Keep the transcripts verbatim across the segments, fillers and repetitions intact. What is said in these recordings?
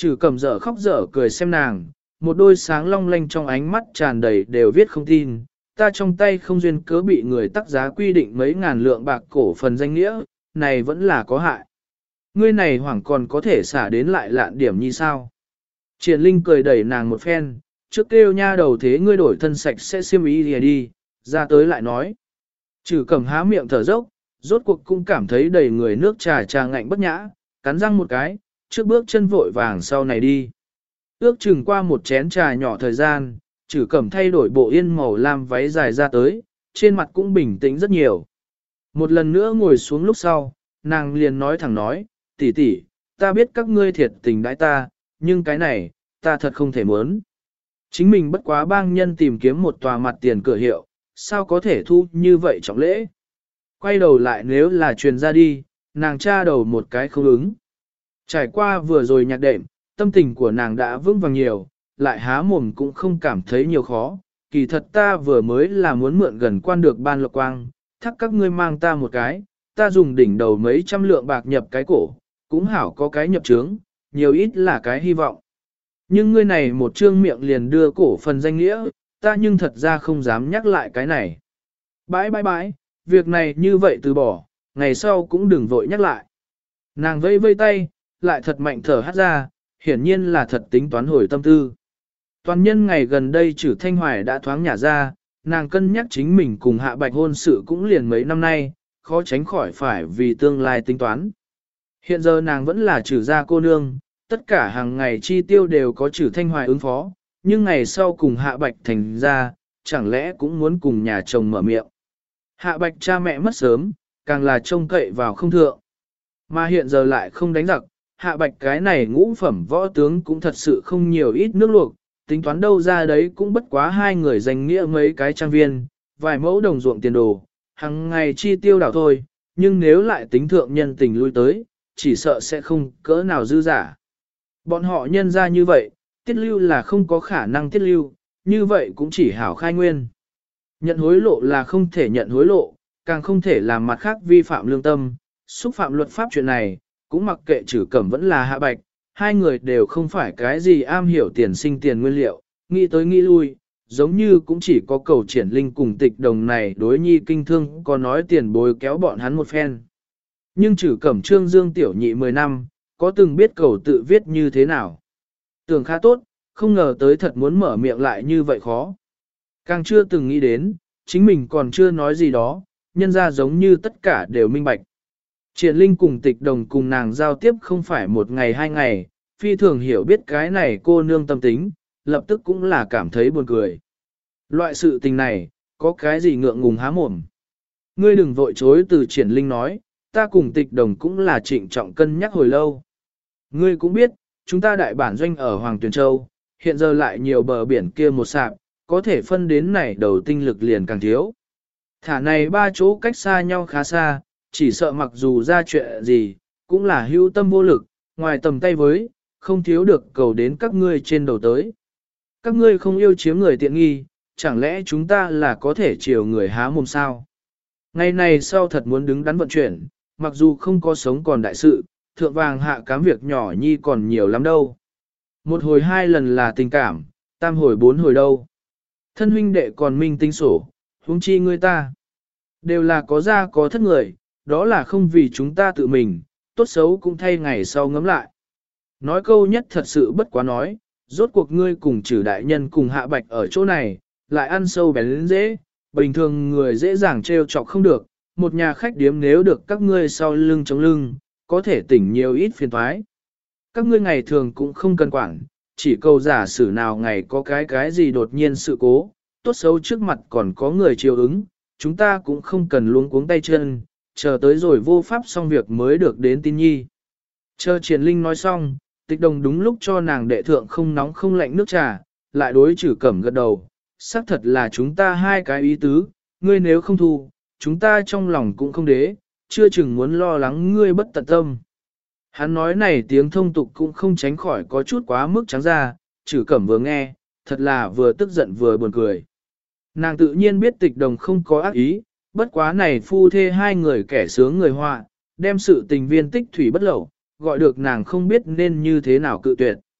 Trừ cầm dở khóc dở cười xem nàng, một đôi sáng long lanh trong ánh mắt tràn đầy đều viết không tin, ta trong tay không duyên cớ bị người tắc giá quy định mấy ngàn lượng bạc cổ phần danh nghĩa, này vẫn là có hại. Ngươi này hoảng còn có thể xả đến lại lạn điểm như sao. Triển Linh cười đẩy nàng một phen, trước kêu nha đầu thế ngươi đổi thân sạch sẽ xiêm ý đi, đi ra tới lại nói. Trừ cầm há miệng thở dốc, rốt cuộc cũng cảm thấy đầy người nước trà trà ngạnh bất nhã, cắn răng một cái, trước bước chân vội vàng sau này đi. Ước chừng qua một chén trà nhỏ thời gian, Trừ cẩm thay đổi bộ yên màu lam váy dài ra tới, trên mặt cũng bình tĩnh rất nhiều. Một lần nữa ngồi xuống lúc sau, nàng liền nói thẳng nói, tỷ tỷ, ta biết các ngươi thiệt tình đãi ta, nhưng cái này, ta thật không thể muốn. Chính mình bất quá bang nhân tìm kiếm một tòa mặt tiền cửa hiệu, sao có thể thu như vậy trọng lễ. Quay đầu lại nếu là truyền ra đi, nàng tra đầu một cái không ứng. Trải qua vừa rồi nhạc đệm, tâm tình của nàng đã vững vàng nhiều, lại há mồm cũng không cảm thấy nhiều khó. Kỳ thật ta vừa mới là muốn mượn gần quan được ban lộc quang, thắc các ngươi mang ta một cái, ta dùng đỉnh đầu mấy trăm lượng bạc nhập cái cổ, cũng hảo có cái nhập trướng, nhiều ít là cái hy vọng. Nhưng ngươi này một trương miệng liền đưa cổ phần danh nghĩa, ta nhưng thật ra không dám nhắc lại cái này. Bãi bãi bãi, việc này như vậy từ bỏ, ngày sau cũng đừng vội nhắc lại. Nàng vây vây tay, lại thật mạnh thở hát ra, hiển nhiên là thật tính toán hồi tâm tư. Toàn nhân ngày gần đây Trử Thanh Hoài đã thoáng nhả ra, nàng cân nhắc chính mình cùng Hạ Bạch hôn sự cũng liền mấy năm nay, khó tránh khỏi phải vì tương lai tính toán. Hiện giờ nàng vẫn là Trử gia cô nương, tất cả hàng ngày chi tiêu đều có Trử Thanh Hoài ứng phó, nhưng ngày sau cùng Hạ Bạch thành ra, chẳng lẽ cũng muốn cùng nhà chồng mở miệng. Hạ Bạch cha mẹ mất sớm, càng là trông cậy vào không thượng. Mà hiện giờ lại không đánh giặc, Hạ Bạch cái này ngũ phẩm võ tướng cũng thật sự không nhiều ít nước luộc, tính toán đâu ra đấy cũng bất quá hai người danh nghĩa mấy cái trang viên, vài mẫu đồng ruộng tiền đồ, hàng ngày chi tiêu đảo thôi, nhưng nếu lại tính thượng nhân tình lui tới, chỉ sợ sẽ không cỡ nào dư giả. Bọn họ nhân ra như vậy, tiết lưu là không có khả năng tiết lưu, như vậy cũng chỉ hảo khai nguyên. Nhận hối lộ là không thể nhận hối lộ, càng không thể làm mặt khác vi phạm lương tâm, xúc phạm luật pháp chuyện này, cũng mặc kệ Trử Cẩm vẫn là Hạ Bạch, hai người đều không phải cái gì am hiểu tiền sinh tiền nguyên liệu, nghĩ tới nghĩ lui, giống như cũng chỉ có cầu Triển Linh cùng Tịch Đồng này đối nhi kinh thương có nói tiền bối kéo bọn hắn một phen. Nhưng Trử Cẩm Trương Dương tiểu nhị mười năm, có từng biết cầu tự viết như thế nào. Tưởng khá tốt, không ngờ tới thật muốn mở miệng lại như vậy khó. Càng chưa từng nghĩ đến, chính mình còn chưa nói gì đó, nhân ra giống như tất cả đều minh bạch. Triển Linh cùng Tịch Đồng cùng nàng giao tiếp không phải một ngày hai ngày, phi thường hiểu biết cái này cô nương tâm tính, lập tức cũng là cảm thấy buồn cười. Loại sự tình này, có cái gì ngượng ngùng há mồm. Ngươi đừng vội chối từ Triển Linh nói, ta cùng Tịch Đồng cũng là trịnh trọng cân nhắc hồi lâu. Ngươi cũng biết, chúng ta đại bản doanh ở Hoàng Tuyền Châu, hiện giờ lại nhiều bờ biển kia một sạp, có thể phân đến này đầu tinh lực liền càng thiếu. Thả này ba chỗ cách xa nhau khá xa, chỉ sợ mặc dù ra chuyện gì, cũng là hữu tâm vô lực, ngoài tầm tay với, không thiếu được cầu đến các ngươi trên đầu tới. Các ngươi không yêu chiếm người tiện nghi, chẳng lẽ chúng ta là có thể chiều người há mồm sao? Ngày này sau thật muốn đứng đắn vận chuyển, mặc dù không có sống còn đại sự, thượng vàng hạ cám việc nhỏ nhi còn nhiều lắm đâu. Một hồi hai lần là tình cảm, tam hồi bốn hồi đâu. Thân huynh đệ còn minh tính sổ, huống chi ngươi ta. Đều là có ra có thất người, đó là không vì chúng ta tự mình, tốt xấu cũng thay ngày sau ngấm lại. Nói câu nhất thật sự bất quá nói, rốt cuộc ngươi cùng Trử đại nhân cùng Hạ Bạch ở chỗ này, lại ăn sâu bén lên dễ, bình thường người dễ dàng trêu chọc không được, một nhà khách điếm nếu được các ngươi sau lưng chống lưng, có thể tỉnh nhiều ít phiền toái. Các ngươi ngày thường cũng không cần quản, chỉ câu giả sử nào ngày có cái cái gì đột nhiên sự cố, tốt xấu trước mặt còn có người chiều ứng, chúng ta cũng không cần luống cuống tay chân, chờ tới rồi vô pháp xong việc mới được đến tin nhi. Chờ Triển Linh nói xong, Tịch Đồng đúng lúc cho nàng đệ thượng không nóng không lạnh nước trà, lại đối Trử Cẩm gật đầu, xác thật là chúng ta hai cái ý tứ, ngươi nếu không thu, chúng ta trong lòng cũng không đế, chưa chừng muốn lo lắng ngươi bất tận tâm. Hắn nói này tiếng thông tục cũng không tránh khỏi có chút quá mức trắng ra, Trử Cẩm vừa nghe, thật là vừa tức giận vừa buồn cười. Nàng tự nhiên biết Tịch Đồng không có ác ý, bất quá này phu thê hai người kẻ sướng người họa, đem sự tình viên tích thủy bất lậu, gọi được nàng không biết nên như thế nào cự tuyệt.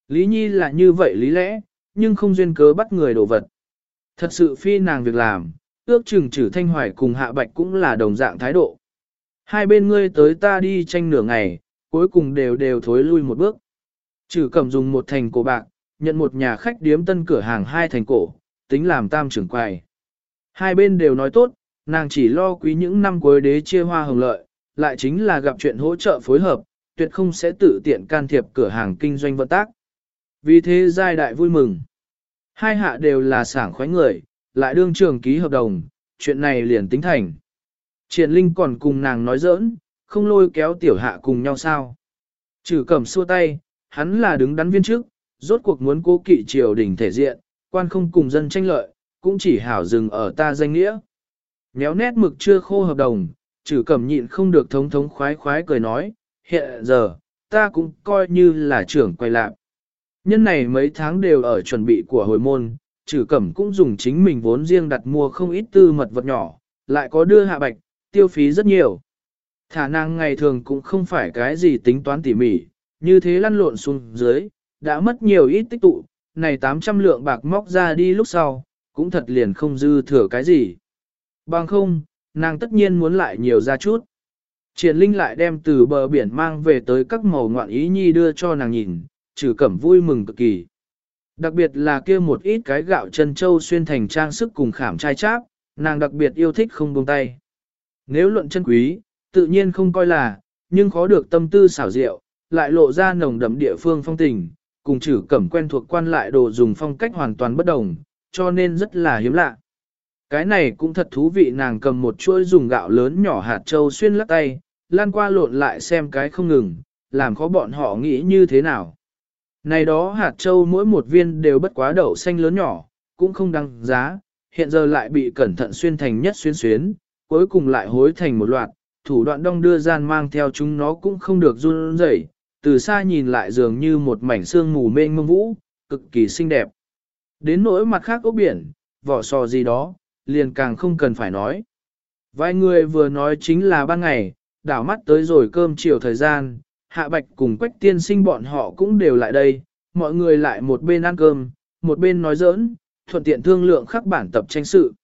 Lý Nhi là như vậy lý lẽ, nhưng không duyên cớ bắt người đổ vật. Thật sự phi nàng việc làm, ước chừng Trử Thanh Hoài cùng Hạ Bạch cũng là đồng dạng thái độ. Hai bên ngươi tới ta đi tranh nửa ngày, cuối cùng đều đều thối lui một bước. Trử Cẩm dùng một thành cổ bạc, nhận một nhà khách điếm tân cửa hàng hai thành cổ, tính làm tam trưởng quầy. Hai bên đều nói tốt, nàng chỉ lo quý những năm cuối đế chia hoa hồng lợi, lại chính là gặp chuyện hỗ trợ phối hợp, tuyệt không sẽ tự tiện can thiệp cửa hàng kinh doanh vận tác. Vì thế giai đại vui mừng. Hai hạ đều là sảng khoái người, lại đương trường ký hợp đồng, chuyện này liền tính thành. Triển Linh còn cùng nàng nói giỡn, không lôi kéo tiểu hạ cùng nhau sao. Trử Cẩm xua tay, hắn là đứng đắn viên trước, rốt cuộc muốn cố kỵ triều đình thể diện, quan không cùng dân tranh lợi, cũng chỉ hảo dừng ở ta danh nghĩa. Nhéo nét mực chưa khô hợp đồng, Trử Cẩm nhịn không được thống thống khoái khoái cười nói, hiện giờ, ta cũng coi như là trưởng quay lạc. Nhân này mấy tháng đều ở chuẩn bị của hồi môn, Trử Cẩm cũng dùng chính mình vốn riêng đặt mua không ít tư mật vật nhỏ, lại có đưa Hạ Bạch, tiêu phí rất nhiều. Thả năng ngày thường cũng không phải cái gì tính toán tỉ mỉ, như thế lăn lộn xuống dưới, đã mất nhiều ít tích tụ, này tám trăm lượng bạc móc ra đi lúc sau, cũng thật liền không dư thừa cái gì. Bằng không, nàng tất nhiên muốn lại nhiều ra chút. Triển Linh lại đem từ bờ biển mang về tới các màu ngoạn ý nhi đưa cho nàng nhìn, Trử Cẩm vui mừng cực kỳ. Đặc biệt là kia một ít cái gạo chân châu xuyên thành trang sức cùng khảm trai cháp, nàng đặc biệt yêu thích không buông tay. Nếu luận chân quý, tự nhiên không coi là, nhưng khó được tâm tư xảo diệu, lại lộ ra nồng đậm địa phương phong tình, cùng Trử Cẩm quen thuộc quan lại đồ dùng phong cách hoàn toàn bất đồng, cho nên rất là hiếm lạ. Cái này cũng thật thú vị, nàng cầm một chuỗi dùng gạo lớn nhỏ hạt châu xuyên lắc tay, lan qua lộn lại xem cái không ngừng, làm khó bọn họ nghĩ như thế nào. Này đó hạt châu mỗi một viên đều bất quá đậu xanh lớn nhỏ, cũng không đăng giá, hiện giờ lại bị cẩn thận xuyên thành nhất xuyên xuyến, cuối cùng lại hối thành một loạt, thủ đoạn đong đưa gian mang theo chúng nó cũng không được run rẩy, từ xa nhìn lại dường như một mảnh sương mù mênh mông vũ, cực kỳ xinh đẹp. Đến nỗi mặt khác ốc biển, vỏ sò gì đó, liền càng không cần phải nói. Vài người vừa nói chính là ban ngày, đảo mắt tới rồi cơm chiều thời gian, Hạ Bạch cùng Quách tiên sinh bọn họ cũng đều lại đây, mọi người lại một bên ăn cơm, một bên nói giỡn, thuận tiện thương lượng khắc bản tập tranh sự.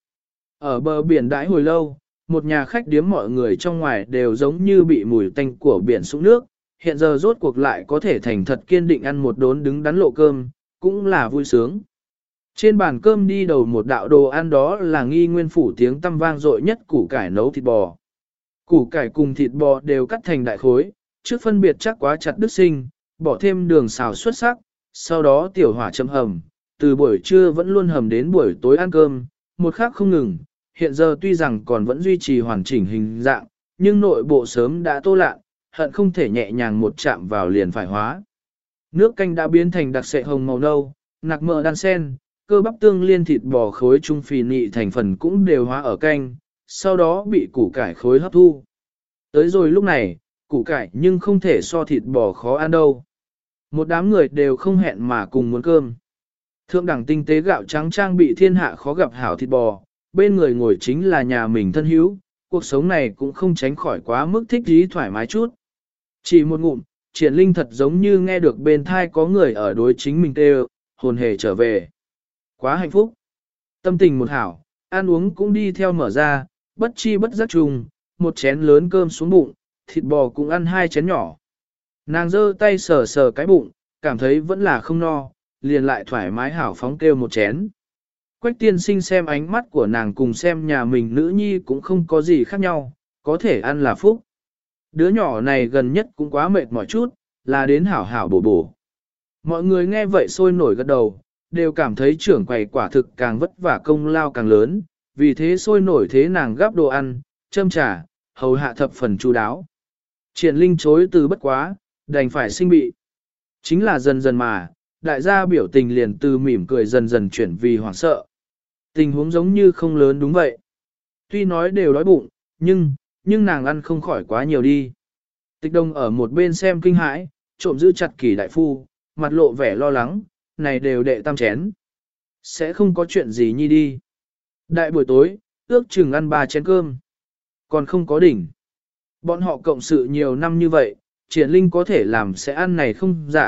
Ở bờ biển đãi hồi lâu, một nhà khách điếm mọi người trong ngoài đều giống như bị mùi tanh của biển sũng nước, hiện giờ rốt cuộc lại có thể thành thật kiên định ăn một đốn đứng đắn lộ cơm, cũng là vui sướng. Trên bàn cơm đi đầu một đạo đồ ăn đó là Nghi Nguyên phủ tiếng tăm vang dội nhất củ cải nấu thịt bò. Củ cải cùng thịt bò đều cắt thành đại khối, trước phân biệt chắc quá chặt đứt sinh, bỏ thêm đường xào xuất sắc, sau đó tiểu hỏa chấm hầm, từ buổi trưa vẫn luôn hầm đến buổi tối ăn cơm, một khắc không ngừng, hiện giờ tuy rằng còn vẫn duy trì hoàn chỉnh hình dạng, nhưng nội bộ sớm đã tô lạn, hận không thể nhẹ nhàng một chạm vào liền phải hóa. Nước canh đã biến thành đặc sệ hồng màu nâu, nạc mỡ đan sen, cơ bắp tương liên thịt bò khối trung phì nị thành phần cũng đều hóa ở canh, sau đó bị củ cải khối hấp thu. Tới rồi lúc này, củ cải nhưng không thể so thịt bò khó ăn đâu. Một đám người đều không hẹn mà cùng muốn cơm. Thượng đẳng tinh tế gạo trắng trang bị thiên hạ khó gặp hảo thịt bò, bên người ngồi chính là nhà mình thân hữu, cuộc sống này cũng không tránh khỏi quá mức thích ý thoải mái chút. Chỉ một ngụm, Triển Linh thật giống như nghe được bên thai có người ở đối chính mình kêu, hồn hề trở về. Quá hạnh phúc. Tâm tình một hảo, ăn uống cũng đi theo mở ra, bất chi bất giác trùng, một chén lớn cơm xuống bụng, thịt bò cũng ăn hai chén nhỏ. Nàng giơ tay sờ sờ cái bụng, cảm thấy vẫn là không no, liền lại thoải mái hảo phóng kêu một chén. Quách tiên sinh xem ánh mắt của nàng cùng xem nhà mình nữ nhi cũng không có gì khác nhau, có thể ăn là phúc. Đứa nhỏ này gần nhất cũng quá mệt mỏi chút, là đến hảo hảo bổ bổ. Mọi người nghe vậy sôi nổi gật đầu, đều cảm thấy trưởng quầy quả thực càng vất vả công lao càng lớn, vì thế sôi nổi thế nàng gắp đồ ăn, châm trà, hầu hạ thập phần chu đáo. Triển Linh chối từ bất quá, đành phải sinh bị. Chính là dần dần mà, đại gia biểu tình liền từ mỉm cười dần dần chuyển vì hoảng sợ. Tình huống giống như không lớn đúng vậy. Tuy nói đều đói bụng, nhưng, nhưng nàng ăn không khỏi quá nhiều đi. Tịch Đông ở một bên xem kinh hãi, trộm giữ chặt Kỳ đại phu, mặt lộ vẻ lo lắng, này đều đệ tam chén. Sẽ không có chuyện gì nhi đi. Đại buổi tối, ước chừng ăn ba chén cơm. Còn không có đỉnh. Bọn họ cộng sự nhiều năm như vậy, Triển Linh có thể làm sẽ ăn này không giả,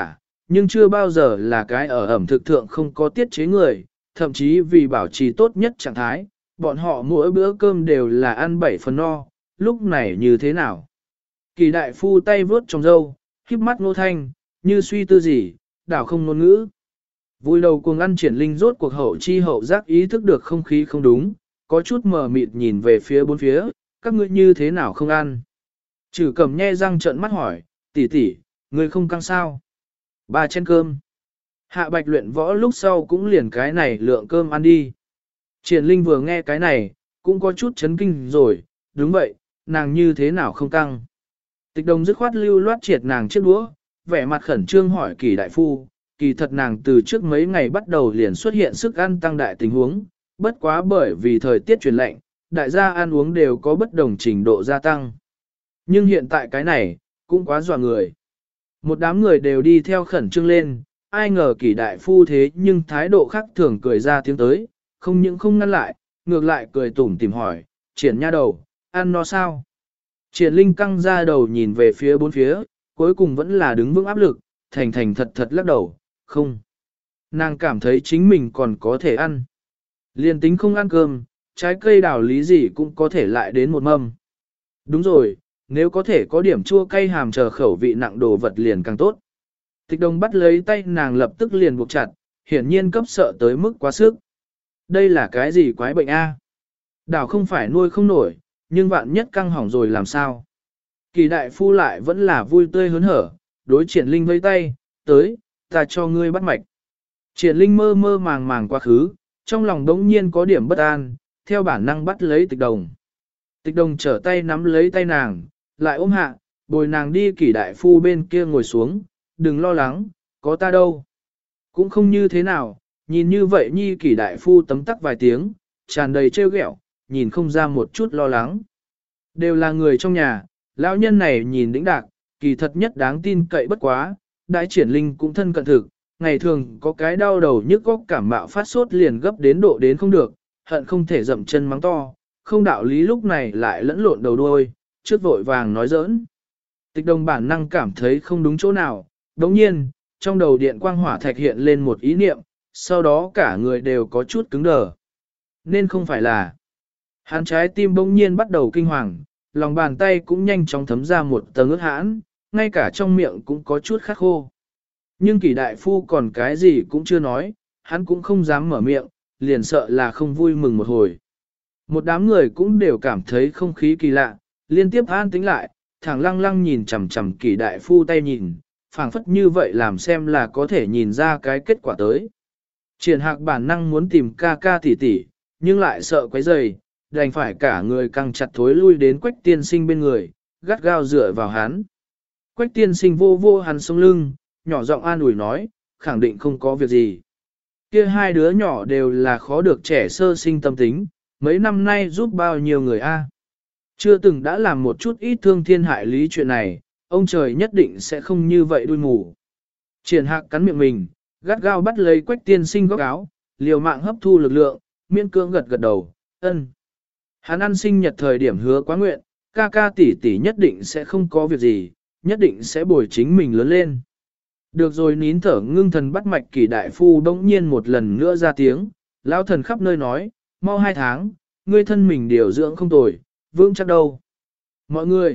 nhưng chưa bao giờ là cái ở ẩm thực thượng không có tiết chế người, thậm chí vì bảo trì tốt nhất trạng thái, bọn họ mỗi bữa cơm đều là ăn bảy phần no, lúc này như thế nào? Kỳ đại phu tay vướt trong râu, híp mắt Nô Thanh, như suy tư gì, đảo không ngôn ngữ. Vui đầu cuồng ăn Triển Linh rốt cuộc hậu chi hậu giác ý thức được không khí không đúng, có chút mờ mịt nhìn về phía bốn phía, các ngươi như thế nào không ăn? Trừ cầm nhe răng trợn mắt hỏi, tỷ tỷ, ngươi không căng sao? Ba chén cơm. Hạ bạch luyện võ lúc sau cũng liền cái này lượng cơm ăn đi. Triển Linh vừa nghe cái này, cũng có chút chấn kinh rồi, đúng vậy, nàng như thế nào không căng. Tịch đồng dứt khoát lưu loát triệt nàng chiếc đũa, vẻ mặt khẩn trương hỏi kỳ đại phu, kỳ thật nàng từ trước mấy ngày bắt đầu liền xuất hiện sức ăn tăng đại tình huống, bất quá bởi vì thời tiết chuyển lạnh, đại gia ăn uống đều có bất đồng trình độ gia tăng. Nhưng hiện tại cái này, cũng quá dọa người. Một đám người đều đi theo khẩn trương lên, ai ngờ kỳ đại phu thế nhưng thái độ khác thường cười ra tiếng tới, không những không ngăn lại, ngược lại cười tủm tìm hỏi, triển nha đầu, ăn no sao? Triển Linh căng ra đầu nhìn về phía bốn phía, cuối cùng vẫn là đứng vững áp lực, thành thành thật thật lắc đầu, không. Nàng cảm thấy chính mình còn có thể ăn. Liên tính không ăn cơm, trái cây đào lý gì cũng có thể lại đến một mâm. Đúng rồi, nếu có thể có điểm chua cay hàm chờ khẩu vị nặng đồ vật liền càng tốt. Tịch đồng bắt lấy tay nàng lập tức liền buộc chặt, hiển nhiên cấp sợ tới mức quá sức. Đây là cái gì quái bệnh a? Đảo không phải nuôi không nổi, nhưng vạn nhất căng hỏng rồi làm sao? Kỳ đại phu lại vẫn là vui tươi hớn hở, đối Triển Linh vây tay, tới, ta cho ngươi bắt mạch. Triển Linh mơ mơ màng màng quá khứ, trong lòng đống nhiên có điểm bất an, theo bản năng bắt lấy tịch đồng. Tịch đồng trở tay nắm lấy tay nàng, lại ôm hạ, bồi nàng đi kỳ đại phu bên kia ngồi xuống, đừng lo lắng, có ta đâu. Cũng không như thế nào, nhìn như vậy nhi kỳ đại phu tấm tắc vài tiếng, tràn đầy trêu ghẹo, nhìn không ra một chút lo lắng. Đều là người trong nhà, lão nhân này nhìn đĩnh đạc, kỳ thật nhất đáng tin cậy bất quá, đại Triển Linh cũng thân cận thực, ngày thường có cái đau đầu nhức góc cảm mạo phát sốt liền gấp đến độ đến không được, hận không thể dậm chân mắng to, không đạo lý lúc này lại lẫn lộn đầu đuôi, trước vội vàng nói giỡn. Tịch đồng bản năng cảm thấy không đúng chỗ nào, đồng nhiên, trong đầu điện quang hỏa thạch hiện lên một ý niệm, sau đó cả người đều có chút cứng đờ. Nên không phải là. Hắn trái tim bỗng nhiên bắt đầu kinh hoàng, lòng bàn tay cũng nhanh chóng thấm ra một tầng ướt hãn, ngay cả trong miệng cũng có chút khát khô. Nhưng kỳ đại phu còn cái gì cũng chưa nói, hắn cũng không dám mở miệng, liền sợ là không vui mừng một hồi. Một đám người cũng đều cảm thấy không khí kỳ lạ, liên tiếp an tính lại, thẳng lăng lăng nhìn chằm chằm kỳ đại phu tay nhìn, phảng phất như vậy làm xem là có thể nhìn ra cái kết quả tới. Triển Hạc bản năng muốn tìm ca ca tỷ tỷ, nhưng lại sợ quấy rầy, đành phải cả người căng chặt thối lui đến Quách tiên sinh bên người, gắt gao dựa vào hắn. Quách tiên sinh vô vô hắn sống lưng, nhỏ giọng an ủi nói, khẳng định không có việc gì. Kia hai đứa nhỏ đều là khó được trẻ sơ sinh tâm tính, mấy năm nay giúp bao nhiêu người a. Chưa từng đã làm một chút ít thương thiên hại lý chuyện này, ông trời nhất định sẽ không như vậy đuôi mù. Triển Hạc cắn miệng mình, gắt gao bắt lấy Quách tiên sinh góc áo, liều mạng hấp thu lực lượng, miễn cưỡng gật gật đầu, ân. Hắn ăn sinh nhật thời điểm hứa quá nguyện, ca ca tỷ tỷ nhất định sẽ không có việc gì, nhất định sẽ bồi chính mình lớn lên. Được rồi, nín thở ngưng thần bắt mạch kỳ đại phu bỗng nhiên một lần nữa ra tiếng, lão thần khắp nơi nói, mau hai tháng, ngươi thân mình điều dưỡng không tồi, vững chắc đâu. Mọi người,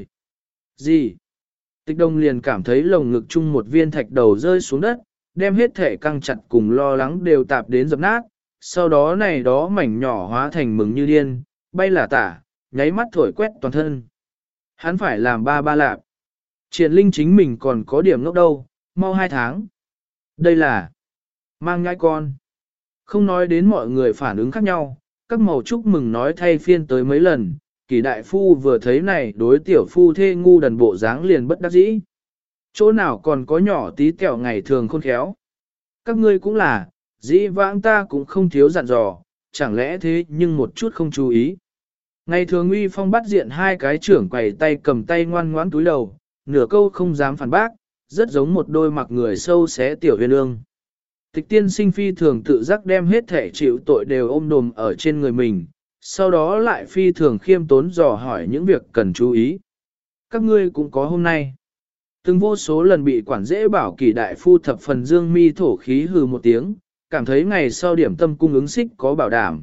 gì? Tịch đồng liền cảm thấy lồng ngực chung một viên thạch đầu rơi xuống đất, đem hết thể căng chặt cùng lo lắng đều tạp đến dập nát, sau đó này đó mảnh nhỏ hóa thành mừng như điên, bay là tả, nháy mắt thổi quét toàn thân. Hắn phải làm ba ba lạp. Triển Linh chính mình còn có điểm ngốc đâu, mau hai tháng. Đây là mang nhãi con. Không nói đến mọi người phản ứng khác nhau, các màu chúc mừng nói thay phiên tới mấy lần, kỳ đại phu vừa thấy này đối tiểu phu thê ngu đần bộ dáng liền bất đắc dĩ. Chỗ nào còn có nhỏ tí kẹo ngày thường khôn khéo. Các ngươi cũng là, dĩ vãng ta cũng không thiếu dặn dò, chẳng lẽ thế nhưng một chút không chú ý. Ngày thường uy phong bắt diện hai cái trưởng quầy tay cầm tay ngoan ngoãn túi đầu, nửa câu không dám phản bác, rất giống một đôi mặc người sâu xé tiểu huyền ương. Tịch tiên sinh phi thường tự giác đem hết thể chịu tội đều ôm đồm ở trên người mình, sau đó lại phi thường khiêm tốn dò hỏi những việc cần chú ý. Các ngươi cũng có hôm nay. Từng vô số lần bị quản dễ bảo kỳ đại phu thập phần dương mi thổ khí hừ một tiếng, cảm thấy ngày sau điểm tâm cung ứng xích có bảo đảm.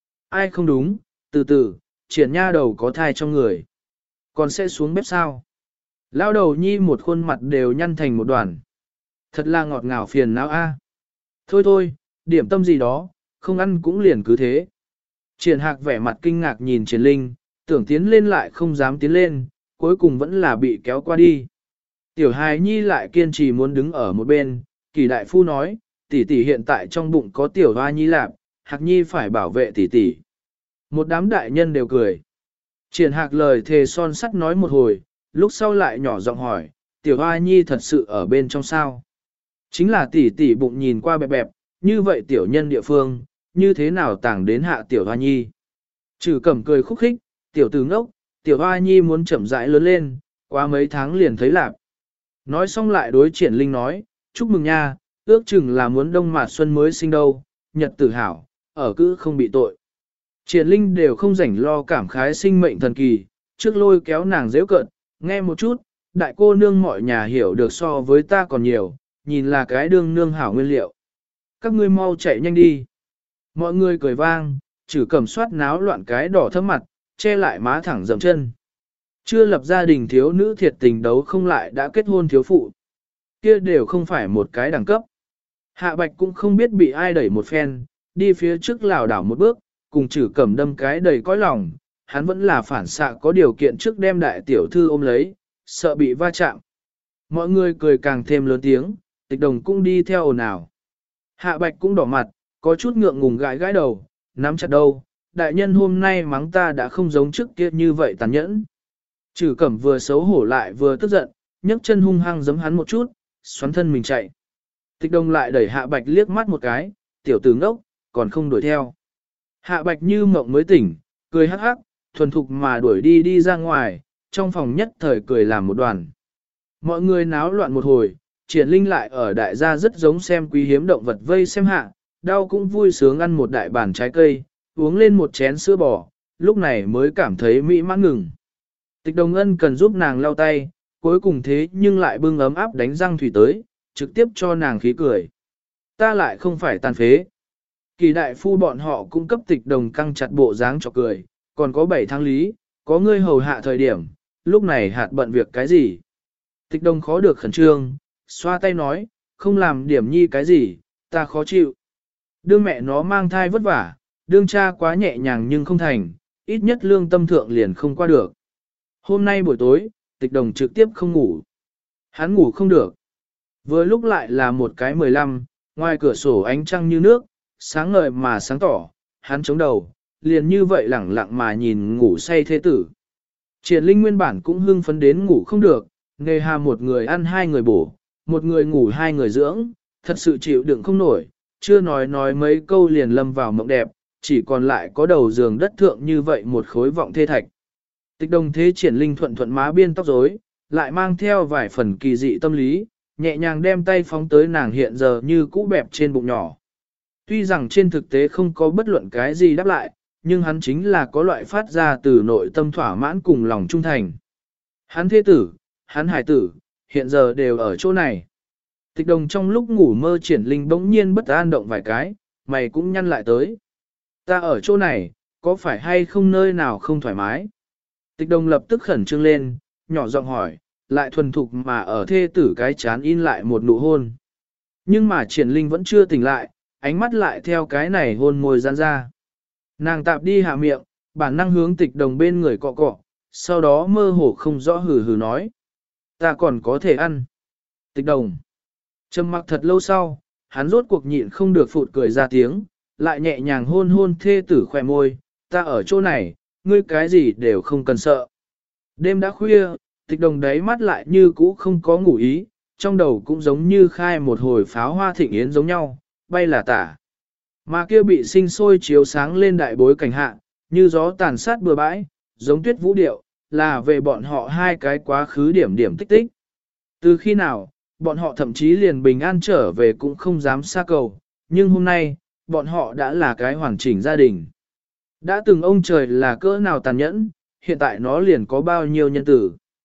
Ai không đúng, từ từ, triển nha đầu có thai trong người. Còn sẽ xuống bếp sao? Lao đầu nhi một khuôn mặt đều nhăn thành một đoàn. Thật là ngọt ngào phiền não a. Thôi thôi, điểm tâm gì đó, không ăn cũng liền cứ thế. Triển hạc vẻ mặt kinh ngạc nhìn triển linh, tưởng tiến lên lại không dám tiến lên, cuối cùng vẫn là bị kéo qua đi. Tiểu hài nhi lại kiên trì muốn đứng ở một bên, kỳ đại phu nói, tỷ tỷ hiện tại trong bụng có tiểu hoa nhi lạp, hạc nhi phải bảo vệ tỷ tỷ. Một đám đại nhân đều cười. Triển hạc lời thề son sắt nói một hồi, lúc sau lại nhỏ giọng hỏi, tiểu hoa nhi thật sự ở bên trong sao? Chính là tỷ tỷ bụng nhìn qua bẹp bẹp, như vậy tiểu nhân địa phương, như thế nào tàng đến hạ tiểu hoa nhi? Trừ cẩm cười khúc khích, tiểu tử ngốc, tiểu hoa nhi muốn chậm rãi lớn lên, qua mấy tháng liền thấy lạp. Nói xong lại đối triển linh nói, chúc mừng nha, ước chừng là muốn đông mạt xuân mới sinh đâu, nhật tử hảo, ở cứ không bị tội. Triển linh đều không rảnh lo cảm khái sinh mệnh thần kỳ, trước lôi kéo nàng dễ cận, nghe một chút, đại cô nương mọi nhà hiểu được so với ta còn nhiều, nhìn là cái đương nương hảo nguyên liệu. Các ngươi mau chạy nhanh đi. Mọi người cười vang, chử cầm soát náo loạn cái đỏ thấp mặt, che lại má thẳng dầm chân. Chưa lập gia đình thiếu nữ thiệt tình đấu không lại đã kết hôn thiếu phụ. Kia đều không phải một cái đẳng cấp. Hạ Bạch cũng không biết bị ai đẩy một phen, đi phía trước lảo đảo một bước, cùng chử cẩm đâm cái đầy cõi lòng, hắn vẫn là phản xạ có điều kiện trước đem đại tiểu thư ôm lấy, sợ bị va chạm. Mọi người cười càng thêm lớn tiếng, Tịch Đồng cũng đi theo ồn ào. Hạ Bạch cũng đỏ mặt, có chút ngượng ngùng gãi gãi đầu, nắm chặt đâu, đại nhân hôm nay mắng ta đã không giống trước kia như vậy tàn nhẫn. Chử cẩm vừa xấu hổ lại vừa tức giận, nhấc chân hung hăng giấm hắn một chút, xoắn thân mình chạy. Tịch Đồng lại đẩy Hạ Bạch liếc mắt một cái, tiểu tử ngốc, còn không đuổi theo. Hạ Bạch như mộng mới tỉnh, cười hắc hắc, thuần thục mà đuổi đi đi ra ngoài, trong phòng nhất thời cười làm một đoàn. Mọi người náo loạn một hồi, triển linh lại ở đại gia rất giống xem quý hiếm động vật vây xem hạ, đau cũng vui sướng ăn một đại bàn trái cây, uống lên một chén sữa bò, lúc này mới cảm thấy mỹ mãn ngừng. Tịch Đồng Ân cần giúp nàng lau tay, cuối cùng thế nhưng lại bưng ấm áp đánh răng thủy tới, trực tiếp cho nàng khí cười. Ta lại không phải tàn phế. Kỳ đại phu bọn họ cung cấp Tịch Đồng căng chặt bộ dáng cho cười, còn có bảy tháng lý, có ngươi hầu hạ thời điểm, lúc này hạt bận việc cái gì. Tịch Đồng khó được khẩn trương, xoa tay nói, không làm điểm nhi cái gì, ta khó chịu. Đương mẹ nó mang thai vất vả, đương cha quá nhẹ nhàng nhưng không thành, ít nhất lương tâm thượng liền không qua được. Hôm nay buổi tối, Tịch Đồng trực tiếp không ngủ. Hắn ngủ không được. Vừa lúc lại là một cái mười lăm, ngoài cửa sổ ánh trăng như nước, sáng ngời mà sáng tỏ, hắn chống đầu, liền như vậy lẳng lặng mà nhìn ngủ say thế tử. Triển Linh nguyên bản cũng hưng phấn đến ngủ không được, nghề hà một người ăn hai người bổ, một người ngủ hai người dưỡng, thật sự chịu đựng không nổi, chưa nói nói mấy câu liền lâm vào mộng đẹp, chỉ còn lại có đầu giường đất thượng như vậy một khối vọng thê thạch. Tịch Đồng thế Triển Linh thuận thuận má biên tóc rối, lại mang theo vài phần kỳ dị tâm lý, nhẹ nhàng đem tay phóng tới nàng hiện giờ như cũ bẹp trên bụng nhỏ. Tuy rằng trên thực tế không có bất luận cái gì đáp lại, nhưng hắn chính là có loại phát ra từ nội tâm thỏa mãn cùng lòng trung thành. Hắn thế tử, hắn hải tử, hiện giờ đều ở chỗ này. Tịch Đồng trong lúc ngủ mơ Triển Linh bỗng nhiên bất an động vài cái, mày cũng nhăn lại tới. Ta ở chỗ này, có phải hay không nơi nào không thoải mái? Tịch Đồng lập tức khẩn trương lên, nhỏ giọng hỏi, lại thuần thục mà ở thê tử cái chán in lại một nụ hôn. Nhưng mà Triển Linh vẫn chưa tỉnh lại, ánh mắt lại theo cái này hôn môi giãn ra. Nàng tạp đi hạ miệng, bản năng hướng Tịch Đồng bên người cọ cọ, sau đó mơ hồ không rõ hừ hừ nói. Ta còn có thể ăn. Tịch Đồng. Trầm mặc thật lâu sau, hắn rốt cuộc nhịn không được phụt cười ra tiếng, lại nhẹ nhàng hôn hôn thê tử khỏe môi, ta ở chỗ này, ngươi cái gì đều không cần sợ. Đêm đã khuya, Tịch Đồng đáy mắt lại như cũ không có ngủ ý, trong đầu cũng giống như khai một hồi pháo hoa thịnh yến giống nhau, bay là tả. Mà kia bị sinh sôi chiếu sáng lên đại bối cảnh hạ, như gió tàn sát bừa bãi, giống tuyết vũ điệu, là về bọn họ hai cái quá khứ điểm điểm tích tích. Từ khi nào, bọn họ thậm chí liền bình an trở về cũng không dám xa cầu, nhưng hôm nay, bọn họ đã là cái hoàn chỉnh gia đình. Đã từng ông trời là cỡ nào tàn nhẫn, hiện tại nó liền có bao nhiêu nhân tử.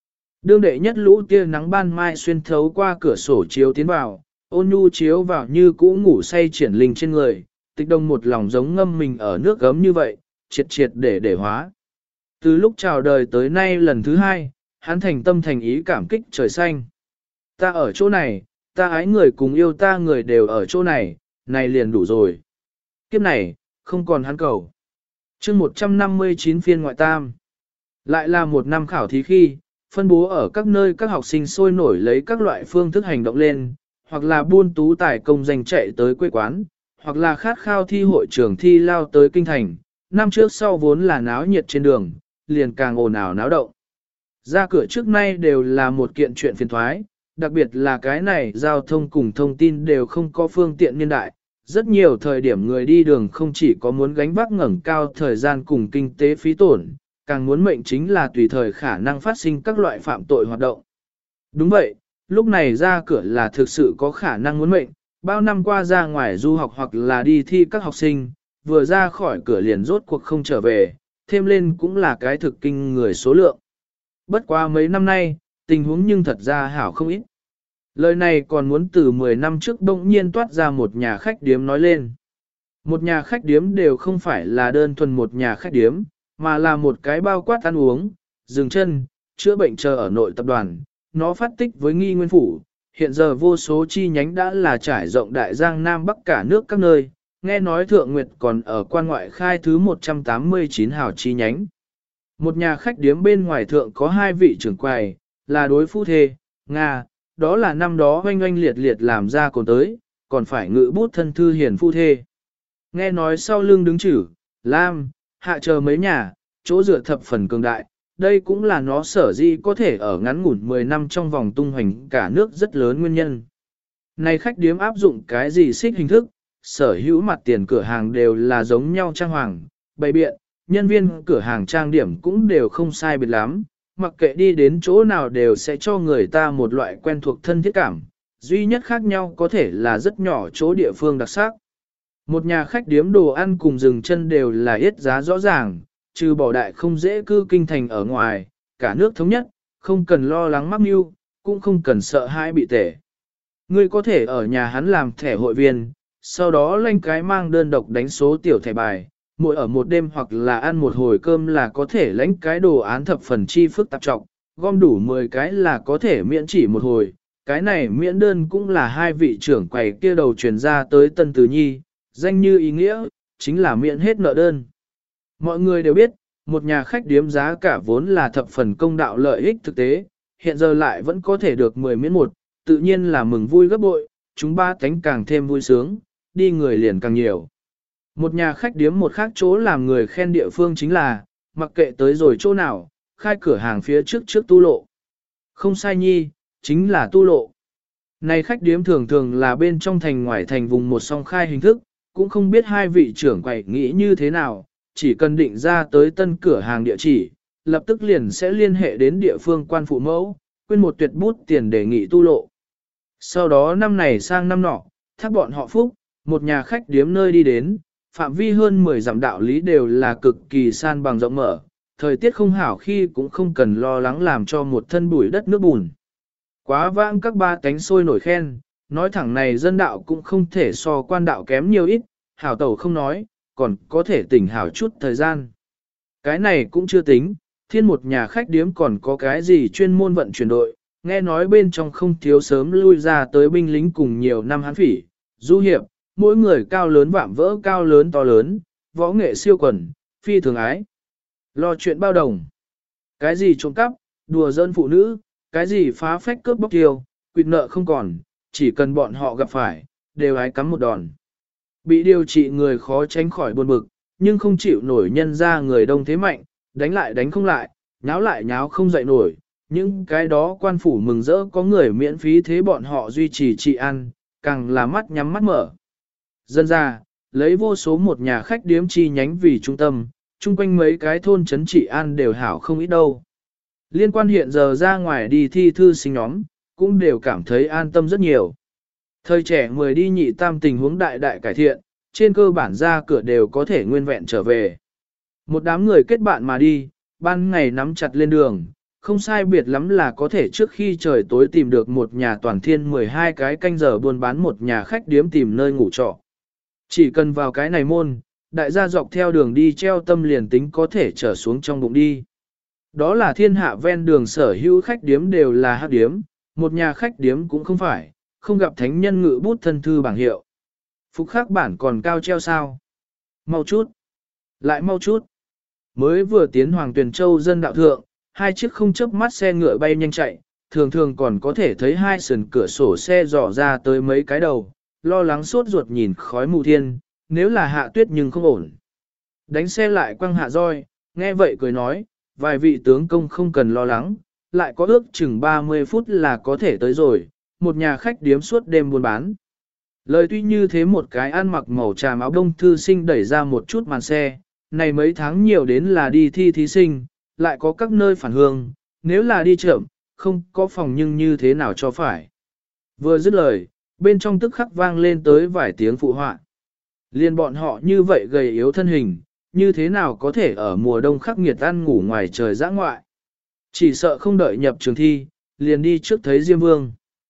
Đương đệ nhất lũ tia nắng ban mai xuyên thấu qua cửa sổ chiếu tiến vào, ôn nhu chiếu vào như cũ ngủ say triển linh trên người, tịch đông một lòng giống ngâm mình ở nước gấm như vậy, triệt triệt để để hóa. Từ lúc chào đời tới nay lần thứ hai, hắn thành tâm thành ý cảm kích trời xanh. Ta ở chỗ này, ta ái người cùng yêu ta người đều ở chỗ này, này liền đủ rồi. Kiếp này, không còn hắn cầu. chương một trăm năm mươi chín phiên ngoại tam. Lại là một năm khảo thí khi, phân bố ở các nơi các học sinh sôi nổi lấy các loại phương thức hành động lên, hoặc là buôn tú tài công danh chạy tới quê quán, hoặc là khát khao thi hội trường thi lao tới kinh thành. Năm trước sau vốn là náo nhiệt trên đường, liền càng ồn ào náo động. Ra cửa trước nay đều là một kiện chuyện phiền thoái, đặc biệt là cái này giao thông cùng thông tin đều không có phương tiện niên đại. Rất nhiều thời điểm người đi đường không chỉ có muốn gánh vác ngẩng cao thời gian cùng kinh tế phí tổn, càng muốn mệnh chính là tùy thời khả năng phát sinh các loại phạm tội hoạt động. Đúng vậy, lúc này ra cửa là thực sự có khả năng muốn mệnh, bao năm qua ra ngoài du học hoặc là đi thi các học sinh, vừa ra khỏi cửa liền rốt cuộc không trở về, thêm lên cũng là cái thực kinh người số lượng. Bất quá mấy năm nay, tình huống nhưng thật ra hảo không ít. Lời này còn muốn từ mười năm trước bỗng nhiên toát ra một nhà khách điếm nói lên. Một nhà khách điếm đều không phải là đơn thuần một nhà khách điếm, mà là một cái bao quát ăn uống, dừng chân, chữa bệnh chờ ở nội tập đoàn. Nó phát tích với nghi nguyên phủ, hiện giờ vô số chi nhánh đã là trải rộng đại giang Nam Bắc cả nước các nơi. Nghe nói Thượng Nguyệt còn ở quan ngoại khai thứ một trăm tám mươi chín hào chi nhánh. Một nhà khách điếm bên ngoài thượng có hai vị trưởng quầy, là đối phu thê, Nga, đó là năm đó oanh oanh liệt liệt làm ra còn tới, còn phải ngự bút thân thư hiền phu thê. Nghe nói sau lưng đứng chữ, Lam, hạ chờ mấy nhà, chỗ dựa thập phần cường đại, đây cũng là nó sở di có thể ở ngắn ngủn mười năm trong vòng tung hoành cả nước rất lớn nguyên nhân. Này khách điếm áp dụng cái gì xích hình thức, sở hữu mặt tiền cửa hàng đều là giống nhau trang hoàng, bày biện, nhân viên cửa hàng trang điểm cũng đều không sai biệt lắm, mặc kệ đi đến chỗ nào đều sẽ cho người ta một loại quen thuộc thân thiết cảm, duy nhất khác nhau có thể là rất nhỏ chỗ địa phương đặc sắc. Một nhà khách điếm đồ ăn cùng dừng chân đều là yết giá rõ ràng, trừ bỏ đại không dễ cư kinh thành ở ngoài, cả nước thống nhất, không cần lo lắng mắc mưu, cũng không cần sợ hãi bị tể. Ngươi có thể ở nhà hắn làm thẻ hội viên, sau đó lên cái mang đơn độc đánh số tiểu thẻ bài, mỗi ở một đêm hoặc là ăn một hồi cơm là có thể lãnh cái đồ án thập phần chi phức tạp trọng, gom đủ mười cái là có thể miễn chỉ một hồi, cái này miễn đơn cũng là hai vị trưởng quầy kia đầu truyền ra tới Tân Từ Nhi, danh như ý nghĩa, chính là miễn hết nợ đơn. Mọi người đều biết, một nhà khách điếm giá cả vốn là thập phần công đạo lợi ích thực tế, hiện giờ lại vẫn có thể được mười miễn một, tự nhiên là mừng vui gấp bội, chúng ba cánh càng thêm vui sướng, đi người liền càng nhiều. Một nhà khách điếm một khác chỗ làm người khen địa phương chính là, mặc kệ tới rồi chỗ nào, khai cửa hàng phía trước trước tu lộ. Không sai nhi, chính là tu lộ. Này khách điếm thường thường là bên trong thành ngoài thành vùng một song khai hình thức, cũng không biết hai vị trưởng quầy nghĩ như thế nào, chỉ cần định ra tới tân cửa hàng địa chỉ, lập tức liền sẽ liên hệ đến địa phương quan phụ mẫu, quên một tuyệt bút tiền đề nghị tu lộ. Sau đó năm này sang năm nọ, thác bọn họ phúc, một nhà khách điếm nơi đi đến, phạm vi hơn mười dặm đạo lý đều là cực kỳ san bằng rộng mở, thời tiết không hảo khi cũng không cần lo lắng làm cho một thân bụi đất nước bùn. Quá vãng các ba cánh sôi nổi khen, nói thẳng này dân đạo cũng không thể so quan đạo kém nhiều ít, hảo tẩu không nói, còn có thể tỉnh hảo chút thời gian. Cái này cũng chưa tính, thiên một nhà khách điếm còn có cái gì chuyên môn vận chuyển đội, nghe nói bên trong không thiếu sớm lui ra tới binh lính cùng nhiều năm hán phỉ, du hiệp, mỗi người cao lớn vạm vỡ cao lớn to lớn, võ nghệ siêu quần, phi thường ái. Lo chuyện bao đồng. Cái gì trộm cắp, đùa dân phụ nữ, cái gì phá phách cướp bóc tiêu, quỵt nợ không còn, chỉ cần bọn họ gặp phải, đều ái cắm một đòn. Bị điều trị người khó tránh khỏi buồn bực, nhưng không chịu nổi nhân ra người đông thế mạnh, đánh lại đánh không lại, nháo lại nháo không dậy nổi. Những cái đó quan phủ mừng rỡ có người miễn phí thế bọn họ duy trì trị ăn, càng là mắt nhắm mắt mở. Dân ra, lấy vô số một nhà khách điếm chi nhánh vì trung tâm, chung quanh mấy cái thôn trấn trị an đều hảo không ít đâu. Liên quan hiện giờ ra ngoài đi thi thư sinh nhóm, cũng đều cảm thấy an tâm rất nhiều. Thời trẻ mười đi nhị tam tình huống đại đại cải thiện, trên cơ bản ra cửa đều có thể nguyên vẹn trở về. Một đám người kết bạn mà đi, ban ngày nắm chặt lên đường, Không sai biệt lắm là có thể trước khi trời tối tìm được một nhà toàn thiên mười hai cái canh giờ buôn bán một nhà khách điếm tìm nơi ngủ trọ. Chỉ cần vào cái này môn, đại gia dọc theo đường đi treo tâm liền tính có thể trở xuống trong bụng đi. Đó là thiên hạ ven đường sở hữu khách điếm đều là hắc điếm, một nhà khách điếm cũng không phải, không gặp thánh nhân ngự bút thân thư bảng hiệu. Phục khắc bản còn cao treo sao? Mau chút! Lại mau chút! Mới vừa tiến Hoàng Tuyền Châu dân đạo thượng, hai chiếc không chớp mắt xe ngựa bay nhanh chạy, thường thường còn có thể thấy hai sườn cửa sổ xe dò ra tới mấy cái đầu, lo lắng sốt ruột nhìn khói mù thiên, nếu là hạ tuyết nhưng không ổn. Đánh xe lại quăng hạ roi, nghe vậy cười nói, vài vị tướng công không cần lo lắng, lại có ước chừng ba mươi phút là có thể tới rồi, một nhà khách điếm suốt đêm buôn bán. Lời tuy như thế một cái ăn mặc màu tràm áo đông thư sinh đẩy ra một chút màn xe, này mấy tháng nhiều đến là đi thi thí sinh, lại có các nơi phản hương, nếu là đi chậm, không có phòng nhưng như thế nào cho phải. Vừa dứt lời, bên trong tức khắc vang lên tới vài tiếng phụ họa. Liên bọn họ như vậy gầy yếu thân hình, như thế nào có thể ở mùa đông khắc nghiệt ăn ngủ ngoài trời dã ngoại. Chỉ sợ không đợi nhập trường thi, liền đi trước thấy Diêm Vương.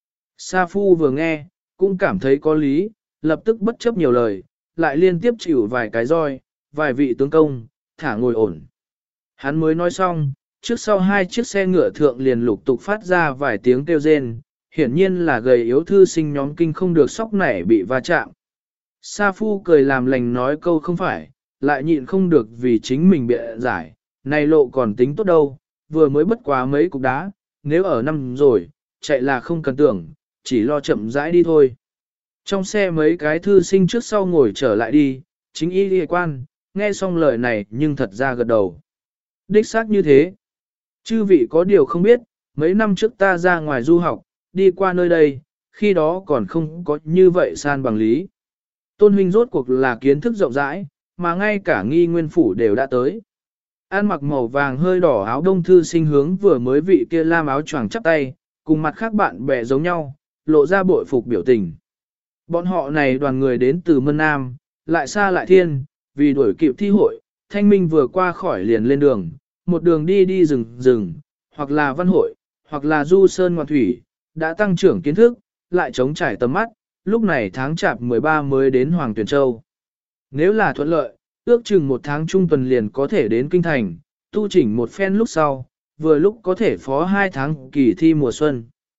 Sa Phu vừa nghe, cũng cảm thấy có lý, lập tức bất chấp nhiều lời, lại liên tiếp chịu vài cái roi, vài vị tướng công, thả ngồi ổn. Hắn mới nói xong, trước sau hai chiếc xe ngựa thượng liền lục tục phát ra vài tiếng kêu rên, hiển nhiên là gầy yếu thư sinh nhóm kinh không được sóc nảy bị va chạm. Sa Phu cười làm lành nói câu không phải, lại nhịn không được vì chính mình bịa giải, này lộ còn tính tốt đâu, vừa mới bất quá mấy cục đá, nếu ở năm rồi, chạy là không cần tưởng, chỉ lo chậm rãi đi thôi. Trong xe mấy cái thư sinh trước sau ngồi trở lại đi, chính y đi quan, nghe xong lời này nhưng thật ra gật đầu. Đích xác như thế. Chư vị có điều không biết, mấy năm trước ta ra ngoài du học, đi qua nơi đây, khi đó còn không có như vậy san bằng lý. Tôn huynh rốt cuộc là kiến thức rộng rãi, mà ngay cả nghi nguyên phủ đều đã tới. An mặc màu vàng hơi đỏ áo đông thư sinh hướng vừa mới vị kia lam áo choàng chắp tay, cùng mặt khác bạn bè giống nhau, lộ ra bội phục biểu tình. Bọn họ này đoàn người đến từ Mân Nam, lại xa lại thiên, vì đuổi kịp thi hội, thanh minh vừa qua khỏi liền lên đường, một đường đi đi rừng rừng, hoặc là văn hội, hoặc là du sơn ngoạn thủy, đã tăng trưởng kiến thức, lại chống trải tầm mắt, lúc này tháng chạp mười ba mới đến Hoàng Tuyền Châu. Nếu là thuận lợi, ước chừng một tháng trung tuần liền có thể đến Kinh Thành, tu chỉnh một phen lúc sau, vừa lúc có thể phó hai tháng kỳ thi mùa xuân.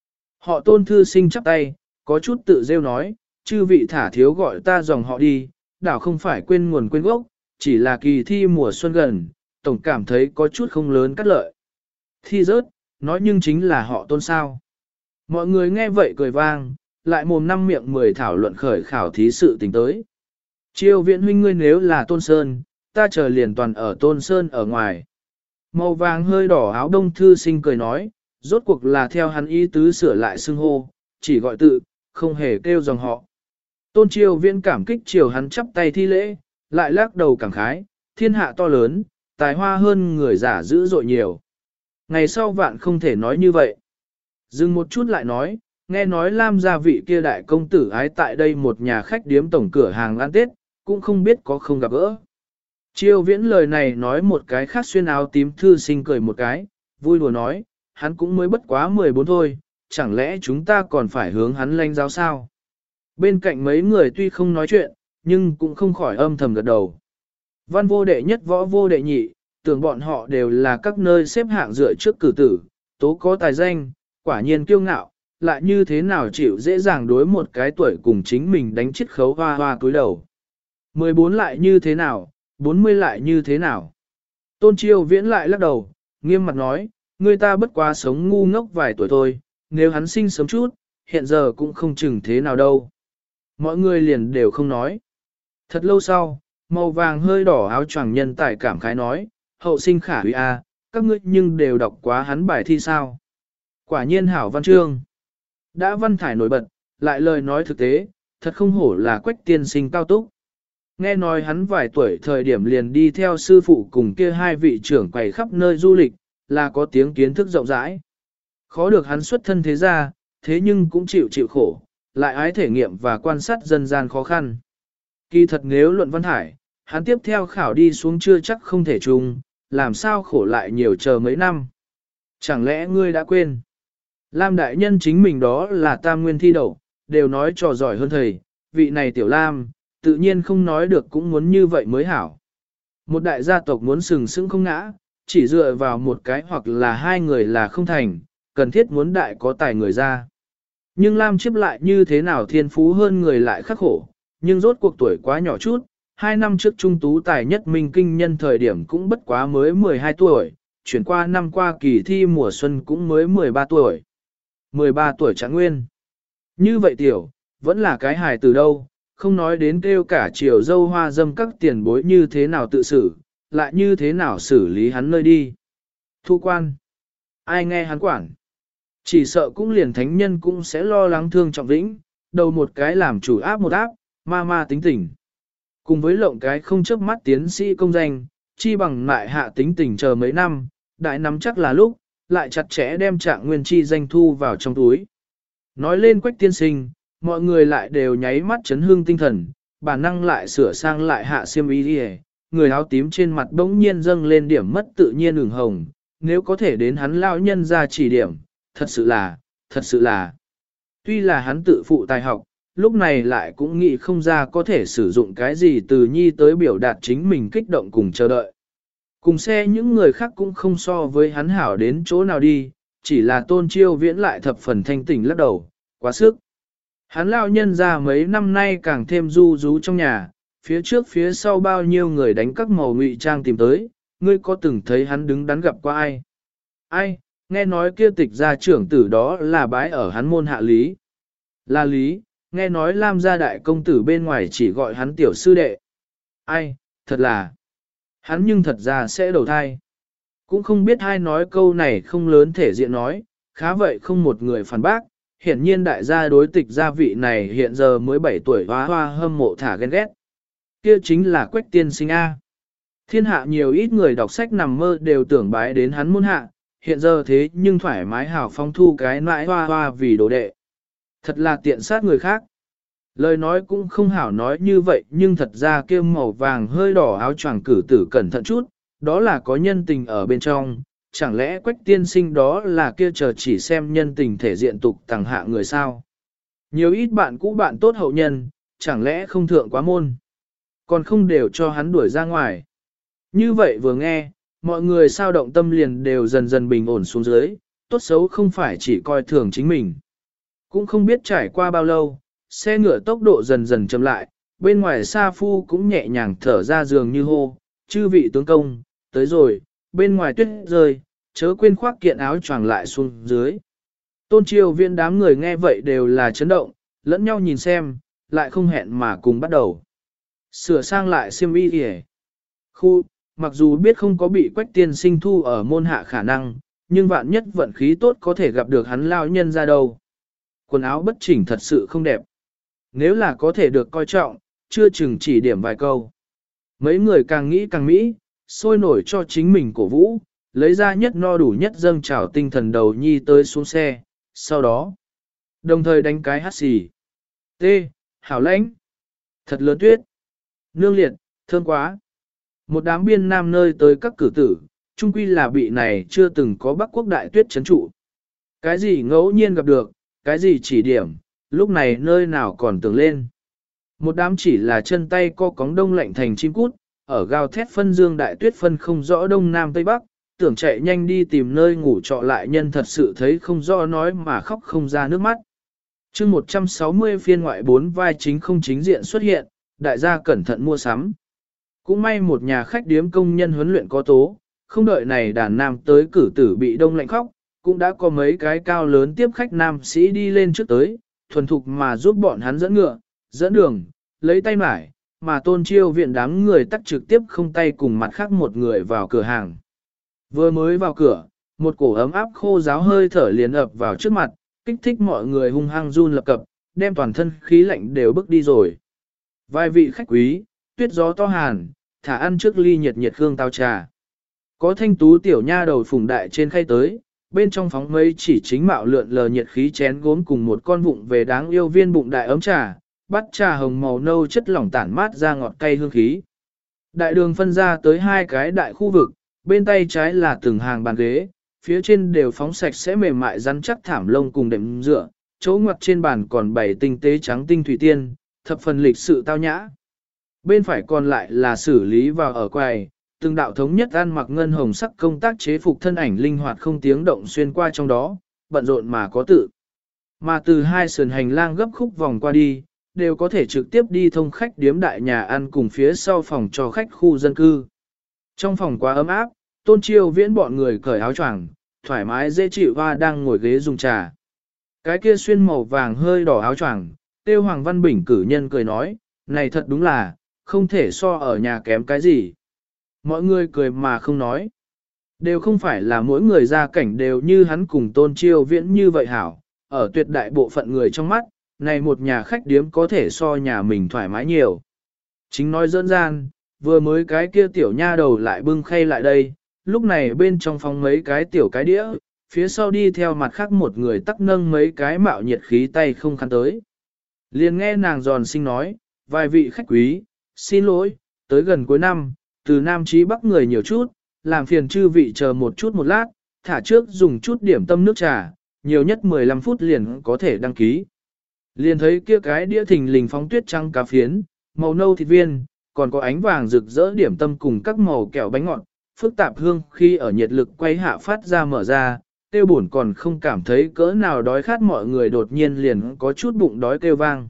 Họ Tôn thư sinh chắp tay, có chút tự rêu nói, chư vị thả thiếu gọi ta dòng họ đi, đảo không phải quên nguồn quên gốc, chỉ là kỳ thi mùa xuân gần, tổng cảm thấy có chút không lớn cắt lợi. Thi rớt, nói nhưng chính là họ Tôn sao. Mọi người nghe vậy cười vang, lại mồm năm miệng mười thảo luận khởi khảo thí sự tình tới. Triều viện huynh ngươi nếu là Tôn Sơn, ta chờ liền toàn ở Tôn Sơn ở ngoài. Màu vàng hơi đỏ áo đông thư sinh cười nói, rốt cuộc là theo hắn ý tứ sửa lại xưng hô, chỉ gọi tự, không hề kêu dòng họ. Tôn Triều Viễn cảm kích chiều hắn chắp tay thi lễ, lại lắc đầu cảm khái, thiên hạ to lớn, tài hoa hơn người giả dữ dội nhiều. Ngày sau vạn không thể nói như vậy. Dừng một chút lại nói, nghe nói Lam gia vị kia đại công tử ái tại đây một nhà khách điếm tổng cửa hàng ăn Tết, cũng không biết có không gặp gỡ. Triều Viễn lời này nói một cái khác xuyên áo tím thư sinh cười một cái, vui đùa nói, hắn cũng mới bất quá mười bốn thôi, chẳng lẽ chúng ta còn phải hướng hắn lãnh giáo sao? Bên cạnh mấy người tuy không nói chuyện, nhưng cũng không khỏi âm thầm gật đầu. Văn vô đệ nhất võ vô đệ nhị, tưởng bọn họ đều là các nơi xếp hạng dựa trước cử tử, tố có tài danh, quả nhiên kiêu ngạo, lại như thế nào chịu dễ dàng đối một cái tuổi cùng chính mình đánh chết khấu hoa hoa cúi đầu. mười bốn lại như thế nào, bốn mươi lại như thế nào. Tôn Triều Viễn lại lắc đầu, nghiêm mặt nói, người ta bất quá sống ngu ngốc vài tuổi thôi, nếu hắn sinh sớm chút, hiện giờ cũng không chừng thế nào đâu. Mọi người liền đều không nói. Thật lâu sau, màu vàng hơi đỏ áo choàng nhân tài cảm khái nói, hậu sinh khả uy a, các ngươi nhưng đều đọc quá hắn bài thi sao. Quả nhiên hảo văn chương. Đã văn thải nổi bật, lại lời nói thực tế, thật không hổ là quách tiên sinh cao túc. Nghe nói hắn vài tuổi thời điểm liền đi theo sư phụ cùng kia hai vị trưởng quầy khắp nơi du lịch, là có tiếng kiến thức rộng rãi. Khó được hắn xuất thân thế ra, thế nhưng cũng chịu chịu khổ, lại ái thể nghiệm và quan sát dân gian khó khăn. Kỳ thật nếu luận văn hải, hắn tiếp theo khảo đi xuống chưa chắc không thể trùng, làm sao khổ lại nhiều chờ mấy năm. Chẳng lẽ ngươi đã quên? Lam đại nhân chính mình đó là tam nguyên thi đậu, đều nói trò giỏi hơn thầy, vị này tiểu Lam, tự nhiên không nói được cũng muốn như vậy mới hảo. Một đại gia tộc muốn sừng sững không ngã, chỉ dựa vào một cái hoặc là hai người là không thành, cần thiết muốn đại có tài người ra. Nhưng Lam Chiếp lại như thế nào thiên phú hơn người lại khắc khổ, nhưng rốt cuộc tuổi quá nhỏ chút, hai năm trước trung tú tài nhất minh kinh nhân thời điểm cũng bất quá mới mười hai tuổi, chuyển qua năm qua kỳ thi mùa xuân cũng mới mười ba tuổi. mười ba tuổi Trạng Nguyên. Như vậy tiểu, vẫn là cái hài từ đâu, không nói đến kêu cả chiều dâu hoa dâm các tiền bối như thế nào tự xử, lại như thế nào xử lý hắn nơi đi. Thu quan. Ai nghe hắn quản. Chỉ sợ cũng liền thánh nhân cũng sẽ lo lắng thương trọng vĩnh, đầu một cái làm chủ áp một áp, ma ma tính tình. Cùng với lộng cái không chớp mắt tiến sĩ công danh, chi bằng lại hạ tính tình chờ mấy năm, đại nắm chắc là lúc, lại chặt chẽ đem Trạng Nguyên chi danh thu vào trong túi. Nói lên Quách tiên sinh, mọi người lại đều nháy mắt chấn hương tinh thần, bản năng lại sửa sang lại hạ xiêm y đi, người áo tím trên mặt bỗng nhiên dâng lên điểm mất tự nhiên ửng hồng, nếu có thể đến hắn lão nhân ra chỉ điểm, thật sự là, thật sự là. Tuy là hắn tự phụ tài học, lúc này lại cũng nghĩ không ra có thể sử dụng cái gì từ nhi tới biểu đạt chính mình kích động cùng chờ đợi. Cùng xe những người khác cũng không so với hắn hảo đến chỗ nào đi, chỉ là Tôn Chiêu Viễn lại thập phần thanh tỉnh lắc đầu, quá sức. Hắn lão nhân ra mấy năm nay càng thêm du rú trong nhà, phía trước phía sau bao nhiêu người đánh các màu ngụy trang tìm tới, ngươi có từng thấy hắn đứng đắn gặp qua ai? Ai, nghe nói kia tịch gia trưởng tử đó là bái ở hắn môn hạ lý. Là lý, nghe nói Lam gia đại công tử bên ngoài chỉ gọi hắn tiểu sư đệ. Ai, thật là, hắn nhưng thật ra sẽ đầu thai. Cũng không biết ai nói câu này không lớn thể diện nói, khá vậy không một người phản bác. Hiển nhiên đại gia đối tịch gia vị này hiện giờ mới bảy tuổi hoa hoa hâm mộ thả ghen ghét. Kia chính là Quách tiên sinh A. Thiên hạ nhiều ít người đọc sách nằm mơ đều tưởng bái đến hắn môn hạ, hiện giờ thế nhưng thoải mái hào phong thu cái nãi hoa hoa vì đồ đệ. Thật là tiện sát người khác. Lời nói cũng không hảo nói như vậy nhưng thật ra kia màu vàng hơi đỏ áo choàng cử tử cẩn thận chút, đó là có nhân tình ở bên trong. Chẳng lẽ Quách tiên sinh đó là kia chờ chỉ xem nhân tình thể diện tục tàng hạ người sao? Nhiều ít bạn cũ bạn tốt hậu nhân, chẳng lẽ không thượng quá môn? Còn không đều cho hắn đuổi ra ngoài. Như vậy vừa nghe, mọi người sao động tâm liền đều dần dần bình ổn xuống dưới, tốt xấu không phải chỉ coi thường chính mình. Cũng không biết trải qua bao lâu, xe ngựa tốc độ dần dần chậm lại, bên ngoài Sa Phu cũng nhẹ nhàng thở ra giường như hô, chư vị tướng công, tới rồi, bên ngoài tuyết rơi, chớ quên khoác kiện áo choàng lại xuống dưới. Tôn Chiêu Viễn đám người nghe vậy đều là chấn động, lẫn nhau nhìn xem, lại không hẹn mà cùng bắt đầu. Sửa sang lại xiêm y kìa. Khu, mặc dù biết không có bị Quách tiên sinh thu ở môn hạ khả năng, nhưng vạn nhất vận khí tốt có thể gặp được hắn lao nhân ra đâu. Quần áo bất chỉnh thật sự không đẹp. Nếu là có thể được coi trọng, chưa chừng chỉ điểm vài câu. Mấy người càng nghĩ càng mỹ, sôi nổi cho chính mình cổ vũ, lấy ra nhất no đủ nhất dâng trào tinh thần đầu nhi tới xuống xe, sau đó, đồng thời đánh cái hát xì. T. Hảo lãnh. Thật lớn tuyết. Nương liệt, thơm quá. Một đám biên nam nơi tới các cử tử, chung quy là bị này chưa từng có Bắc quốc đại tuyết chấn trụ. Cái gì ngẫu nhiên gặp được, cái gì chỉ điểm, lúc này nơi nào còn tưởng lên. Một đám chỉ là chân tay co cóng đông lạnh thành chim cút, ở gào thét phân dương đại tuyết phân không rõ đông nam tây bắc, tưởng chạy nhanh đi tìm nơi ngủ trọ lại nhân thật sự thấy không rõ nói mà khóc không ra nước mắt. chương một trăm sáu mươi phiên ngoại bốn vai chính không chính diện xuất hiện, đại gia cẩn thận mua sắm. Cũng may một nhà khách điếm công nhân huấn luyện có tố, không đợi này đàn nam tới cử tử bị đông lạnh khóc, cũng đã có mấy cái cao lớn tiếp khách nam sĩ đi lên trước tới, thuần thục mà giúp bọn hắn dẫn ngựa, dẫn đường, lấy tay mải, mà Tôn Chiêu Viện đám người tắt trực tiếp không tay cùng mặt khác một người vào cửa hàng. Vừa mới vào cửa, một cổ ấm áp khô ráo hơi thở liền ập vào trước mặt, kích thích mọi người hung hăng run lập cập, đem toàn thân khí lạnh đều bước đi rồi. Vài vị khách quý, tuyết gió to hàn, thả ăn trước ly nhiệt nhiệt hương tao trà. Có thanh tú tiểu nha đầu phùng đại trên khay tới, bên trong phóng mây chỉ chính mạo lượn lờ nhiệt khí chén gốm cùng một con vụng về đáng yêu viên bụng đại ấm trà, bắt trà hồng màu nâu chất lỏng tản mát ra ngọt cay hương khí. Đại đường phân ra tới hai cái đại khu vực, bên tay trái là từng hàng bàn ghế, phía trên đều phóng sạch sẽ mềm mại rắn chắc thảm lông cùng đệm dựa, chỗ ngoặt trên bàn còn bảy tinh tế trắng tinh thủy tiên, thập phần lịch sự tao nhã. Bên phải còn lại là xử lý vào ở quầy, từng đạo thống nhất ăn mặc ngân hồng sắc công tác chế phục thân ảnh linh hoạt không tiếng động xuyên qua trong đó, bận rộn mà có tự. Mà từ hai sườn hành lang gấp khúc vòng qua đi, đều có thể trực tiếp đi thông khách điếm đại nhà ăn cùng phía sau phòng cho khách khu dân cư. Trong phòng quá ấm áp, Tôn Chiêu Viễn bọn người cởi áo choàng, thoải mái dễ chịu hoa đang ngồi ghế dùng trà. Cái kia xuyên màu vàng hơi đỏ áo choàng, Tiêu Hoàng Văn Bình cử nhân cười nói, này thật đúng là, không thể so ở nhà kém cái gì. Mọi người cười mà không nói. Đều không phải là mỗi người ra cảnh đều như hắn cùng Tôn Chiêu Viễn như vậy hảo, ở tuyệt đại bộ phận người trong mắt, này một nhà khách điếm có thể so nhà mình thoải mái nhiều. Chính nói dẫn gian, vừa mới cái kia tiểu nha đầu lại bưng khay lại đây, lúc này bên trong phòng mấy cái tiểu cái đĩa, phía sau đi theo mặt khác một người tắc nâng mấy cái mạo nhiệt khí tay không khăn tới. Liền nghe nàng giòn xinh nói, vài vị khách quý, xin lỗi, tới gần cuối năm, từ Nam chí Bắc người nhiều chút, làm phiền chư vị chờ một chút một lát, thả trước dùng chút điểm tâm nước trà, nhiều nhất mười lăm phút liền có thể đăng ký. Liền thấy kia cái đĩa thình lình phóng tuyết trắng cá phiến, màu nâu thịt viên, còn có ánh vàng rực rỡ điểm tâm cùng các màu kẹo bánh ngọt, phức tạp hương khi ở nhiệt lực quay hạ phát ra mở ra, tiêu buồn còn không cảm thấy cỡ nào đói khát mọi người đột nhiên liền có chút bụng đói kêu vang.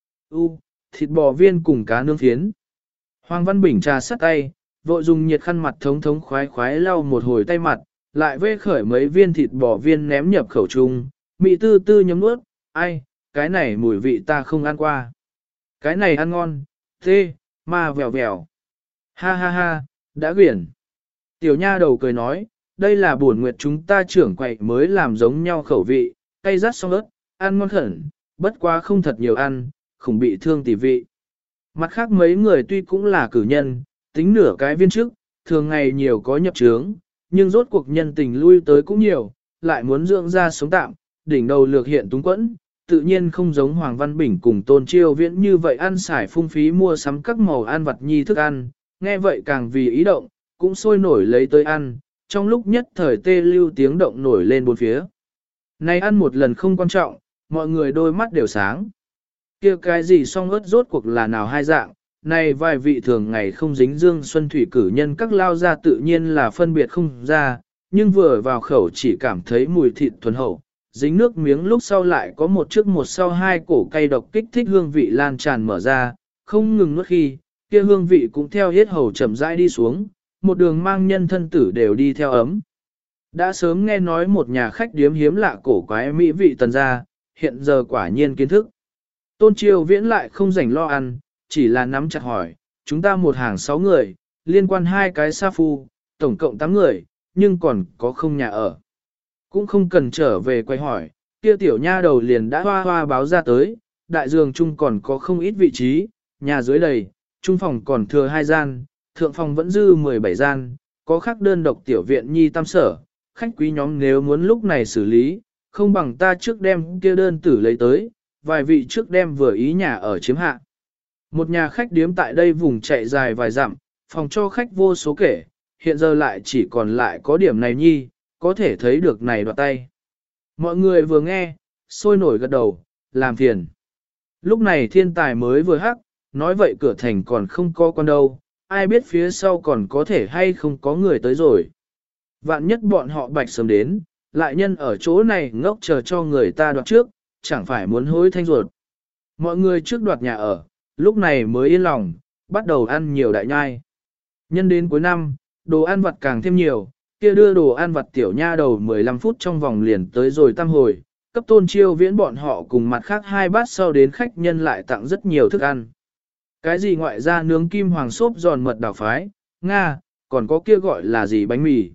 U, thịt bò viên cùng cá nướng phiến. Hoàng Văn Bình trà sắt tay, vội dùng nhiệt khăn mặt thống thống khoái khoái lau một hồi tay mặt, lại vê khởi mấy viên thịt bò viên ném nhập khẩu trung, mị tư tư nhấm nuốt, ai, cái này mùi vị ta không ăn qua. Cái này ăn ngon, tê, ma vèo vèo. Ha ha ha, đã quyển. Tiểu nha đầu cười nói, đây là buồn nguyệt chúng ta trưởng quậy mới làm giống nhau khẩu vị, cay rát xong ớt, ăn ngon khẩn, bất quá không thật nhiều ăn, khủng bị thương tỷ vị. Mặt khác mấy người tuy cũng là cử nhân, tính nửa cái viên chức, thường ngày nhiều có nhập trướng, nhưng rốt cuộc nhân tình lui tới cũng nhiều, lại muốn dưỡng ra sống tạm, đỉnh đầu lược hiện túng quẫn, tự nhiên không giống Hoàng Văn Bình cùng Tôn Chiêu Viễn như vậy ăn xài phung phí mua sắm các màu ăn vặt nhi thức ăn, nghe vậy càng vì ý động, cũng sôi nổi lấy tới ăn, trong lúc nhất thời tê lưu tiếng động nổi lên bốn phía. Này ăn một lần không quan trọng, mọi người đôi mắt đều sáng. Kia cái gì song ớt rốt cuộc là nào hai dạng, này vài vị thường ngày không dính dương xuân thủy cử nhân các lao ra tự nhiên là phân biệt không ra, nhưng vừa vào khẩu chỉ cảm thấy mùi thịt thuần hậu, dính nước miếng lúc sau lại có một trước một sau hai cổ cay độc kích thích hương vị lan tràn mở ra, không ngừng nuốt khi, kia hương vị cũng theo hết hầu chậm rãi đi xuống, một đường mang nhân thân tử đều đi theo ấm. Đã sớm nghe nói một nhà khách điếm hiếm lạ cổ quái mỹ vị tần gia, hiện giờ quả nhiên kiến thức. Tôn Chiêu Viễn lại không rảnh lo ăn, chỉ là nắm chặt hỏi, chúng ta một hàng sáu người, liên quan hai cái sa phu, tổng cộng tám người, nhưng còn có không nhà ở. Cũng không cần trở về quay hỏi, kia tiểu nha đầu liền đã hoa hoa báo ra tới, đại giường chung còn có không ít vị trí, nhà dưới đầy, trung phòng còn thừa hai gian, thượng phòng vẫn dư mười bảy gian, có khác đơn độc tiểu viện nhi tam sở, khách quý nhóm nếu muốn lúc này xử lý, không bằng ta trước đem kia đơn tử lấy tới, vài vị trước đem vừa ý nhà ở chiếm hạ. Một nhà khách điếm tại đây vùng chạy dài vài dặm, phòng cho khách vô số kể, hiện giờ lại chỉ còn lại có điểm này nhi, có thể thấy được này đoạt tay. Mọi người vừa nghe, sôi nổi gật đầu, làm phiền. Lúc này thiên tài mới vừa hắc, nói vậy cửa thành còn không có con đâu, ai biết phía sau còn có thể hay không có người tới rồi. Vạn nhất bọn họ bạch sớm đến, lại nhân ở chỗ này ngốc chờ cho người ta đoạt trước, chẳng phải muốn hối thanh ruột. Mọi người trước đoạt nhà ở, lúc này mới yên lòng, bắt đầu ăn nhiều đại nhai. Nhân đến cuối năm, đồ ăn vặt càng thêm nhiều, kia đưa đồ ăn vặt tiểu nha đầu mười lăm phút trong vòng liền tới rồi tam hồi, cấp Tôn Chiêu Viễn bọn họ cùng mặt khác hai bát sau đến khách nhân lại tặng rất nhiều thức ăn. Cái gì ngoại ra nướng kim hoàng xốp giòn mật đào phái, Nga, còn có kia gọi là gì bánh mì.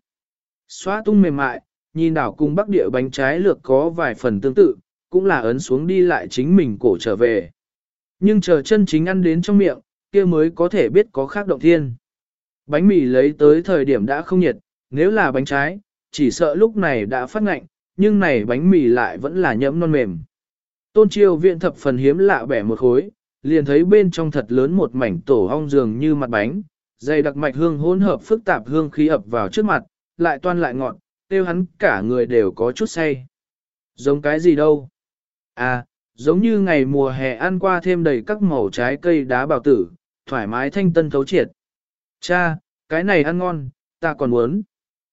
Xóa tung mềm mại, nhìn đảo cùng bắc địa bánh trái lược có vài phần tương tự, cũng là ấn xuống đi lại chính mình cổ trở về. Nhưng chờ chân chính ăn đến trong miệng, kia mới có thể biết có khác động thiên. Bánh mì lấy tới thời điểm đã không nhiệt, nếu là bánh trái, chỉ sợ lúc này đã phát ngạnh, nhưng này bánh mì lại vẫn là nhẫm non mềm. Tôn Chiêu Viễn thập phần hiếm lạ bẻ một khối, liền thấy bên trong thật lớn một mảnh tổ ong dường như mặt bánh, dày đặc mạch hương hỗn hợp phức tạp hương khí ập vào trước mặt, lại toan lại ngọt, tiêu hắn cả người đều có chút say. Giống cái gì đâu? À, giống như ngày mùa hè ăn qua thêm đầy các màu trái cây đá bào tử, thoải mái thanh tân thấu triệt. Cha, cái này ăn ngon, ta còn muốn.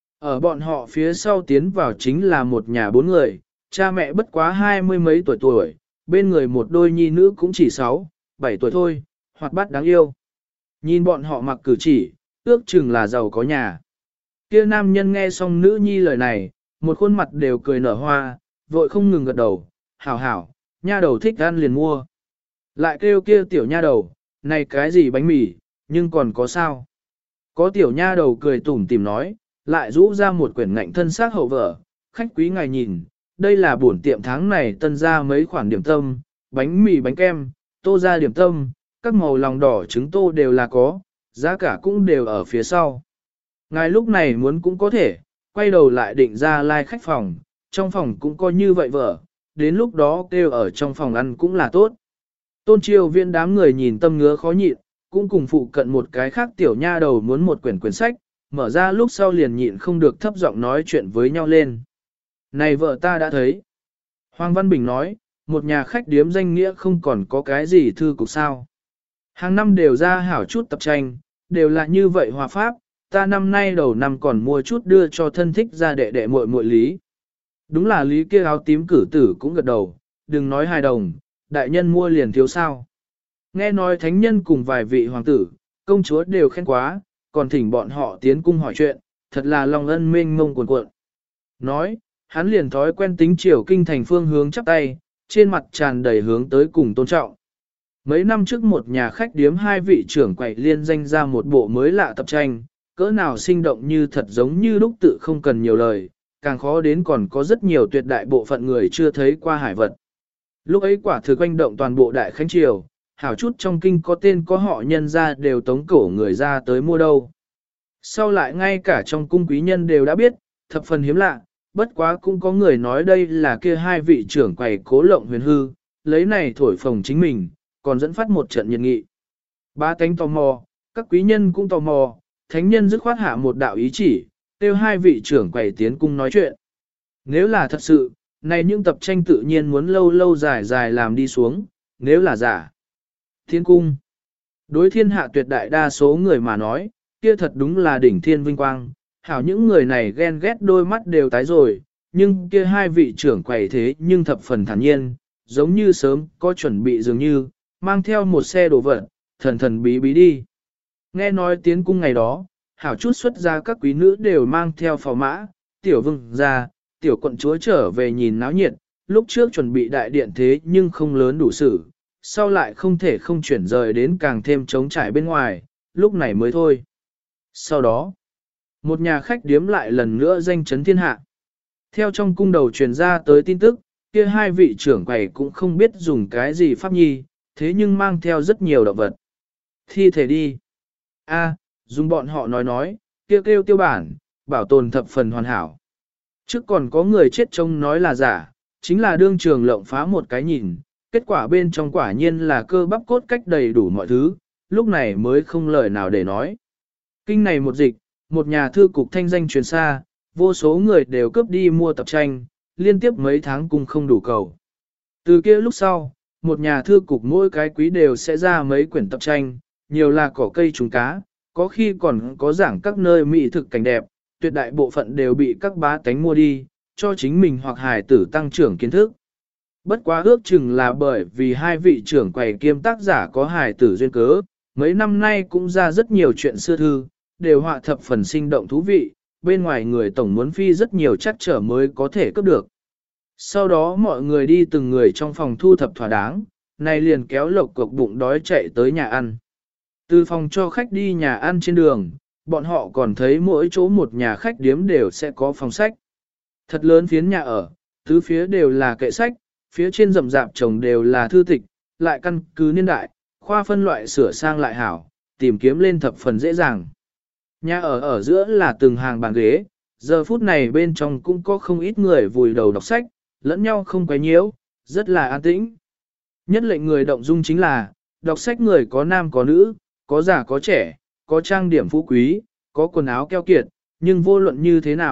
Ở bọn họ phía sau tiến vào chính là một nhà bốn người, cha mẹ bất quá hai mươi mấy tuổi tuổi, bên người một đôi nhi nữ cũng chỉ sáu, bảy tuổi thôi, hoạt bát đáng yêu. Nhìn bọn họ mặc cử chỉ, ước chừng là giàu có nhà. Kia nam nhân nghe xong nữ nhi lời này, một khuôn mặt đều cười nở hoa, vội không ngừng gật đầu, hảo hảo, nha đầu thích ăn liền mua. Lại kêu kia tiểu nha đầu, này cái gì bánh mì, nhưng còn có sao? Có tiểu nha đầu cười tủm tỉm nói, lại rũ ra một quyển ngạnh thân xác hậu vở, khách quý ngài nhìn, đây là bổn tiệm tháng này tân ra mấy khoản điểm tâm, bánh mì bánh kem, tô ra điểm tâm, các màu lòng đỏ trứng tô đều là có, giá cả cũng đều ở phía sau. Ngài lúc này muốn cũng có thể, quay đầu lại định ra lai like khách phòng, trong phòng cũng có như vậy vợ, đến lúc đó kêu ở trong phòng ăn cũng là tốt. Tôn triều viên đám người nhìn tâm ngứa khó nhịn, cũng cùng phụ cận một cái khác tiểu nha đầu muốn một quyển quyển sách, mở ra lúc sau liền nhịn không được thấp giọng nói chuyện với nhau lên. Này vợ ta đã thấy. Hoàng Văn Bình nói, một nhà khách điếm danh nghĩa không còn có cái gì thư cục sao. Hàng năm đều ra hảo chút tập tranh, đều là như vậy hòa pháp, ta năm nay đầu năm còn mua chút đưa cho thân thích ra đệ đệ muội muội lý. Đúng là lý kia áo tím cử tử cũng gật đầu, đừng nói hài đồng, đại nhân mua liền thiếu sao. Nghe nói thánh nhân cùng vài vị hoàng tử, công chúa đều khen quá, còn thỉnh bọn họ tiến cung hỏi chuyện, thật là lòng ân mênh mông cuồn cuộn. Nói, hắn liền thói quen tính chiều kinh thành phương hướng chắp tay, trên mặt tràn đầy hướng tới cùng tôn trọng. Mấy năm trước một nhà khách điếm hai vị trưởng quầy liên danh ra một bộ mới lạ tập tranh, cỡ nào sinh động như thật giống như lúc tự không cần nhiều lời, càng khó đến còn có rất nhiều tuyệt đại bộ phận người chưa thấy qua hải vật. Lúc ấy quả thực quanh động toàn bộ đại khánh triều, hảo chút trong kinh có tên có họ nhân ra đều tống cổ người ra tới mua đâu. Sau lại ngay cả trong cung quý nhân đều đã biết, thập phần hiếm lạ, bất quá cũng có người nói đây là kia hai vị trưởng quầy cố lộng huyền hư, lấy này thổi phồng chính mình, còn dẫn phát một trận nhiệt nghị. Ba tánh tò mò, các quý nhân cũng tò mò, thánh nhân dứt khoát hạ một đạo ý chỉ, kêu hai vị trưởng quầy tiến cung nói chuyện. Nếu là thật sự, này những tập tranh tự nhiên muốn lâu lâu dài dài làm đi xuống, nếu là giả. Thiên cung. Đối thiên hạ tuyệt đại đa số người mà nói, kia thật đúng là đỉnh thiên vinh quang, hảo những người này ghen ghét đôi mắt đều tái rồi, nhưng kia hai vị trưởng quầy thế nhưng thập phần thản nhiên, giống như sớm có chuẩn bị dường như, mang theo một xe đồ vật, thần thần bí bí đi. Nghe nói tiến cung ngày đó, hảo chút xuất ra các quý nữ đều mang theo phò mã, tiểu vương ra, tiểu quận chúa trở về nhìn náo nhiệt, lúc trước chuẩn bị đại điện thế nhưng không lớn đủ sự, sau lại không thể không chuyển rời đến càng thêm trống trải bên ngoài, lúc này mới thôi. Sau đó, một nhà khách điếm lại lần nữa danh chấn thiên hạ. Theo trong cung đầu truyền ra tới tin tức, kia hai vị trưởng quầy cũng không biết dùng cái gì pháp nhi, thế nhưng mang theo rất nhiều động vật. Thi thể đi. A, dùng bọn họ nói nói, kêu kêu tiêu bản, bảo tồn thập phần hoàn hảo. Trước còn có người chết trông nói là giả, chính là đương trường lộng phá một cái nhìn, kết quả bên trong quả nhiên là cơ bắp cốt cách đầy đủ mọi thứ, lúc này mới không lời nào để nói. Kinh này một dịch, một nhà thư cục thanh danh truyền xa, vô số người đều cướp đi mua tập tranh, liên tiếp mấy tháng cùng không đủ cầu. Từ kia lúc sau, một nhà thư cục mỗi cái quý đều sẽ ra mấy quyển tập tranh, nhiều là cỏ cây trùng cá, có khi còn có giảng các nơi mỹ thực cảnh đẹp, tuyệt đại bộ phận đều bị các bá tánh mua đi, cho chính mình hoặc hài tử tăng trưởng kiến thức. Bất quá ước chừng là bởi vì hai vị trưởng quầy kiêm tác giả có hài tử duyên cớ, mấy năm nay cũng ra rất nhiều chuyện xưa thư, đều họa thập phần sinh động thú vị, bên ngoài người tổng muốn phi rất nhiều chắc trở mới có thể cấp được. Sau đó mọi người đi từng người trong phòng thu thập thỏa đáng, này liền kéo lộc cộc bụng đói chạy tới nhà ăn. Từ phòng cho khách đi nhà ăn trên đường, bọn họ còn thấy mỗi chỗ một nhà khách điếm đều sẽ có phòng sách. Thật lớn phiến nhà ở, tứ phía đều là kệ sách, phía trên rậm rạp trồng đều là thư tịch, lại căn cứ niên đại, khoa phân loại sửa sang lại hảo, tìm kiếm lên thập phần dễ dàng. Nhà ở ở giữa là từng hàng bàn ghế, giờ phút này bên trong cũng có không ít người vùi đầu đọc sách, lẫn nhau không quấy nhiễu, rất là an tĩnh. Nhất lệnh người động dung chính là, đọc sách người có nam có nữ, có già có trẻ, có trang điểm phú quý, có quần áo keo kiệt, nhưng vô luận như thế nào,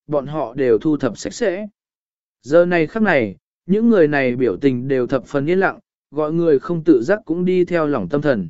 bọn họ đều thu thập sạch sẽ. Giờ này khắc này, những người này biểu tình đều thập phần yên lặng, gọi người không tự giác cũng đi theo lòng tâm thần.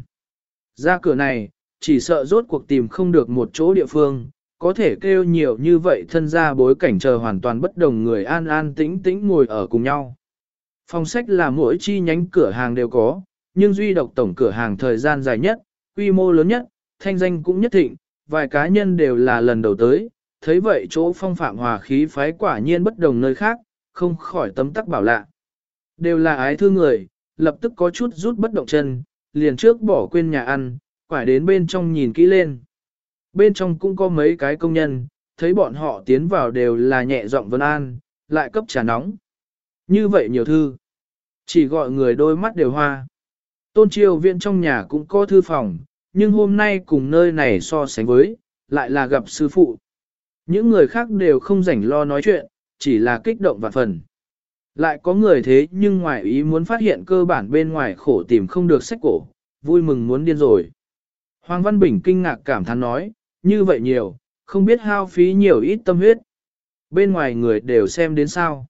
Ra cửa này, chỉ sợ rốt cuộc tìm không được một chỗ địa phương, có thể kêu nhiều như vậy thân ra bối cảnh chờ hoàn toàn bất đồng người an an tĩnh tĩnh ngồi ở cùng nhau. Phòng sách là mỗi chi nhánh cửa hàng đều có, nhưng duy độc tổng cửa hàng thời gian dài nhất, quy mô lớn nhất, thanh danh cũng nhất thịnh, vài cá nhân đều là lần đầu tới, thấy vậy chỗ phong phạm hòa khí phái quả nhiên bất đồng nơi khác, không khỏi tấm tắc bảo lạ. Đều là ái thương người, lập tức có chút rút bất động chân, liền trước bỏ quên nhà ăn, quải đến bên trong nhìn kỹ lên. Bên trong cũng có mấy cái công nhân, thấy bọn họ tiến vào đều là nhẹ giọng vân an, lại cấp trà nóng. Như vậy nhiều thư, chỉ gọi người đôi mắt đều hoa. Tôn Triều Viễn trong nhà cũng có thư phòng, nhưng hôm nay cùng nơi này so sánh với, lại là gặp sư phụ. Những người khác đều không rảnh lo nói chuyện, chỉ là kích động vạn phần. Lại có người thế nhưng ngoài ý muốn phát hiện cơ bản bên ngoài khổ tìm không được sách cổ, vui mừng muốn điên rồi. Hoàng Văn Bình kinh ngạc cảm thán nói, như vậy nhiều, không biết hao phí nhiều ít tâm huyết. Bên ngoài người đều xem đến sao.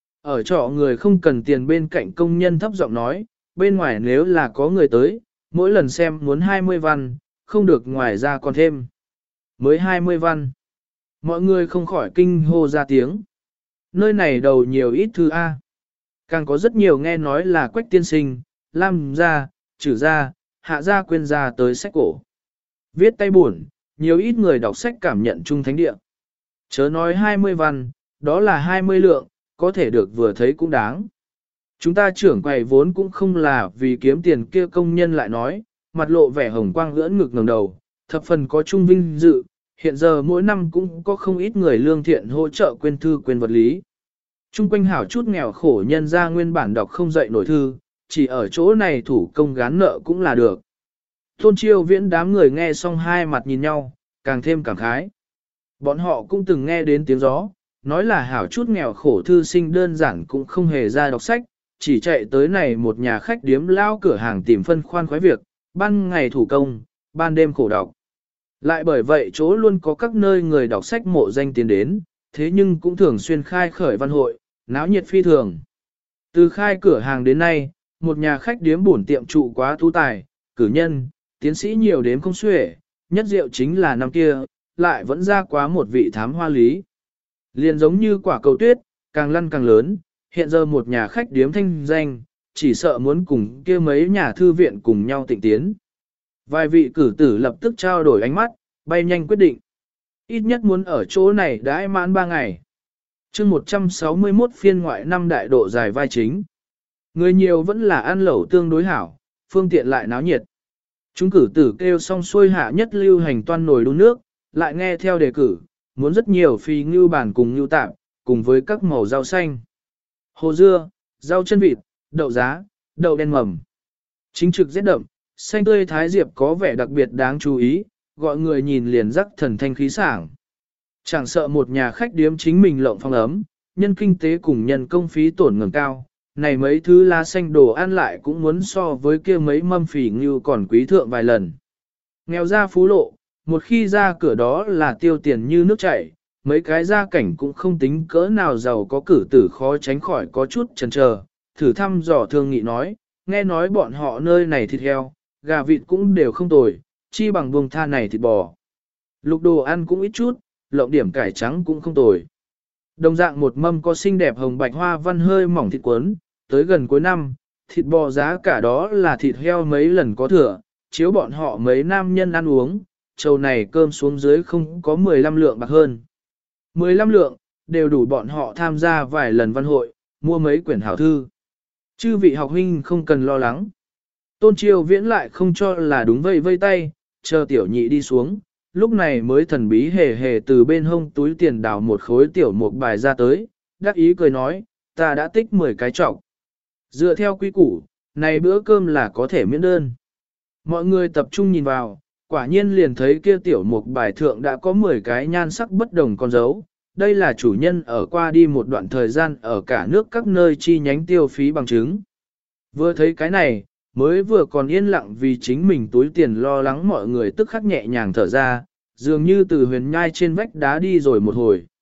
Ở trọ người không cần tiền bên cạnh công nhân thấp giọng nói, bên ngoài nếu là có người tới, mỗi lần xem muốn hai mươi văn, không được ngoài ra còn thêm. Mới hai mươi văn. Mọi người không khỏi kinh hô ra tiếng. Nơi này đầu nhiều ít thư A. Càng có rất nhiều nghe nói là Quách tiên sinh, Lam gia, Trử gia, Hạ gia quên gia tới sách cổ. Viết tay buồn, nhiều ít người đọc sách cảm nhận chung thánh địa. Chớ nói hai mươi văn, đó là hai mươi lượng, có thể được vừa thấy cũng đáng. Chúng ta trưởng quầy vốn cũng không là vì kiếm tiền kia công nhân lại nói, mặt lộ vẻ hồng quang ưỡn ngực ngẩng đầu, thập phần có trung vinh dự, hiện giờ mỗi năm cũng có không ít người lương thiện hỗ trợ quên thư quên vật lý. Trung quanh hảo chút nghèo khổ nhân ra nguyên bản đọc không dậy nổi thư, chỉ ở chỗ này thủ công gán nợ cũng là được. Tôn Triều Viễn đám người nghe xong hai mặt nhìn nhau, càng thêm cảm khái. Bọn họ cũng từng nghe đến tiếng gió, nói là hảo chút nghèo khổ thư sinh đơn giản cũng không hề ra đọc sách, chỉ chạy tới này một nhà khách điếm lao cửa hàng tìm phân khoan khoái việc, ban ngày thủ công, ban đêm khổ đọc. Lại bởi vậy chỗ luôn có các nơi người đọc sách mộ danh tiến đến, thế nhưng cũng thường xuyên khai khởi văn hội, náo nhiệt phi thường. Từ khai cửa hàng đến nay, một nhà khách điếm bổn tiệm trụ quá tú tài, cử nhân, tiến sĩ nhiều đếm không xuể, nhất diệu chính là năm kia, lại vẫn ra quá một vị thám hoa lý. Liền giống như quả cầu tuyết, càng lăn càng lớn, hiện giờ một nhà khách điếm thanh danh, chỉ sợ muốn cùng kia mấy nhà thư viện cùng nhau tịnh tiến. Vài vị cử tử lập tức trao đổi ánh mắt, bay nhanh quyết định. Ít nhất muốn ở chỗ này đãi mãn ba ngày. chương một trăm sáu mươi mốt phiên ngoại năm đại độ dài vai chính. Người nhiều vẫn là ăn lẩu tương đối hảo, phương tiện lại náo nhiệt. Chúng cử tử kêu xong xuôi hạ nhất lưu hành toan nồi đun nước, lại nghe theo đề cử, muốn rất nhiều phi ngưu bản cùng ngưu tạm, cùng với các màu rau xanh. Hồ dưa, rau chân vịt, đậu giá, đậu đen mầm. Chính trực rét đậm, xanh tươi thái diệp có vẻ đặc biệt đáng chú ý, gọi người nhìn liền rắc thần thanh khí sảng. Chẳng sợ một nhà khách điếm chính mình lộng phong ấm, nhân kinh tế cùng nhân công phí tổn ngầm cao, này mấy thứ lá xanh đồ ăn lại cũng muốn so với kia mấy mâm phỉ ngưu còn quý thượng vài lần. Nghèo ra phú lộ, một khi ra cửa đó là tiêu tiền như nước chảy, mấy cái gia cảnh cũng không tính cỡ nào giàu có cử tử khó tránh khỏi có chút chần chờ, thử thăm dò thương nghị nói, nghe nói bọn họ nơi này thịt heo, gà vịt cũng đều không tồi, chi bằng buông tha này thịt bò. Lục đồ ăn cũng ít chút, lộng điểm cải trắng cũng không tồi. Đồng dạng một mâm có xinh đẹp hồng bạch hoa văn hơi mỏng thịt cuốn, tới gần cuối năm, thịt bò giá cả đó là thịt heo mấy lần có thừa, chiếu bọn họ mấy nam nhân ăn uống, trầu này cơm xuống dưới không có mười lăm lượng bạc hơn. mười lăm lượng, đều đủ bọn họ tham gia vài lần văn hội, mua mấy quyển hảo thư. Chư vị học huynh không cần lo lắng. Tôn Triều Viễn lại không cho là đúng vây vây tay, chờ tiểu nhị đi xuống, lúc này mới thần bí hề hề từ bên hông túi tiền đào một khối tiểu một bài ra tới, đắc ý cười nói, ta đã tích mười cái trọng. Dựa theo quy củ, này bữa cơm là có thể miễn đơn. Mọi người tập trung nhìn vào, quả nhiên liền thấy kia tiểu một bài thượng đã có mười cái nhan sắc bất đồng con dấu. Đây là chủ nhân ở qua đi một đoạn thời gian ở cả nước các nơi chi nhánh tiêu phí bằng chứng. Vừa thấy cái này, mới vừa còn yên lặng vì chính mình túi tiền lo lắng mọi người tức khắc nhẹ nhàng thở ra, dường như từ huyền nhai trên vách đá đi rồi một hồi.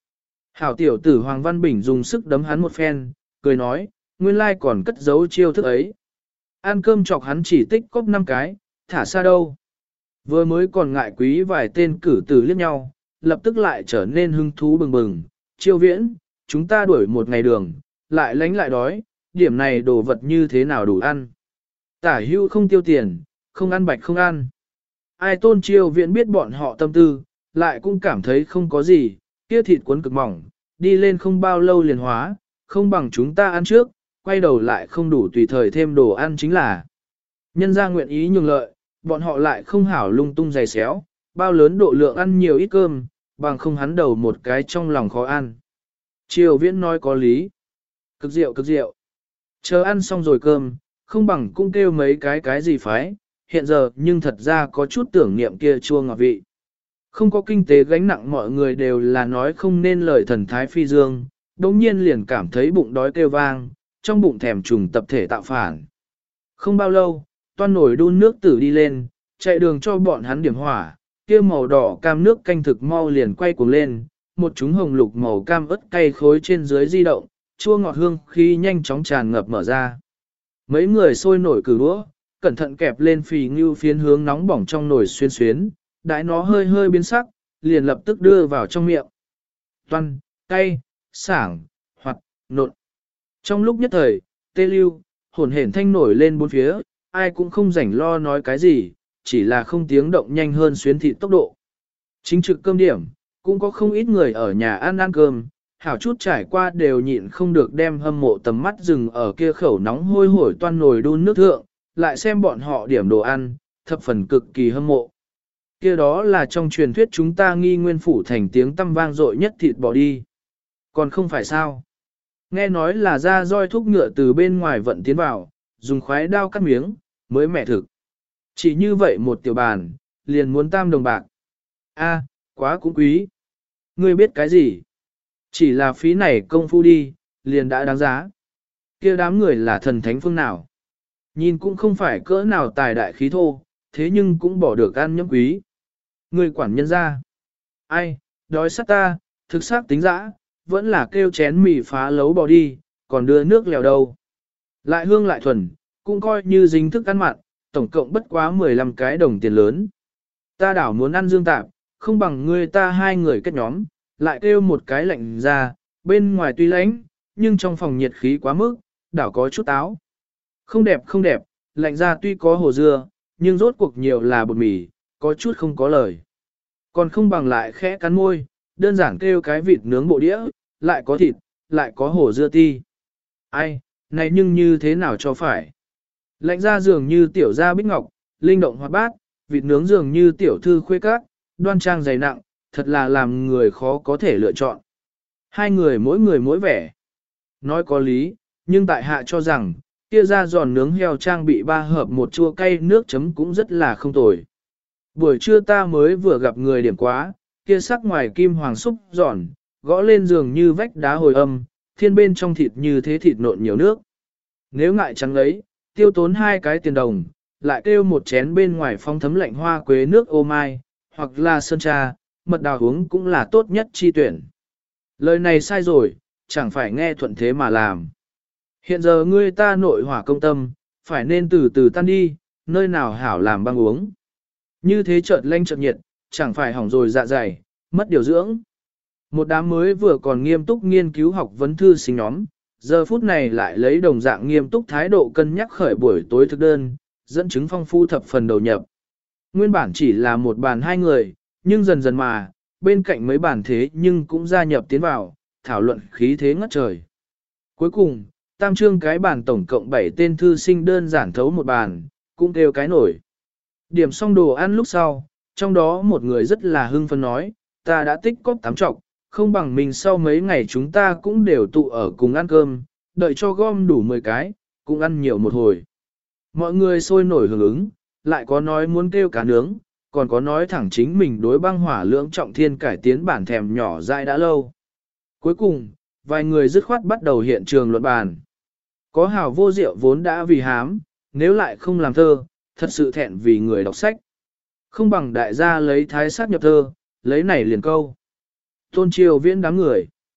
Hảo tiểu tử Hoàng Văn Bình dùng sức đấm hắn một phen, cười nói, nguyên lai còn cất giấu chiêu thức ấy. Ăn cơm chọc hắn chỉ tích cóp năm cái, thả xa đâu. Vừa mới còn ngại quý vài tên cử tử liếc nhau, lập tức lại trở nên hứng thú bừng bừng. Chiêu viễn, chúng ta đuổi một ngày đường, lại lánh lại đói, điểm này đồ vật như thế nào đủ ăn. Tả hưu không tiêu tiền, không ăn bạch không ăn. Ai tôn chiêu viễn biết bọn họ tâm tư, lại cũng cảm thấy không có gì, kia thịt cuốn cực mỏng, đi lên không bao lâu liền hóa, không bằng chúng ta ăn trước, quay đầu lại không đủ tùy thời thêm đồ ăn chính là. Nhân ra nguyện ý nhường lợi, bọn họ lại không hảo lung tung giày xéo, bao lớn độ lượng ăn nhiều ít cơm, bằng không hắn đầu một cái trong lòng khó ăn. Triều viễn nói có lý. Cực rượu cực rượu. Chờ ăn xong rồi cơm, không bằng cũng kêu mấy cái cái gì phái, hiện giờ nhưng thật ra có chút tưởng niệm kia chua ngọt vị. Không có kinh tế gánh nặng mọi người đều là nói không nên lời thần thái phi dương, đồng nhiên liền cảm thấy bụng đói kêu vang, trong bụng thèm trùng tập thể tạo phản. Không bao lâu, toan nổi đun nước tử đi lên, chạy đường cho bọn hắn điểm hỏa, kia màu đỏ cam nước canh thực mau liền quay cuồng lên, một chúng hồng lục màu cam ớt cay khối trên dưới di động, chua ngọt hương khi nhanh chóng tràn ngập mở ra. Mấy người sôi nổi cử đũa, cẩn thận kẹp lên phì ngưu phiến hướng nóng bỏng trong nồi xuyên xuyến, đãi nó hơi hơi biến sắc, liền lập tức đưa vào trong miệng. Toan, cay, sảng, hoặc, nộn. Trong lúc nhất thời, tê lưu, hồn hển thanh nổi lên bốn phía, ai cũng không rảnh lo nói cái gì, chỉ là không tiếng động nhanh hơn xuyến thịt tốc độ. Chính trực cơm điểm, cũng có không ít người ở nhà ăn ăn cơm, hảo chút trải qua đều nhịn không được đem hâm mộ tầm mắt dừng ở kia khẩu nóng hôi hổi toan nồi đun nước thượng, lại xem bọn họ điểm đồ ăn, thập phần cực kỳ hâm mộ. Kia đó là trong truyền thuyết chúng ta nghi nguyên phủ thành tiếng tăm vang dội nhất thịt bỏ đi. Còn không phải sao? Nghe nói là ra roi thúc ngựa từ bên ngoài vận tiến vào, dùng khoái đao cắt miếng, mới mẻ thực. Chỉ như vậy một tiểu bàn, liền muốn tam đồng bạc. A, quá cũng quý. Ngươi biết cái gì? Chỉ là phí này công phu đi, liền đã đáng giá. Kia đám người là thần thánh phương nào? Nhìn cũng không phải cỡ nào tài đại khí thô, thế nhưng cũng bỏ được ăn nhấm quý. Ngươi quản nhân ra. Ai, đói sát ta, thực xác tính dã, vẫn là kêu chén mì phá lấu bỏ đi, còn đưa nước lèo đâu. Lại hương lại thuần, cũng coi như dính thức ăn mặn, tổng cộng bất quá mười lăm cái đồng tiền lớn. Ta đảo muốn ăn dương tạp, không bằng ngươi ta hai người kết nhóm, lại kêu một cái lạnh ra, bên ngoài tuy lạnh, nhưng trong phòng nhiệt khí quá mức, đảo có chút táo. Không đẹp không đẹp, lạnh ra tuy có hồ dưa, nhưng rốt cuộc nhiều là bột mì, có chút không có lời. Còn không bằng lại khẽ cắn môi, đơn giản kêu cái vịt nướng bộ đĩa, lại có thịt, lại có hồ dưa ti. Ai, này nhưng như thế nào cho phải? Lạnh ra dường như tiểu gia bích ngọc, linh động hoạt bát, vịt nướng dường như tiểu thư khuê các, đoan trang dày nặng, thật là làm người khó có thể lựa chọn. Hai người mỗi người mỗi vẻ. Nói có lý, nhưng tại hạ cho rằng, kia ra giòn nướng heo trang bị ba hợp một chua cay nước chấm cũng rất là không tồi. Buổi trưa ta mới vừa gặp người điểm quá, kia sắc ngoài kim hoàng xúc giòn, gõ lên giường như vách đá hồi âm, thiên bên trong thịt như thế thịt nộn nhiều nước. Nếu ngại trắng lấy, tiêu tốn hai cái tiền đồng, lại kêu một chén bên ngoài phong thấm lạnh hoa quế nước ô mai, hoặc là sơn trà, mật đào uống cũng là tốt nhất chi tuyển. Lời này sai rồi, chẳng phải nghe thuận thế mà làm. Hiện giờ ngươi ta nội hỏa công tâm, phải nên từ từ tan đi, nơi nào hảo làm băng uống. Như thế chợt lanh chợt nhiệt, chẳng phải hỏng rồi dạ dày, mất điều dưỡng. Một đám mới vừa còn nghiêm túc nghiên cứu học vấn thư sinh nhóm, giờ phút này lại lấy đồng dạng nghiêm túc thái độ cân nhắc khởi buổi tối thực đơn, dẫn chứng phong phu thập phần đầu nhập. Nguyên bản chỉ là một bàn hai người, nhưng dần dần mà, bên cạnh mấy bàn thế nhưng cũng gia nhập tiến vào, thảo luận khí thế ngất trời. Cuối cùng, tam trương cái bàn tổng cộng bảy tên thư sinh đơn giản thấu một bàn, cũng kêu cái nổi. Điểm xong đồ ăn lúc sau, trong đó một người rất là hưng phấn nói, ta đã tích cóp tám trọng, không bằng mình sau mấy ngày chúng ta cũng đều tụ ở cùng ăn cơm, đợi cho gom đủ mười cái, cũng ăn nhiều một hồi. Mọi người sôi nổi hưởng ứng, lại có nói muốn kêu cá nướng, còn có nói thẳng chính mình đối băng hỏa lưỡng trọng thiên cải tiến bản thèm nhỏ dại đã lâu. Cuối cùng, vài người dứt khoát bắt đầu hiện trường luận bàn. Có hào vô diệu vốn đã vì hám, nếu lại không làm thơ, thật sự thẹn vì người đọc sách. Không bằng đại gia lấy thái sát nhập thơ, lấy này liền câu. Tôn triều viễn đám người.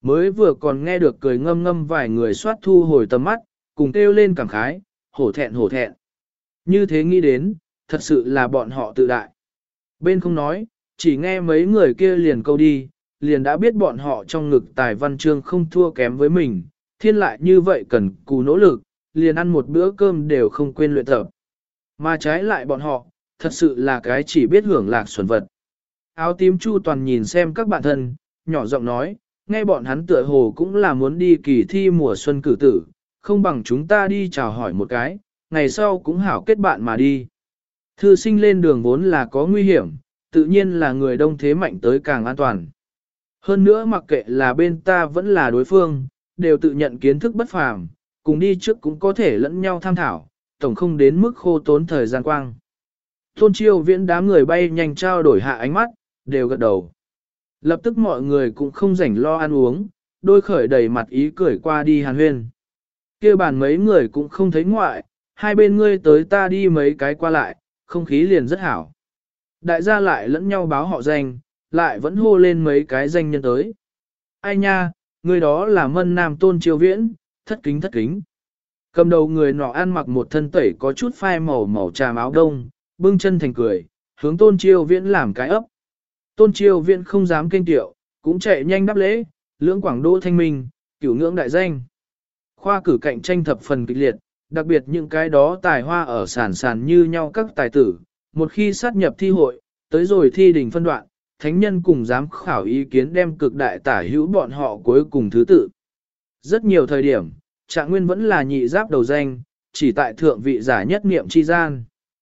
mới vừa còn nghe được cười ngâm ngâm vài người soát thu hồi tầm mắt, cùng kêu lên cảm khái, hổ thẹn hổ thẹn. Như thế nghĩ đến, thật sự là bọn họ tự đại. Bên không nói, chỉ nghe mấy người kia liền câu đi, liền đã biết bọn họ trong ngực tài văn chương không thua kém với mình, thiên lại như vậy cần cù nỗ lực, liền ăn một bữa cơm đều không quên luyện tập. Mà trái lại bọn họ, thật sự là cái chỉ biết hưởng lạc xuẩn vật. Áo tím Chu Toàn nhìn xem các bạn thân, nhỏ giọng nói, nghe bọn hắn tựa hồ cũng là muốn đi kỳ thi mùa xuân cử tử, không bằng chúng ta đi chào hỏi một cái, ngày sau cũng hảo kết bạn mà đi. Thư sinh lên đường vốn là có nguy hiểm, tự nhiên là người đông thế mạnh tới càng an toàn. Hơn nữa mặc kệ là bên ta vẫn là đối phương, đều tự nhận kiến thức bất phàm, cùng đi trước cũng có thể lẫn nhau tham thảo, tổng không đến mức khô tốn thời gian quang. Tôn Chiêu Viễn đám người bay nhanh trao đổi hạ ánh mắt, đều gật đầu. Lập tức mọi người cũng không rảnh lo ăn uống, đôi khởi đầy mặt ý cười qua đi hàn huyên. Kia bàn mấy người cũng không thấy ngoại, hai bên ngươi tới ta đi mấy cái qua lại, không khí liền rất hảo. Đại gia lại lẫn nhau báo họ danh, lại vẫn hô lên mấy cái danh nhân tới. Ai nha, người đó là Mân Nam Tôn Chiêu Viễn, thất kính thất kính. Cầm đầu người nọ ăn mặc một thân tẩy có chút phai màu màu tràm áo đông, bưng chân thành cười, hướng Tôn Chiêu Viễn làm cái ấp. Tôn Chiêu Viễn không dám kênh tiệu, cũng chạy nhanh đáp lễ, lưỡng Quảng Đô thanh minh, cửu ngưỡng đại danh. Khoa cử cạnh tranh thập phần kịch liệt, đặc biệt những cái đó tài hoa ở sàn sàn như nhau các tài tử, một khi sát nhập thi hội, tới rồi thi đình phân đoạn, thánh nhân cùng giám khảo ý kiến đem cực đại tả hữu bọn họ cuối cùng thứ tự. Rất nhiều thời điểm, Trạng Nguyên vẫn là nhị giáp đầu danh, chỉ tại thượng vị giả nhất niệm chi gian.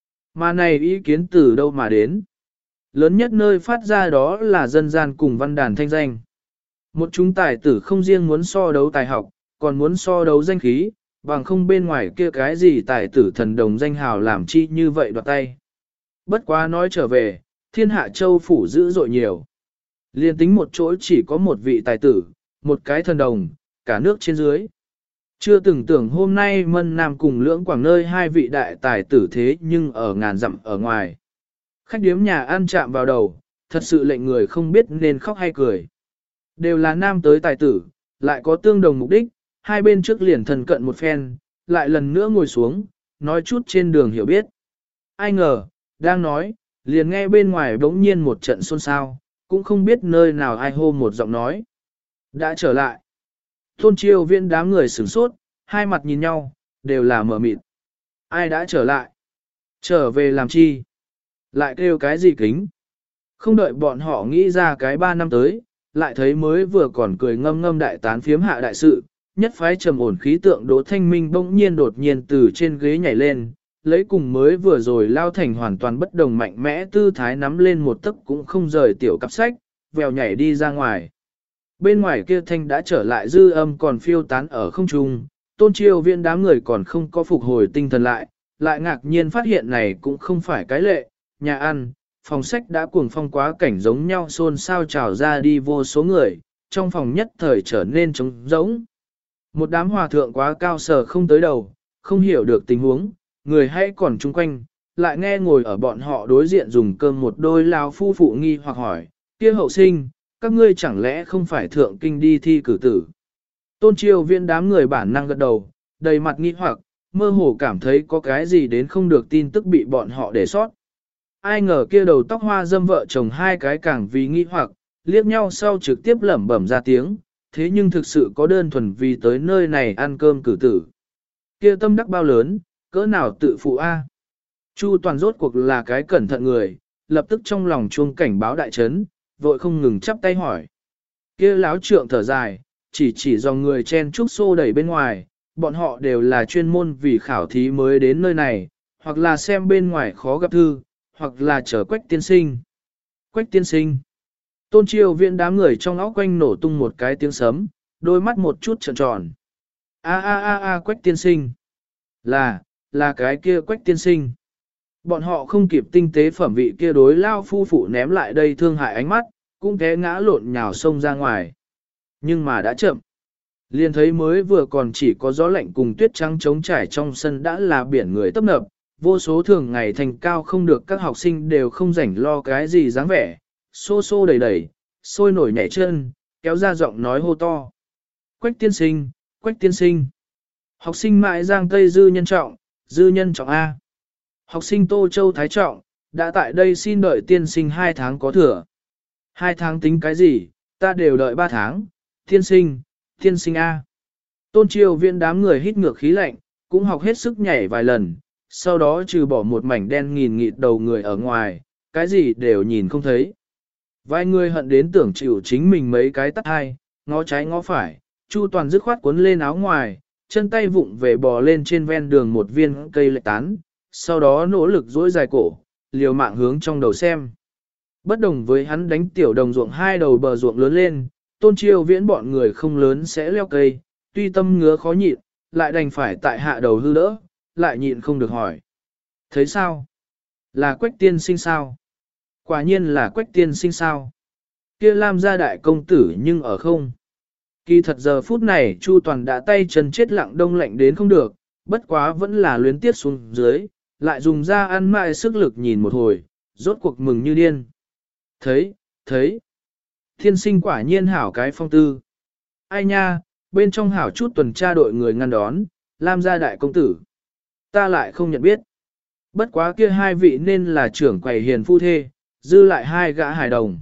Mà này ý kiến từ đâu mà đến? Lớn nhất nơi phát ra đó là dân gian cùng văn đàn thanh danh. Một chúng tài tử không riêng muốn so đấu tài học, còn muốn so đấu danh khí, bằng không bên ngoài kia cái gì tài tử thần đồng danh hào làm chi như vậy đoạt tay. Bất quá nói trở về, thiên hạ châu phủ dữ dội nhiều. Liên tính một chỗ chỉ có một vị tài tử, một cái thần đồng, cả nước trên dưới. Chưa từng tưởng hôm nay Mân Nam cùng Lưỡng Quảng nơi hai vị đại tài tử thế nhưng ở ngàn dặm ở ngoài. Khách điếm nhà ăn chạm vào đầu, thật sự lệnh người không biết nên khóc hay cười. Đều là nam tới tài tử, lại có tương đồng mục đích, hai bên trước liền thần cận một phen, lại lần nữa ngồi xuống, nói chút trên đường hiểu biết. Ai ngờ, đang nói, liền nghe bên ngoài bỗng nhiên một trận xôn xao, cũng không biết nơi nào ai hô một giọng nói. Đã trở lại. Tôn Chiêu Viễn đám người sửng sốt, hai mặt nhìn nhau, đều là mở mịt. Ai đã trở lại? Trở về làm chi? Lại kêu cái gì kính? Không đợi bọn họ nghĩ ra cái ba năm tới, lại thấy mới vừa còn cười ngâm ngâm đại tán phiếm hạ đại sự, nhất phái trầm ổn khí tượng Đỗ Thanh Minh bỗng nhiên đột nhiên từ trên ghế nhảy lên, lấy cùng mới vừa rồi lao thành hoàn toàn bất đồng mạnh mẽ tư thái nắm lên một tấc cũng không rời tiểu cặp sách, vèo nhảy đi ra ngoài. Bên ngoài kia thanh đã trở lại dư âm còn phiêu tán ở không trung, Tôn Chiêu Viễn đám người còn không có phục hồi tinh thần lại, lại ngạc nhiên phát hiện này cũng không phải cái lệ, nhà ăn, phòng sách đã cuồng phong quá cảnh giống nhau xôn xao trào ra đi vô số người, trong phòng nhất thời trở nên trống rỗng. Một đám hòa thượng quá cao sờ không tới đầu, không hiểu được tình huống, người hay còn chung quanh, lại nghe ngồi ở bọn họ đối diện dùng cơm một đôi lao phu phụ nghi hoặc hỏi, kia hậu sinh, các ngươi chẳng lẽ không phải thượng kinh đi thi cử tử. Tôn Chiêu Viễn đám người bản năng gật đầu, đầy mặt nghi hoặc, mơ hồ cảm thấy có cái gì đến không được tin tức bị bọn họ để sót. Ai ngờ kia đầu tóc hoa dâm vợ chồng hai cái càng vì nghi hoặc, liếc nhau sau trực tiếp lẩm bẩm ra tiếng, thế nhưng thực sự có đơn thuần vì tới nơi này ăn cơm cử tử. Kia tâm đắc bao lớn, cỡ nào tự phụ a? Chu Toàn rốt cuộc là cái cẩn thận người, lập tức trong lòng chuông cảnh báo đại chấn, vội không ngừng chắp tay hỏi. Kia láo trượng thở dài, chỉ chỉ dòng người chen trúc xô đẩy bên ngoài, bọn họ đều là chuyên môn vì khảo thí mới đến nơi này, hoặc là xem bên ngoài khó gặp thư, hoặc là chờ Quách tiên sinh. Quách tiên sinh. Tôn Chiêu Viễn đám người trong óc quanh nổ tung một cái tiếng sấm, đôi mắt một chút tròn tròn. A a a a Quách tiên sinh. Là, là cái kia Quách tiên sinh. Bọn họ không kịp tinh tế phẩm vị kia đối lao phu phụ ném lại đây thương hại ánh mắt, cũng té ngã lộn nhào sông ra ngoài. Nhưng mà đã chậm. Liền thấy mới vừa còn chỉ có gió lạnh cùng tuyết trắng trống trải trong sân đã là biển người tấp nập, vô số thường ngày thành cao không được các học sinh đều không rảnh lo cái gì dáng vẻ, xô xô đầy đầy, sôi nổi nhảy chân, kéo ra giọng nói hô to. Quách tiên sinh, Quách tiên sinh. Học sinh mãi giang Tây Dư Nhân Trọng, Dư Nhân Trọng A. Học sinh Tô Châu Thái Trọng, đã tại đây xin đợi tiên sinh hai tháng có thừa. Hai tháng tính cái gì, ta đều đợi ba tháng, tiên sinh, tiên sinh A. Tôn Triều Viễn đám người hít ngược khí lạnh, cũng học hết sức nhảy vài lần, sau đó trừ bỏ một mảnh đen nghìn nghịt đầu người ở ngoài, cái gì đều nhìn không thấy. Vài người hận đến tưởng chịu chính mình mấy cái tắt hai, ngó trái ngó phải, Chu Toàn dứt khoát cuốn lên áo ngoài, chân tay vụng về bò lên trên ven đường một viên cây lệ tán, sau đó nỗ lực duỗi dài cổ, liều mạng hướng trong đầu xem. Bất đồng với hắn đánh tiểu đồng ruộng hai đầu bờ ruộng lớn lên, Tôn Triều Viễn bọn người không lớn sẽ leo cây, tuy tâm ngứa khó nhịn, lại đành phải tại hạ đầu hư đỡ, lại nhịn không được hỏi. Thấy sao? Là Quách tiên sinh sao? Quả nhiên là Quách tiên sinh sao? Kia Lam gia đại công tử nhưng ở không? Kỳ thật giờ phút này Chu Toàn đã tay chân chết lặng đông lạnh đến không được, bất quá vẫn là luyến tiết xuống dưới, lại dùng ra ăn mại sức lực nhìn một hồi, rốt cuộc mừng như điên. Thấy, thấy. Thiên sinh quả nhiên hảo cái phong tư. Ai nha, bên trong hảo chút tuần tra đội người ngăn đón, Lam gia đại công tử. Ta lại không nhận biết. Bất quá kia hai vị nên là trưởng quầy hiền phu thê, dư lại hai gã hài đồng.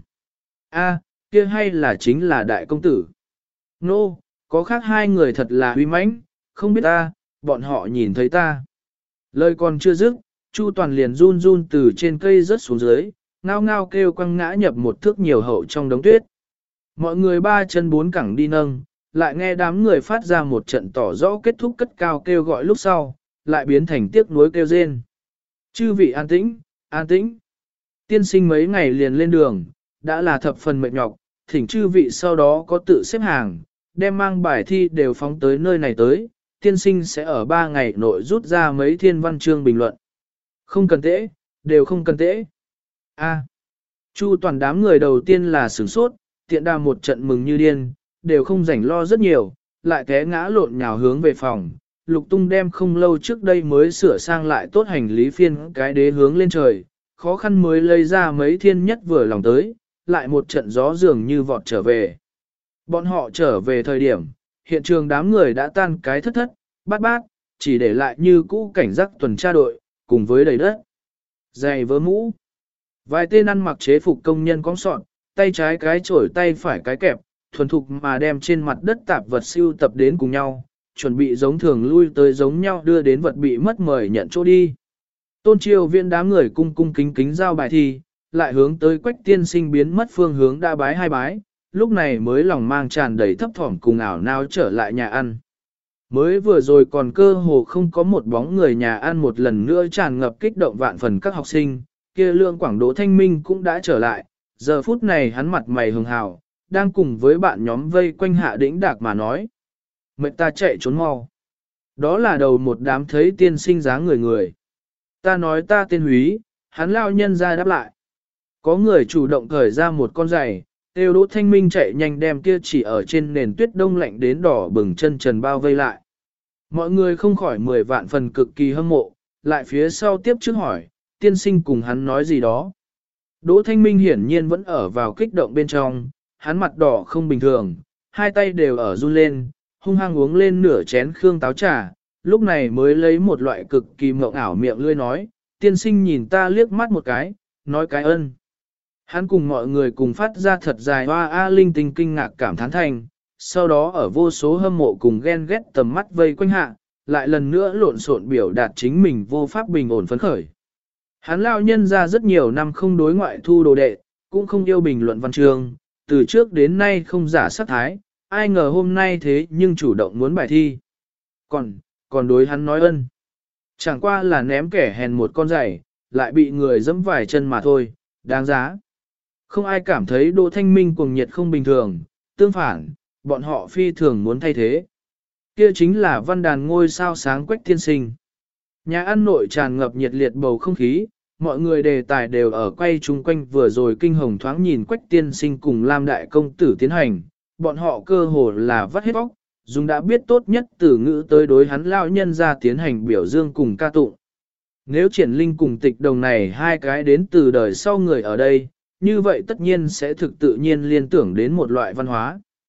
A, kia hay là chính là đại công tử. Nô, no, có khác hai người thật là uy mãnh, không biết ta, bọn họ nhìn thấy ta. Lời còn chưa dứt, Chu Toàn liền run run từ trên cây rớt xuống dưới, ngao ngao kêu quăng ngã nhập một thước nhiều hậu trong đống tuyết. Mọi người ba chân bốn cẳng đi nâng, lại nghe đám người phát ra một trận tỏ rõ kết thúc cất cao kêu gọi lúc sau, lại biến thành tiếc nuối kêu rên. Chư vị an tĩnh, an tĩnh. Tiên sinh mấy ngày liền lên đường, đã là thập phần mệt nhọc, thỉnh chư vị sau đó có tự xếp hàng, đem mang bài thi đều phóng tới nơi này tới, tiên sinh sẽ ở ba ngày nội rút ra mấy thiên văn chương bình luận. Không cần tễ, đều không cần tễ. A. Chu Toàn đám người đầu tiên là sửng sốt, tiện đà một trận mừng như điên, đều không rảnh lo rất nhiều, lại té ngã lộn nhào hướng về phòng. Lục Tung đem không lâu trước đây mới sửa sang lại tốt hành lý phiên cái đế hướng lên trời, khó khăn mới lấy ra mấy thiên nhất vừa lòng tới, lại một trận gió dường như vọt trở về. Bọn họ trở về thời điểm, hiện trường đám người đã tan cái thất thất, bát bát, chỉ để lại như cũ cảnh giác tuần tra đội, cùng với đầy đất. Giày vớ mũ. Vài tên ăn mặc chế phục công nhân cong sọn, tay trái cái chổi tay phải cái kẹp, thuần thục mà đem trên mặt đất tạp vật siêu tập đến cùng nhau, chuẩn bị giống thường lui tới giống nhau đưa đến vật bị mất mời nhận chỗ đi. Tôn Triều Viễn đám người cung cung kính kính giao bài thi, lại hướng tới Quách tiên sinh biến mất phương hướng đã bái hai bái, lúc này mới lòng mang tràn đầy thấp thỏm cùng ảo nao trở lại nhà ăn. Mới vừa rồi còn cơ hồ không có một bóng người nhà ăn một lần nữa tràn ngập kích động vạn phần các học sinh, kia Lương Quảng Đỗ Thanh Minh cũng đã trở lại, giờ phút này hắn mặt mày hường hào, đang cùng với bạn nhóm vây quanh Hạ Đĩnh Đạc mà nói. Mệnh ta chạy trốn mau. Đó là đầu một đám thấy tiên sinh dáng người người. Ta nói ta tên Húy, hắn lao nhân ra đáp lại. Có người chủ động cởi ra một con giày, Têu Đỗ Thanh Minh chạy nhanh đem kia chỉ ở trên nền tuyết đông lạnh đến đỏ bừng chân trần bao vây lại. Mọi người không khỏi mười vạn phần cực kỳ hâm mộ, lại phía sau tiếp trước hỏi, tiên sinh cùng hắn nói gì đó. Đỗ Thanh Minh hiển nhiên vẫn ở vào kích động bên trong, hắn mặt đỏ không bình thường, hai tay đều ở run lên, hung hăng uống lên nửa chén khương táo trà, lúc này mới lấy một loại cực kỳ mộng ảo miệng lươi nói, tiên sinh nhìn ta liếc mắt một cái, nói cái ân. Hắn cùng mọi người cùng phát ra thật dài hoa a linh tinh kinh ngạc cảm thán thành, sau đó ở vô số hâm mộ cùng ghen ghét tầm mắt vây quanh hạ, lại lần nữa lộn xộn biểu đạt chính mình vô pháp bình ổn phấn khởi. Hắn lao nhân ra rất nhiều năm không đối ngoại thu đồ đệ, cũng không yêu bình luận văn chương, từ trước đến nay không giả sát thái, ai ngờ hôm nay thế nhưng chủ động muốn bài thi. Còn, còn đối hắn nói ân. Chẳng qua là ném kẻ hèn một con giày, lại bị người dẫm vài chân mà thôi, đáng giá. Không ai cảm thấy Đỗ Thanh Minh cuồng nhiệt không bình thường, tương phản, bọn họ phi thường muốn thay thế. Kia chính là văn đàn ngôi sao sáng Quách tiên sinh. Nhà ăn nội tràn ngập nhiệt liệt bầu không khí, mọi người đề tài đều ở quay chung quanh vừa rồi kinh hồng thoáng nhìn Quách tiên sinh cùng Lam đại công tử tiến hành, bọn họ cơ hồ là vắt hết bóc, dùng đã biết tốt nhất từ ngữ tới đối hắn lão nhân ra tiến hành biểu dương cùng ca tụng. Nếu triển linh cùng tịch đồng này hai cái đến từ đời sau người ở đây, như vậy tất nhiên sẽ thực tự nhiên liên tưởng đến một loại văn hóa.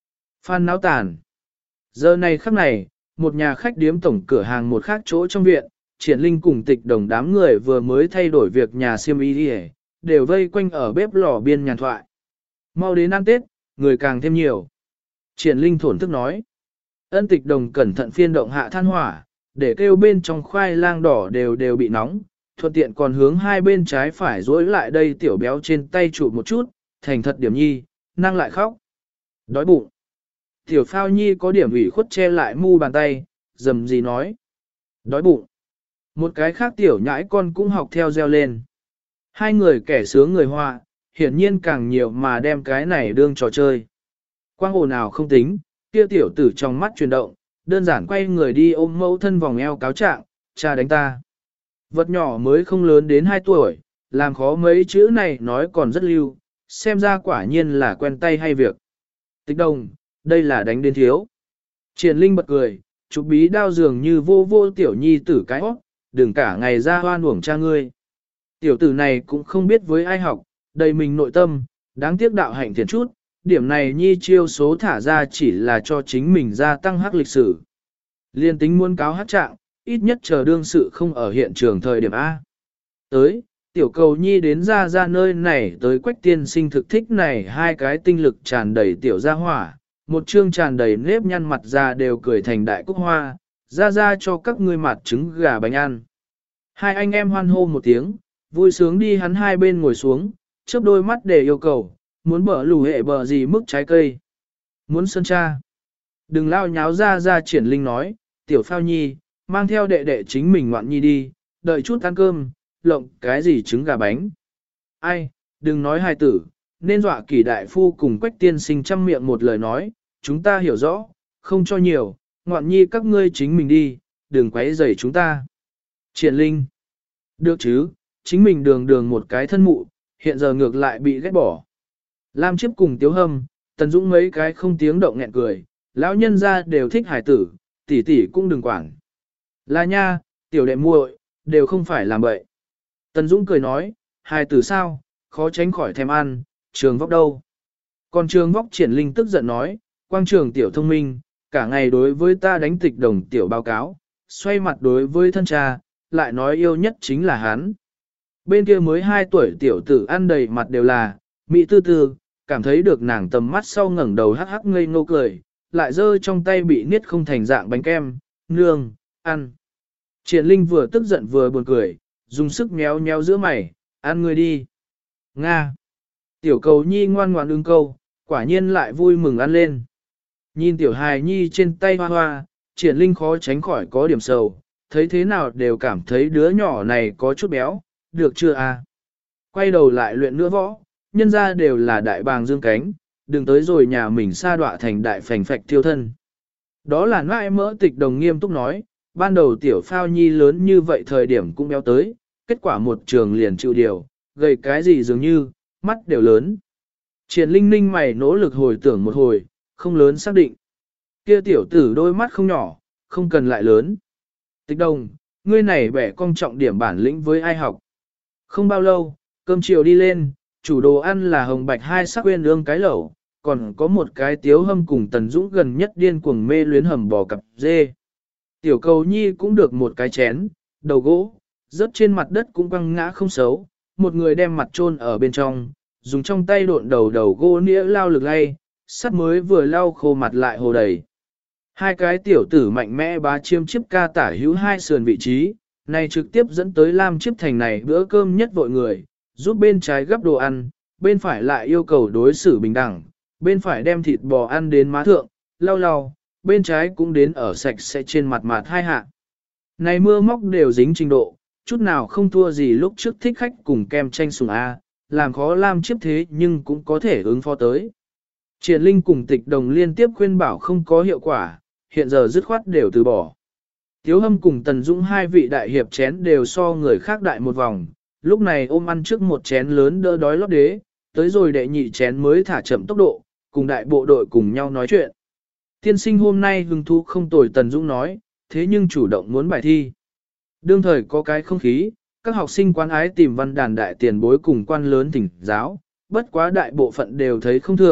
Phan náo tàn. Giờ này khắc này, một nhà khách điếm tổng cửa hàng một khác chỗ trong viện, Triển Linh cùng Tịch Đồng đám người vừa mới thay đổi việc nhà xiêm y đi, đều vây quanh ở bếp lò biên nhàn thoại. Mau đến ăn Tết, người càng thêm nhiều. Triển Linh thổn thức nói. Ân Tịch Đồng cẩn thận phiên động hạ than hỏa, để kêu bên trong khoai lang đỏ đều đều bị nóng, thuận tiện còn hướng hai bên trái phải dối lại đây tiểu béo trên tay chụp một chút, thành thật điểm nhi, năng lại khóc. Đói bụng. Tiểu Phao Nhi có điểm ủy khuất che lại mu bàn tay, dầm gì nói. Đói bụng. Một cái khác tiểu nhãi con cũng học theo reo lên. Hai người kẻ sướng người họa, hiển nhiên càng nhiều mà đem cái này đương trò chơi. Quang ồn nào không tính, kia tiểu tử trong mắt chuyển động, đơn giản quay người đi ôm mẫu thân vòng eo cáo trạng, cha đánh ta. Vật nhỏ mới không lớn đến hai tuổi, làm khó mấy chữ này nói còn rất lưu, xem ra quả nhiên là quen tay hay việc. Tịch Đồng, đây là đánh đến thiếu. Triển Linh bật cười, chụp bí đao dường như vô vô tiểu nhi tử cái óc, đừng cả ngày ra hoan uổng cha ngươi. Tiểu tử này cũng không biết với ai học, đầy mình nội tâm, đáng tiếc đạo hạnh thiện chút, điểm này nhi chiêu số thả ra chỉ là cho chính mình gia tăng hắc lịch sử. Liên tính muốn cáo hắc trạng, ít nhất chờ đương sự không ở hiện trường thời điểm A. Tới, tiểu cầu nhi đến ra ra nơi này tới Quách tiên sinh thực thích này hai cái tinh lực tràn đầy tiểu gia hỏa, một chương tràn đầy nếp nhăn mặt ra đều cười thành đại cúc hoa, ra ra cho các ngươi mặt trứng gà bánh ăn. Hai anh em hoan hô một tiếng, vui sướng đi hắn hai bên ngồi xuống, chớp đôi mắt để yêu cầu, muốn bở lù hệ bờ gì mức trái cây. Muốn sơn cha. Đừng lao nháo ra ra Triển Linh nói, tiểu Phao Nhi, mang theo đệ đệ chính mình ngoạn nhi đi, đợi chút ăn cơm, lộng cái gì trứng gà bánh. Ai, đừng nói hài tử, nên dọa Kỷ đại phu cùng Quách tiên sinh chăm miệng một lời nói, chúng ta hiểu rõ, không cho nhiều, ngoạn nhi các ngươi chính mình đi, đừng quấy rầy chúng ta. Triển Linh. Được chứ, chính mình đường đường một cái thân mụ, hiện giờ ngược lại bị ghét bỏ. Lam Chiếp cùng Tiếu Hâm, Tần Dũng mấy cái không tiếng động nghẹn cười, lão nhân ra đều thích hải tử, tỷ tỷ cũng đừng quản. Là nha, tiểu đệ muội, đều không phải làm bậy. Tần Dũng cười nói, hải tử sao, khó tránh khỏi thèm ăn, trường vóc đâu. Còn trường vóc Triển Linh tức giận nói, quang trường tiểu thông minh, cả ngày đối với ta đánh Tịch Đồng tiểu báo cáo, xoay mặt đối với thân cha, lại nói yêu nhất chính là hắn. Bên kia mới hai tuổi tiểu tử ăn đầy mặt đều là, mỹ tư tư, cảm thấy được nàng tầm mắt sau ngẩng đầu hắc hắc ngây ngô cười, lại giơ trong tay bị niết không thành dạng bánh kem, nương, ăn. Triển Linh vừa tức giận vừa buồn cười, dùng sức méo méo giữa mày, ăn ngươi đi. Nga. Tiểu cầu nhi ngoan ngoãn ứng câu, quả nhiên lại vui mừng ăn lên. Nhìn tiểu hài nhi trên tay hoa hoa, Triển Linh khó tránh khỏi có điểm sầu, thấy thế nào đều cảm thấy đứa nhỏ này có chút béo, được chưa à? Quay đầu lại luyện nữa võ, nhân ra đều là đại bàng dương cánh, đừng tới rồi nhà mình sa đọa thành đại phành phạch tiêu thân. Đó là nãi mỡ Tịch Đồng nghiêm túc nói, ban đầu tiểu Phao Nhi lớn như vậy thời điểm cũng béo tới, kết quả một trường liền chịu điều, gầy cái gì dường như, mắt đều lớn. Triển Linh ninh mày nỗ lực hồi tưởng một hồi, không lớn xác định. Kia tiểu tử đôi mắt không nhỏ, không cần lại lớn. Tịch Đồng, ngươi này bẻ cong trọng điểm bản lĩnh với ai học. Không bao lâu, cơm chiều đi lên, chủ đồ ăn là hồng bạch hai sắc quên ương cái lẩu, còn có một cái Tiếu Hâm cùng Tần Dũng gần nhất điên cuồng mê luyến hầm bò cặp dê. Tiểu cầu nhi cũng được một cái chén, đầu gỗ, rớt trên mặt đất cũng quăng ngã không xấu, một người đem mặt chôn ở bên trong, dùng trong tay độn đầu đầu gỗ nĩa lao lực lay, sắt mới vừa lau khô mặt lại hồ đầy. Hai cái tiểu tử mạnh mẽ bá chiêm chiếp ca tả hữu hai sườn vị trí, này trực tiếp dẫn tới Lam Chiếp thành này bữa cơm nhất vội người, giúp bên trái gấp đồ ăn, bên phải lại yêu cầu đối xử bình đẳng, bên phải đem thịt bò ăn đến má thượng, lau lau, bên trái cũng đến ở sạch sẽ trên mặt mặt hai hạ. Này mưa móc đều dính trình độ, chút nào không thua gì lúc trước thích khách cùng kem tranh sùng A, làm khó Lam Chiếp thế nhưng cũng có thể ứng phó tới. Triển Linh cùng Tịch Đồng liên tiếp khuyên bảo không có hiệu quả, hiện giờ dứt khoát đều từ bỏ. Tiếu Hâm cùng Tần Dũng hai vị đại hiệp chén đều so người khác đại một vòng, lúc này ôm ăn trước một chén lớn đỡ đói lót đế, tới rồi đệ nhị chén mới thả chậm tốc độ, cùng đại bộ đội cùng nhau nói chuyện. Tiên sinh hôm nay hứng thú không tồi Tần Dũng nói, thế nhưng chủ động muốn bài thi. Đương thời có cái không khí, các học sinh quan ái tìm văn đàn đại tiền bối cùng quan lớn thỉnh giáo, bất quá đại bộ phận đều thấy không thượng,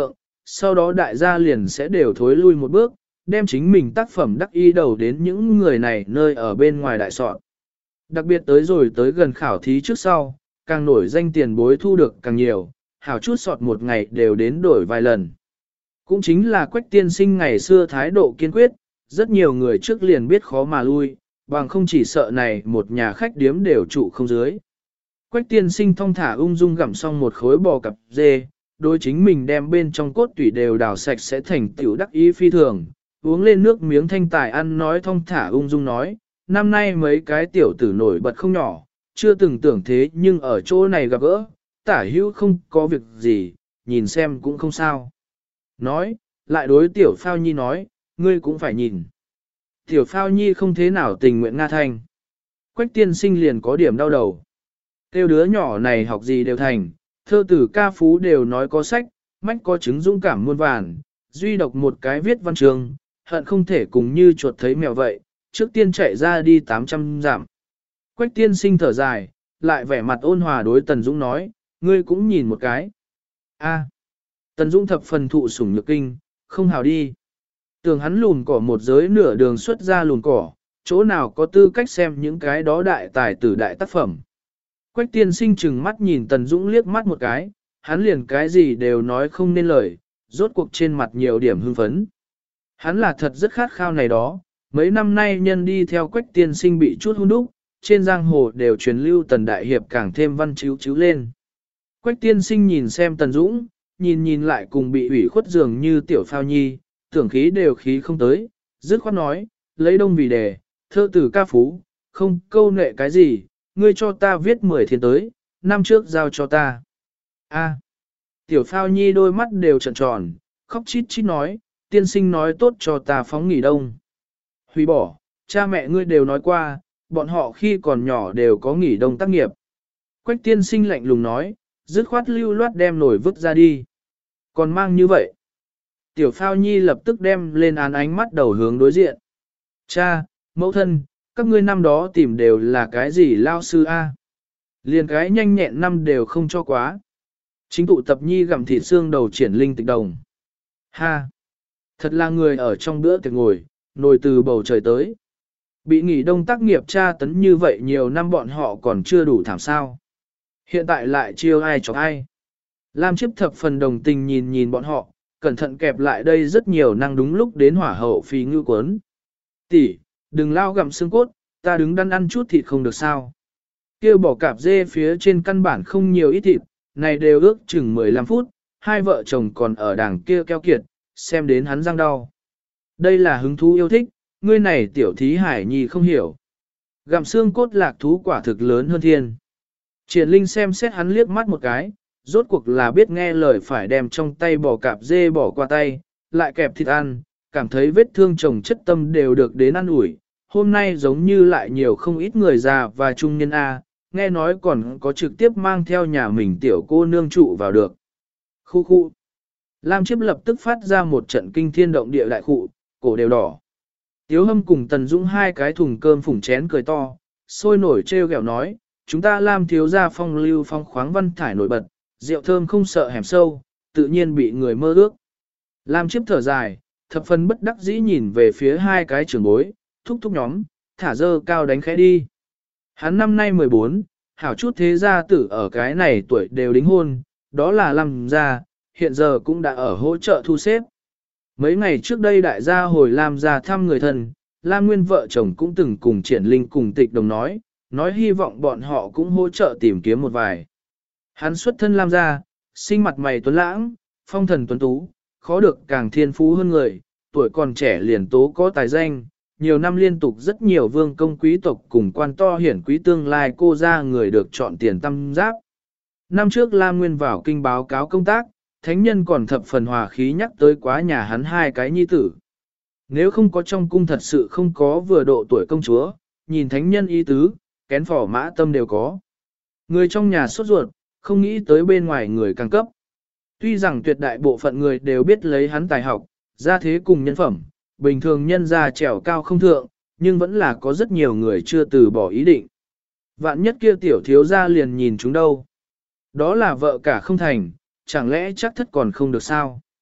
sau đó đại gia liền sẽ đều thối lui một bước, đem chính mình tác phẩm đắc y đầu đến những người này nơi ở bên ngoài đại soạn. Đặc biệt tới rồi tới gần khảo thí trước sau, càng nổi danh tiền bối thu được càng nhiều, hảo chút sọt một ngày đều đến đổi vài lần. Cũng chính là Quách tiên sinh ngày xưa thái độ kiên quyết, rất nhiều người trước liền biết khó mà lui, bằng không chỉ sợ này một nhà khách điếm đều trụ không dưới. Quách tiên sinh thong thả ung dung gặm xong một khối bò cặp dê, đối chính mình đem bên trong cốt tủy đều đào sạch sẽ thành tiểu đắc ý phi thường, uống lên nước miếng thanh tài ăn nói thong thả ung dung nói, năm nay mấy cái tiểu tử nổi bật không nhỏ, chưa từng tưởng thế nhưng ở chỗ này gặp gỡ, tả hữu không có việc gì, nhìn xem cũng không sao. Nói, lại đối tiểu Phao Nhi nói, ngươi cũng phải nhìn. Tiểu Phao Nhi không thế nào tình nguyện Nga Thanh. Quách tiên sinh liền có điểm đau đầu. Tiêu đứa nhỏ này học gì đều thành, thơ tử ca phú đều nói có sách, mách có chứng dũng cảm muôn vàn, duy độc một cái viết văn trường, hận không thể cùng như chuột thấy mèo vậy, trước tiên chạy ra đi tám trăm giảm. Quách tiên sinh thở dài, lại vẻ mặt ôn hòa đối Tần Dũng nói, ngươi cũng nhìn một cái. A. Tần Dũng thập phần thụ sủng nhược kinh, không hào đi. Tưởng hắn lùn cỏ một giới nửa đường xuất ra lùn cỏ, chỗ nào có tư cách xem những cái đó đại tài tử đại tác phẩm. Quách tiên sinh chừng mắt nhìn Tần Dũng liếc mắt một cái, hắn liền cái gì đều nói không nên lời, rốt cuộc trên mặt nhiều điểm hưng phấn. Hắn là thật rất khát khao này đó, mấy năm nay nhân đi theo Quách tiên sinh bị chút hung đúc, trên giang hồ đều truyền lưu Tần Đại Hiệp càng thêm văn chiếu chiếu lên. Quách tiên sinh nhìn xem Tần Dũng, nhìn nhìn lại cùng bị ủy khuất dường như tiểu Phao Nhi, tưởng khí đều khí không tới, dứt khoát nói, lấy đông vì đề, thơ tử ca phú, không câu nệ cái gì, ngươi cho ta viết mười thiên tới, năm trước giao cho ta. A. Tiểu Phao Nhi đôi mắt đều trợn tròn, khóc chít chít nói, tiên sinh nói tốt cho ta phóng nghỉ đông. Hủy bỏ, cha mẹ ngươi đều nói qua, bọn họ khi còn nhỏ đều có nghỉ đông tác nghiệp. Quách tiên sinh lạnh lùng nói, dứt khoát lưu loát đem nổi vứt ra đi. Còn mang như vậy. Tiểu Phao Nhi lập tức đem lên án ánh mắt đầu hướng đối diện. Cha, mẫu thân, các ngươi năm đó tìm đều là cái gì lao sư A. Liền cái nhanh nhẹn năm đều không cho quá. Chính tụ tập Nhi gặm thịt xương đầu triển linh tịch đồng. Ha! Thật là người ở trong bữa tiệc ngồi, nồi từ bầu trời tới. Bị nghỉ đông tác nghiệp tra tấn như vậy nhiều năm bọn họ còn chưa đủ thảm sao. Hiện tại lại chiêu ai chọc ai. Lam Chiếp thập phần đồng tình nhìn nhìn bọn họ, cẩn thận kẹp lại đây rất nhiều năng đúng lúc đến hỏa hậu phi ngư cuốn. Tỷ, đừng lao gặm xương cốt, ta đứng đắn ăn chút thịt không được sao. Kêu bỏ cạp dê phía trên căn bản không nhiều ít thịt, này đều ước chừng mười lăm phút, hai vợ chồng còn ở đằng kia keo kiệt, xem đến hắn răng đau. Đây là hứng thú yêu thích, ngươi này tiểu thí hải nhi không hiểu. Gặm xương cốt lạc thú quả thực lớn hơn thiên. Triển Linh xem xét hắn liếc mắt một cái, rốt cuộc là biết nghe lời phải đem trong tay bỏ cạp dê bỏ qua tay, lại kẹp thịt ăn, cảm thấy vết thương chồng chất tâm đều được đến ăn ủi. Hôm nay giống như lại nhiều không ít người già và trung niên A, nghe nói còn có trực tiếp mang theo nhà mình tiểu cô nương trụ vào được. Khu khu. Lam Chiếp lập tức phát ra một trận kinh thiên động địa đại khụ, cổ đều đỏ. Tiếu Hâm cùng Tần Dũng hai cái thùng cơm phủng chén cười to, sôi nổi trêu ghẹo nói, chúng ta Lam thiếu gia phong lưu phong khoáng văn thải nổi bật, rượu thơm không sợ hẻm sâu, tự nhiên bị người mơ ước. Lam Chiếp thở dài, thập phần bất đắc dĩ nhìn về phía hai cái trưởng bối, thúc thúc nhóm, thả dơ cao đánh khẽ đi. Hắn năm nay mười bốn, hảo chút thế gia tử ở cái này tuổi đều đính hôn, đó là Lam gia, hiện giờ cũng đã ở hỗ trợ thu xếp. Mấy ngày trước đây đại gia hồi Lam gia thăm người thân, Lam Nguyên vợ chồng cũng từng cùng Triển Linh cùng Tịch Đồng nói, nói hy vọng bọn họ cũng hỗ trợ tìm kiếm một vài. Hắn xuất thân Lam gia, sinh mặt mày tuấn lãng, phong thần tuấn tú, khó được càng thiên phú hơn người, tuổi còn trẻ liền tố có tài danh, nhiều năm liên tục rất nhiều vương công quý tộc cùng quan to hiển quý tương lai cô ra người được chọn tiền tâm giáp. Năm trước Lam Nguyên vào kinh báo cáo công tác, thánh nhân còn thập phần hòa khí nhắc tới quá nhà hắn hai cái nhi tử. Nếu không có trong cung thật sự không có vừa độ tuổi công chúa, nhìn thánh nhân ý tứ, kén phỏ mã tâm đều có. Người trong nhà sốt ruột, không nghĩ tới bên ngoài người càng cấp. Tuy rằng tuyệt đại bộ phận người đều biết lấy hắn tài học, gia thế cùng nhân phẩm, bình thường nhân gia trèo cao không thượng, nhưng vẫn là có rất nhiều người chưa từ bỏ ý định. Vạn nhất kia tiểu thiếu gia liền nhìn chúng đâu. Đó là vợ cả không thành, chẳng lẽ chắc thất còn không được sao?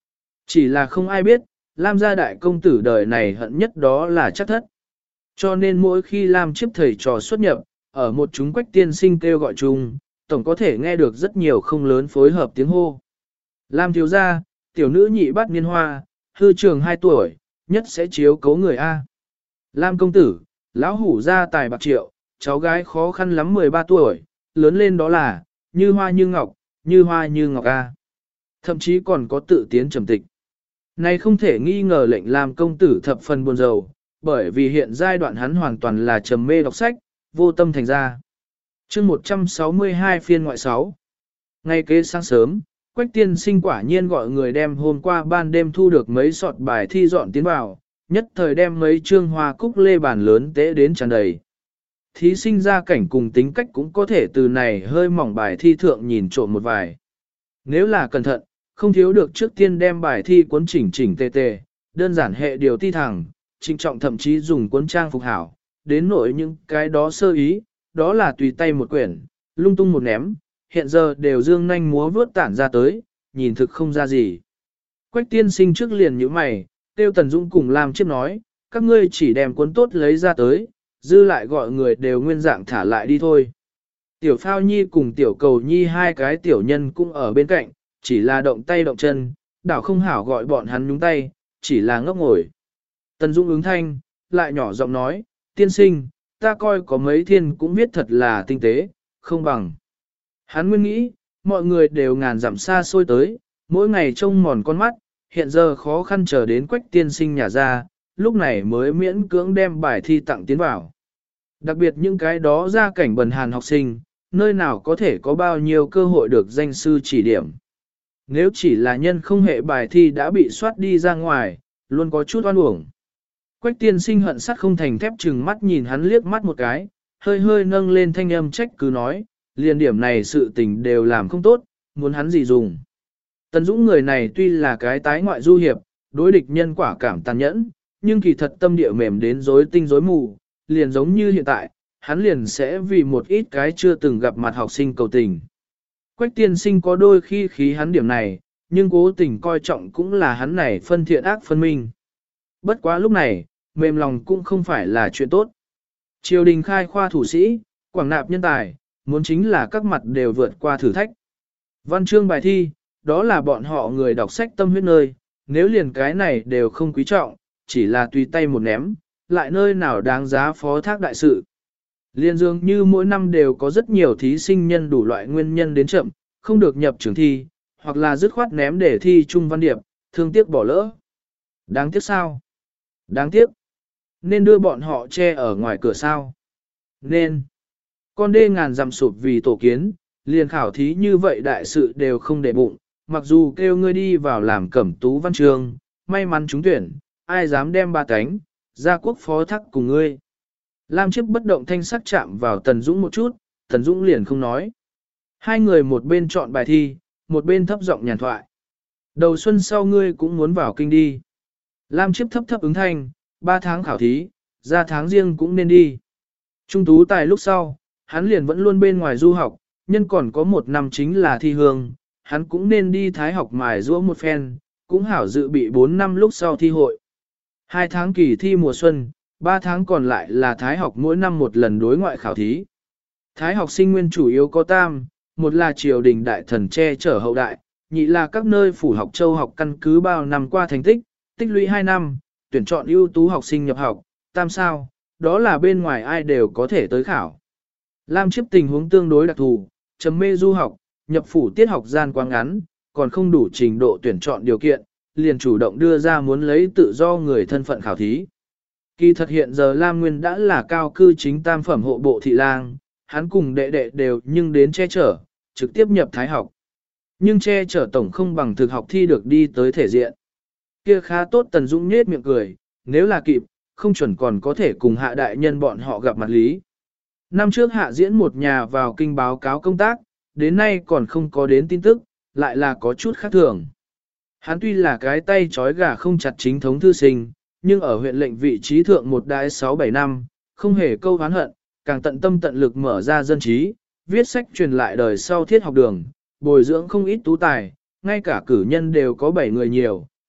Chỉ là không ai biết, Lam gia đại công tử đời này hận nhất đó là chắc thất. Cho nên mỗi khi Lam chiếp thầy trò xuất nhập, ở một chúng quách tiên sinh kêu gọi chung, tổng có thể nghe được rất nhiều không lớn phối hợp tiếng hô. Lam thiếu gia, tiểu nữ nhị bát niên hoa, hư trường hai tuổi, nhất sẽ chiếu cấu người A. Lam công tử, lão hủ gia tài bạc triệu, cháu gái khó khăn lắm mười ba tuổi, lớn lên đó là, như hoa như ngọc, như hoa như ngọc A. Thậm chí còn có tự tiến trầm tịch. Này không thể nghi ngờ lệnh Lam công tử thập phần buồn rầu, bởi vì hiện giai đoạn hắn hoàn toàn là trầm mê đọc sách, vô tâm thành ra. chương một trăm sáu mươi hai phiên ngoại sáu. Ngay kế sáng sớm, Quách tiên sinh quả nhiên gọi người đem hôm qua ban đêm thu được mấy sọt bài thi dọn tiến vào, nhất thời đem mấy trương hoa cúc lê bàn lớn tế đến tràn đầy. Thí sinh ra cảnh cùng tính cách cũng có thể từ này hơi mỏng bài thi thượng nhìn trộm một vài. Nếu là cẩn thận, không thiếu được trước tiên đem bài thi cuốn chỉnh chỉnh tề tề, đơn giản hệ điều ti thẳng, trinh trọng thậm chí dùng cuốn trang phục hảo, đến nỗi những cái đó sơ ý, đó là tùy tay một quyển, lung tung một ném, hiện giờ đều dương nhanh múa vướt tản ra tới, nhìn thực không ra gì. Quách tiên sinh trước liền như mày, tiêu Tần Dũng cùng Lam Chiếp nói, các ngươi chỉ đem cuốn tốt lấy ra tới, dư lại gọi người đều nguyên dạng thả lại đi thôi. Tiểu Phao Nhi cùng Tiểu Cầu Nhi hai cái tiểu nhân cũng ở bên cạnh, chỉ là động tay động chân, đảo không hảo gọi bọn hắn nhúng tay, chỉ là ngốc ngồi. Tần Dũng ứng thanh, lại nhỏ giọng nói, tiên sinh, ta coi có mấy thiên cũng biết thật là tinh tế, không bằng. Hắn nguyên nghĩ, mọi người đều ngàn dặm xa xôi tới, mỗi ngày trông mòn con mắt, hiện giờ khó khăn chờ đến Quách tiên sinh nhà ra, lúc này mới miễn cưỡng đem bài thi tặng tiến vào. Đặc biệt những cái đó ra cảnh bần hàn học sinh, nơi nào có thể có bao nhiêu cơ hội được danh sư chỉ điểm. Nếu chỉ là nhân không hệ bài thi đã bị soát đi ra ngoài, luôn có chút oan uổng. Quách tiên sinh hận sắt không thành thép chừng mắt nhìn hắn liếc mắt một cái, hơi hơi nâng lên thanh âm trách cứ nói, liền điểm này sự tình đều làm không tốt, muốn hắn gì dùng. Tần Dũng người này tuy là cái tái ngoại du hiệp, đối địch nhân quả cảm tàn nhẫn, nhưng kỳ thật tâm địa mềm đến rối tinh rối mù, liền giống như hiện tại, hắn liền sẽ vì một ít cái chưa từng gặp mặt học sinh cầu tình. Quách tiên sinh có đôi khi khí hắn điểm này, nhưng cố tình coi trọng cũng là hắn này phân thiện ác phân minh. Bất quá lúc này, mềm lòng cũng không phải là chuyện tốt. Triều đình khai khoa thủ sĩ, quảng nạp nhân tài, muốn chính là các mặt đều vượt qua thử thách. Văn chương bài thi, đó là bọn họ người đọc sách tâm huyết nơi, nếu liền cái này đều không quý trọng, chỉ là tùy tay một ném, lại nơi nào đáng giá phó thác đại sự. Liên dường như mỗi năm đều có rất nhiều thí sinh nhân đủ loại nguyên nhân đến chậm, không được nhập trường thi, hoặc là dứt khoát ném để thi trung văn điệp, thương tiếc bỏ lỡ. Đáng tiếc sao? Đáng tiếc. Nên đưa bọn họ che ở ngoài cửa sao? Nên. Con đê ngàn dặm sụp vì tổ kiến, liền khảo thí như vậy đại sự đều không để bụng, mặc dù kêu ngươi đi vào làm cẩm tú văn trường, may mắn trúng tuyển, ai dám đem ba cánh, ra quốc phó thác cùng ngươi. Lam Chiếp bất động thanh sắc chạm vào Tần Dũng một chút, Tần Dũng liền không nói. Hai người một bên chọn bài thi, một bên thấp giọng nhàn thoại. Đầu xuân sau ngươi cũng muốn vào kinh đi. Lam Chiếp thấp thấp ứng thanh, ba tháng khảo thí, ra tháng riêng cũng nên đi. Trung tú tài lúc sau, hắn liền vẫn luôn bên ngoài du học, nhân còn có một năm chính là thi hương, hắn cũng nên đi thái học mài giũa một phen, cũng hảo dự bị bốn năm lúc sau thi hội. Hai tháng kỳ thi mùa xuân, ba tháng còn lại là thái học mỗi năm một lần đối ngoại khảo thí. Thái học sinh nguyên chủ yếu có tam, một là triều đình đại thần che chở hậu đại, nhị là các nơi phủ học châu học căn cứ bao năm qua thành tích, tích lũy hai năm, tuyển chọn ưu tú học sinh nhập học, tam sao, đó là bên ngoài ai đều có thể tới khảo. Lam Chiếp tình huống tương đối đặc thù, chấm mê du học, nhập phủ tiết học gian quá ngắn, còn không đủ trình độ tuyển chọn điều kiện, liền chủ động đưa ra muốn lấy tự do người thân phận khảo thí. Kỳ thật hiện giờ Lam Nguyên đã là cao cư chính tam phẩm hộ bộ thị lang, hắn cùng đệ đệ đều nhưng đến che chở, trực tiếp nhập thái học. Nhưng che chở tổng không bằng thực học thi được đi tới thể diện. Kia khá tốt. Tần Dũng nhết miệng cười, nếu là kịp, không chuẩn còn có thể cùng hạ đại nhân bọn họ gặp mặt lý. Năm trước hạ diễn một nhà vào kinh báo cáo công tác, đến nay còn không có đến tin tức, lại là có chút khác thường. Hắn tuy là cái tay trói gà không chặt chính thống thư sinh, nhưng ở huyện lệnh vị trí thượng một đại sáu bảy năm, không hề câu oán hận, càng tận tâm tận lực mở ra dân trí, viết sách truyền lại đời sau thiết học đường, bồi dưỡng không ít tú tài, ngay cả cử nhân đều có bảy người nhiều,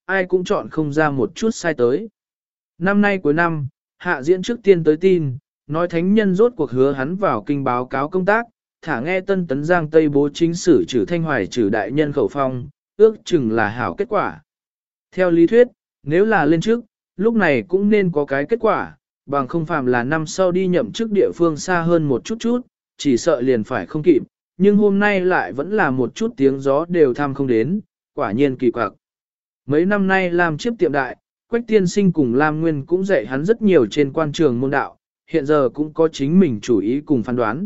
ai cũng chọn không ra một chút sai tới. Năm nay cuối năm, hạ diễn trước tiên tới tin, nói thánh nhân rốt cuộc hứa hắn vào kinh báo cáo công tác, thả nghe tân tấn giang tây bố chính sử trừ thanh hoài trừ đại nhân khẩu phong, ước chừng là hảo kết quả. Theo lý thuyết, nếu là lên trước, lúc này cũng nên có cái kết quả, bằng không phạm là năm sau đi nhậm chức địa phương xa hơn một chút chút, chỉ sợ liền phải không kịp, nhưng hôm nay lại vẫn là một chút tiếng gió đều tham không đến, quả nhiên kỳ quặc. Mấy năm nay làm chiếp tiệm đại, Quách tiên sinh cùng Lam Nguyên cũng dạy hắn rất nhiều trên quan trường môn đạo, hiện giờ cũng có chính mình chủ ý cùng phán đoán.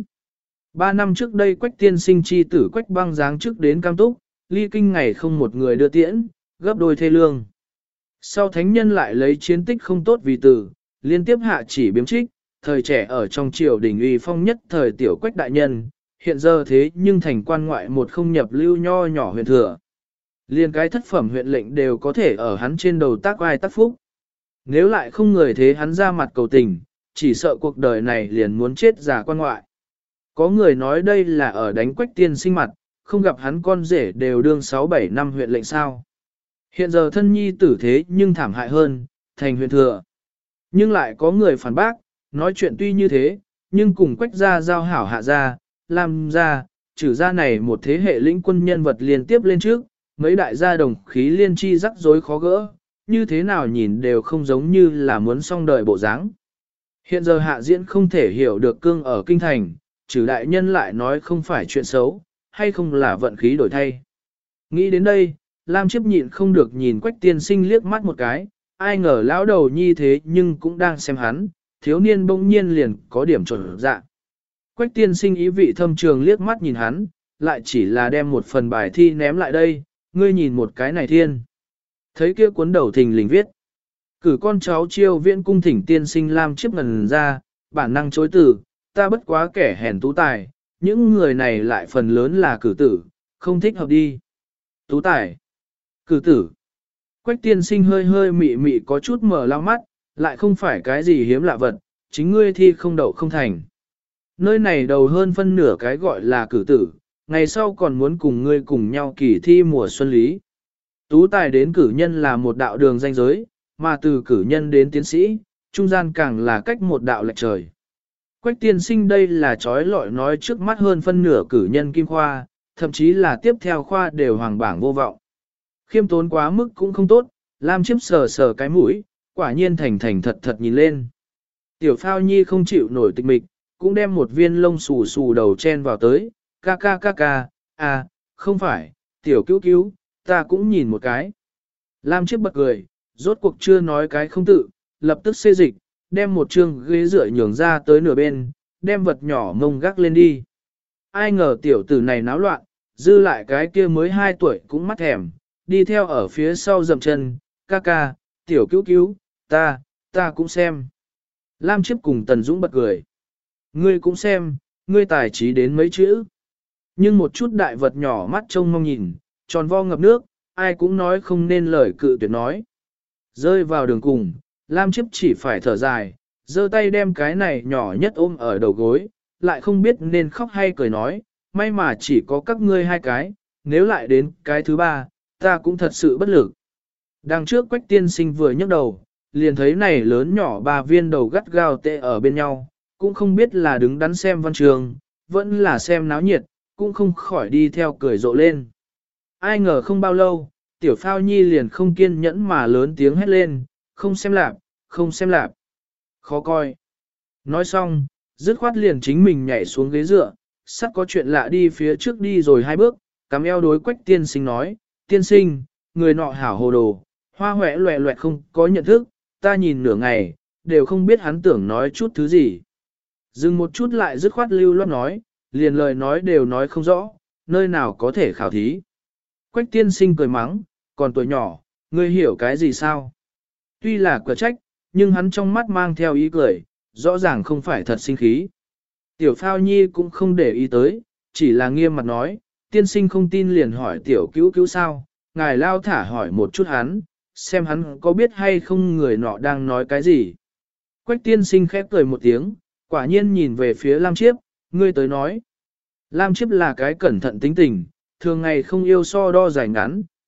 Ba năm trước đây Quách tiên sinh chi tử Quách băng giáng chức đến Cam Túc, ly kinh ngày không một người đưa tiễn, gấp đôi thê lương. Sau thánh nhân lại lấy chiến tích không tốt vì từ, liên tiếp hạ chỉ biếm trích, thời trẻ ở trong triều đình uy phong nhất thời tiểu Quách đại nhân, hiện giờ thế nhưng thành quan ngoại một không nhập lưu nho nhỏ huyện thừa. Liên cái thất phẩm huyện lệnh đều có thể ở hắn trên đầu tác vai tác phúc. Nếu lại không người thế hắn ra mặt cầu tình, chỉ sợ cuộc đời này liền muốn chết già quan ngoại. Có người nói đây là ở đánh Quách tiên sinh mặt, không gặp hắn con rể đều đương sáu bảy năm huyện lệnh sao. Hiện giờ thân nhi tử thế nhưng thảm hại hơn, thành huyện thừa. Nhưng lại có người phản bác, nói chuyện tuy như thế, nhưng cùng Quách gia giao hảo hạ gia, làm ra, trừ ra này một thế hệ lĩnh quân nhân vật liên tiếp lên trước, mấy đại gia đồng khí liên chi rắc rối khó gỡ, như thế nào nhìn đều không giống như là muốn xong đời bộ dáng. Hiện giờ hạ diễn không thể hiểu được cương ở kinh thành, trừ đại nhân lại nói không phải chuyện xấu, hay không là vận khí đổi thay. Nghĩ đến đây, Lam Chiếp nhịn không được nhìn Quách tiên sinh liếc mắt một cái, ai ngờ lão đầu nhi thế nhưng cũng đang xem hắn, thiếu niên bỗng nhiên liền có điểm chuẩn dạ. Quách tiên sinh ý vị thâm trường liếc mắt nhìn hắn, lại chỉ là đem một phần bài thi ném lại đây, ngươi nhìn một cái này thiên. Thấy kia cuốn đầu thình lình viết. Cử con cháu chiêu viện cung thỉnh tiên sinh Lam Chiếp ngần ra, bản năng chối từ, ta bất quá kẻ hèn tú tài, những người này lại phần lớn là cử tử, không thích hợp đi. Tú tài, cử tử. Quách tiên sinh hơi hơi mị mị có chút mở lao mắt, lại không phải cái gì hiếm lạ vật, chính ngươi thi không đậu không thành. Nơi này đầu hơn phân nửa cái gọi là cử tử, ngày sau còn muốn cùng ngươi cùng nhau kỳ thi mùa xuân lý. Tú tài đến cử nhân là một đạo đường danh giới, mà từ cử nhân đến tiến sĩ, trung gian càng là cách một đạo lệch trời. Quách tiên sinh đây là trói lọi nói trước mắt hơn phân nửa cử nhân kim khoa, thậm chí là tiếp theo khoa đều hoàng bảng vô vọng. Khiêm tốn quá mức cũng không tốt, Lam Chiếp sờ sờ cái mũi, quả nhiên thành thành thật thật nhìn lên. Tiểu Phao Nhi không chịu nổi tịch mịch, cũng đem một viên lông xù xù đầu chen vào tới, ca ca ca ca, à, không phải, tiểu cứu cứu, ta cũng nhìn một cái. Lam Chiếp bật cười, rốt cuộc chưa nói cái không tự, lập tức xê dịch, đem một chương ghế dựa nhường ra tới nửa bên, đem vật nhỏ mông gác lên đi. Ai ngờ tiểu tử này náo loạn, dư lại cái kia mới hai tuổi cũng mắt thèm, đi theo ở phía sau dậm chân, ca ca, tiểu cứu cứu, ta, ta cũng xem. Lam Chiếp cùng Tần Dũng bật cười. Ngươi cũng xem, ngươi tài trí đến mấy chữ. Nhưng một chút đại vật nhỏ mắt trông mong nhìn, tròn vo ngập nước, ai cũng nói không nên lời cự tuyệt nói. Rơi vào đường cùng, Lam Chiếp chỉ phải thở dài, giơ tay đem cái này nhỏ nhất ôm ở đầu gối, lại không biết nên khóc hay cười nói, may mà chỉ có các ngươi hai cái, nếu lại đến cái thứ ba, ta cũng thật sự bất lực. Đằng trước Quách tiên sinh vừa nhấc đầu, liền thấy này lớn nhỏ ba viên đầu gắt gao tê ở bên nhau, cũng không biết là đứng đắn xem văn trường, vẫn là xem náo nhiệt, cũng không khỏi đi theo cười rộ lên. Ai ngờ không bao lâu, tiểu Phao Nhi liền không kiên nhẫn mà lớn tiếng hét lên, không xem lạp, không xem lạp. Khó coi. Nói xong, dứt khoát liền chính mình nhảy xuống ghế dựa, sắp có chuyện lạ đi phía trước đi rồi hai bước, cắm eo đối Quách tiên sinh nói, tiên sinh, người nọ hảo hồ đồ, hoa hoẹ loẹ loẹt không có nhận thức, ta nhìn nửa ngày, đều không biết hắn tưởng nói chút thứ gì. Dừng một chút lại dứt khoát lưu loát nói, liền lời nói đều nói không rõ, nơi nào có thể khảo thí. Quách tiên sinh cười mắng, còn tuổi nhỏ, ngươi hiểu cái gì sao? Tuy là cửa trách, nhưng hắn trong mắt mang theo ý cười, rõ ràng không phải thật sinh khí. Tiểu Phao Nhi cũng không để ý tới, chỉ là nghiêm mặt nói, tiên sinh không tin liền hỏi tiểu cứu cứu sao, ngài lao thả hỏi một chút hắn, xem hắn có biết hay không người nọ đang nói cái gì. Quách tiên sinh khép cười một tiếng, quả nhiên nhìn về phía Lam Chiếp, ngươi tới nói. Lam Chiếp là cái cẩn thận tính tình, thường ngày không yêu so đo dài ngắn,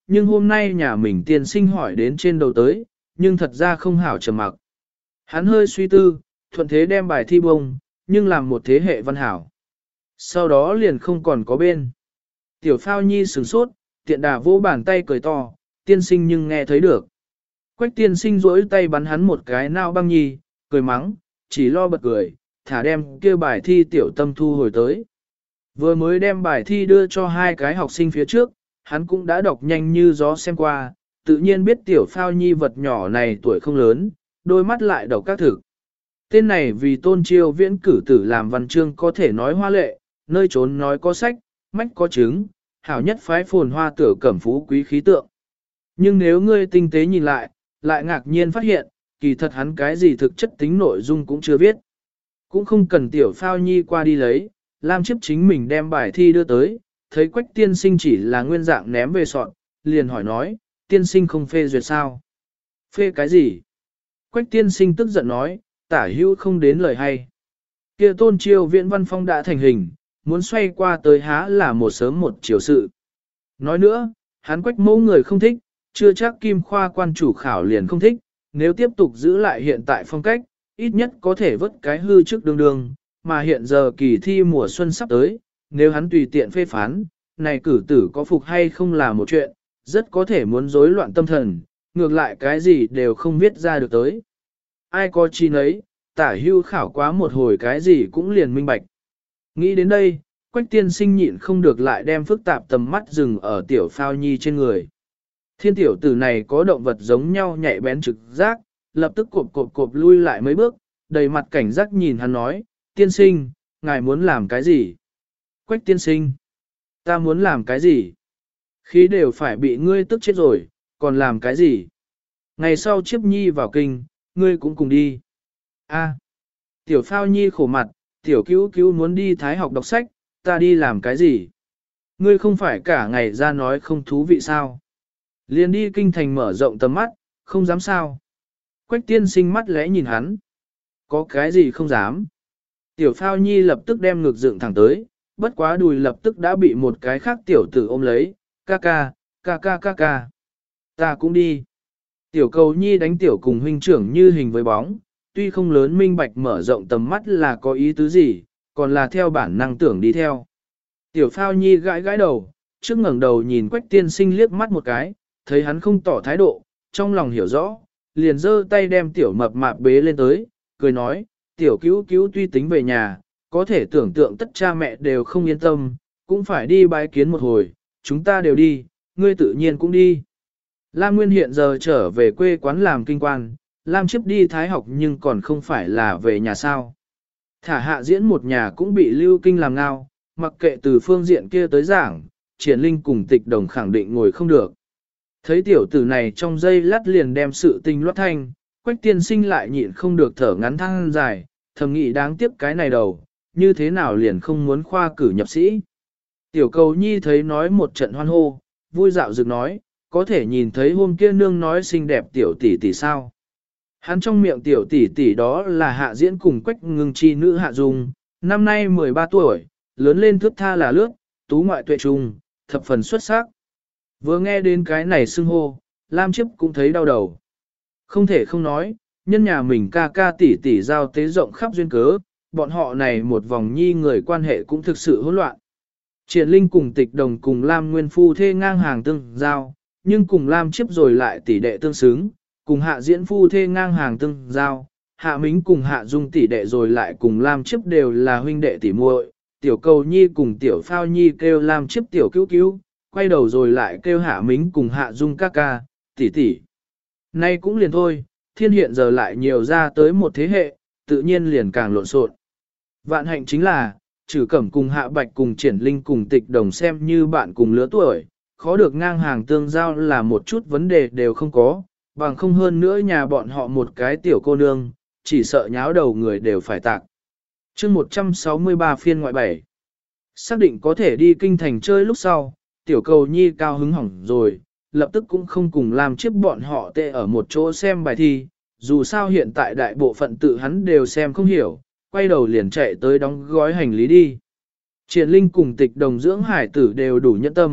nhưng hôm nay nhà mình tiên sinh hỏi đến trên đầu tới, nhưng thật ra không hảo trầm mặc. Hắn hơi suy tư, thuận thế đem bài thi bông, nhưng làm một thế hệ văn hảo. Sau đó liền không còn có bên. Tiểu Phao Nhi sửng sốt, tiện đà vỗ bàn tay cười to, tiên sinh nhưng nghe thấy được. Quách tiên sinh rỗi tay bắn hắn một cái nao băng nhi, cười mắng, chỉ lo bật cười, thả đem kia bài thi tiểu tâm thu hồi tới. Vừa mới đem bài thi đưa cho hai cái học sinh phía trước, hắn cũng đã đọc nhanh như gió xem qua, tự nhiên biết tiểu Phao Nhi vật nhỏ này tuổi không lớn, đôi mắt lại đọc các thực. Tên này vì Tôn Chiêu Viễn cử tử làm văn chương có thể nói hoa lệ, nơi trốn nói có sách, mách có chứng, hảo nhất phái phồn hoa tửa cẩm phú quý khí tượng. Nhưng nếu ngươi tinh tế nhìn lại, lại ngạc nhiên phát hiện, kỳ thật hắn cái gì thực chất tính nội dung cũng chưa viết. Cũng không cần tiểu Phao Nhi qua đi lấy, Lam Chiếp chính mình đem bài thi đưa tới, thấy Quách tiên sinh chỉ là nguyên dạng ném về soạn, liền hỏi nói, tiên sinh không phê duyệt sao? Phê cái gì? Quách tiên sinh tức giận nói, tả hữu không đến lời hay. Kia Tôn Chiêu Viễn văn phong đã thành hình, muốn xoay qua tới há là một sớm một chiều sự. Nói nữa, hắn Quách mẫu người không thích, chưa chắc Kim Khoa quan chủ khảo liền không thích, nếu tiếp tục giữ lại hiện tại phong cách, ít nhất có thể vớt cái hư trước đường đường, mà hiện giờ kỳ thi mùa xuân sắp tới, nếu hắn tùy tiện phê phán, này cử tử có phục hay không là một chuyện, rất có thể muốn rối loạn tâm thần, ngược lại cái gì đều không viết ra được tới. Ai có chi nấy, tả hưu khảo quá một hồi cái gì cũng liền minh bạch. Nghĩ đến đây, Quách tiên sinh nhịn không được lại đem phức tạp tầm mắt dừng ở tiểu Phao Nhi trên người. Thiên tiểu tử này có động vật giống nhau nhạy bén trực giác, lập tức cộp cộp cộp lui lại mấy bước, đầy mặt cảnh giác nhìn hắn nói, tiên sinh, ngài muốn làm cái gì? Quách tiên sinh, ta muốn làm cái gì? Khí đều phải bị ngươi tức chết rồi, còn làm cái gì? Ngày sau Chiếp Nhi vào kinh, ngươi cũng cùng đi. A, tiểu Phao Nhi khổ mặt, tiểu cứu cứu muốn đi thái học đọc sách, ta đi làm cái gì? Ngươi không phải cả ngày ra nói không thú vị sao? Liền đi kinh thành mở rộng tầm mắt, không dám sao? Quách tiên sinh mắt lẽ nhìn hắn. Có cái gì không dám? Tiểu Phao Nhi lập tức đem ngực dựng thẳng tới, bất quá đùi lập tức đã bị một cái khác tiểu tử ôm lấy, ca ca, ca ca ca ca. Ta cũng đi. Tiểu Cầu Nhi đánh tiểu cùng huynh trưởng như hình với bóng, tuy không lớn minh bạch mở rộng tầm mắt là có ý tứ gì, còn là theo bản năng tưởng đi theo. Tiểu Phao Nhi gãi gãi đầu, trước ngẩng đầu nhìn Quách tiên sinh liếc mắt một cái, thấy hắn không tỏ thái độ, trong lòng hiểu rõ, liền giơ tay đem tiểu mập mạp bế lên tới, cười nói, tiểu cứu cứu tuy tính về nhà, có thể tưởng tượng tất cha mẹ đều không yên tâm, cũng phải đi bái kiến một hồi, chúng ta đều đi, ngươi tự nhiên cũng đi. Lam Nguyên hiện giờ trở về quê quán làm kinh quan, Lam Chiếp đi thái học nhưng còn không phải là về nhà sao. Thả Hạ Diễn một nhà cũng bị lưu kinh làm ngao, mặc kệ từ phương diện kia tới giảng, Triển Linh cùng Tịch Đồng khẳng định ngồi không được. Thấy tiểu tử này trong giây lát liền đem sự tình loát thanh, Quách tiên sinh lại nhịn không được thở ngắn than dài, thầm nghĩ đáng tiếc cái này đầu, như thế nào liền không muốn khoa cử nhập sĩ. Tiểu Cầu Nhi thấy nói một trận hoan hô, vui dạo dựng nói, có thể nhìn thấy hôm kia nương nói xinh đẹp tiểu tỷ tỷ sao. Hắn trong miệng tiểu tỷ tỷ đó là Hạ Diễn cùng Quách Ngưng chi nữ Hạ Dung, năm nay mười ba tuổi, lớn lên thước tha là lướt, tú ngoại tuệ trung, thập phần xuất sắc. Vừa nghe đến cái này xưng hô, Lam Chiếp cũng thấy đau đầu. Không thể không nói, nhân nhà mình ca ca tỷ tỷ giao tế rộng khắp duyên cớ, bọn họ này một vòng nhi người quan hệ cũng thực sự hỗn loạn. Triển Linh cùng Tịch Đồng cùng Lam Nguyên phu thê ngang hàng tương giao, nhưng cùng Lam Chiếp rồi lại tỷ đệ tương xứng, cùng Hạ Diễn phu thê ngang hàng tương giao, Hạ Mính cùng Hạ Dung tỷ đệ rồi lại cùng Lam Chiếp đều là huynh đệ tỷ muội, Tiểu Cầu Nhi cùng Tiểu Phao Nhi kêu Lam Chiếp tiểu cứu cứu, quay đầu rồi lại kêu Hạ Mính cùng Hạ Dung ca ca, tỷ tỷ. Nay cũng liền thôi, thiên hiện giờ lại nhiều ra tới một thế hệ, tự nhiên liền càng lộn xộn. Vạn hạnh chính là, Trử Cẩm cùng Hạ Bạch cùng Triển Linh cùng Tịch Đồng xem như bạn cùng lứa tuổi, khó được ngang hàng tương giao là một chút vấn đề đều không có, bằng không hơn nữa nhà bọn họ một cái tiểu cô nương, chỉ sợ nháo đầu người đều phải tạc. chương một trăm sáu mươi ba phiên ngoại bảy, xác định có thể đi kinh thành chơi lúc sau, Tiểu Cầu Nhi cao hứng hỏng rồi, lập tức cũng không cùng làm chiếc bọn họ tê ở một chỗ xem bài thi, dù sao hiện tại đại bộ phận tự hắn đều xem không hiểu, quay đầu liền chạy tới đóng gói hành lý đi. Triển Linh cùng Tịch Đồng dưỡng hải tử đều đủ nhẫn tâm,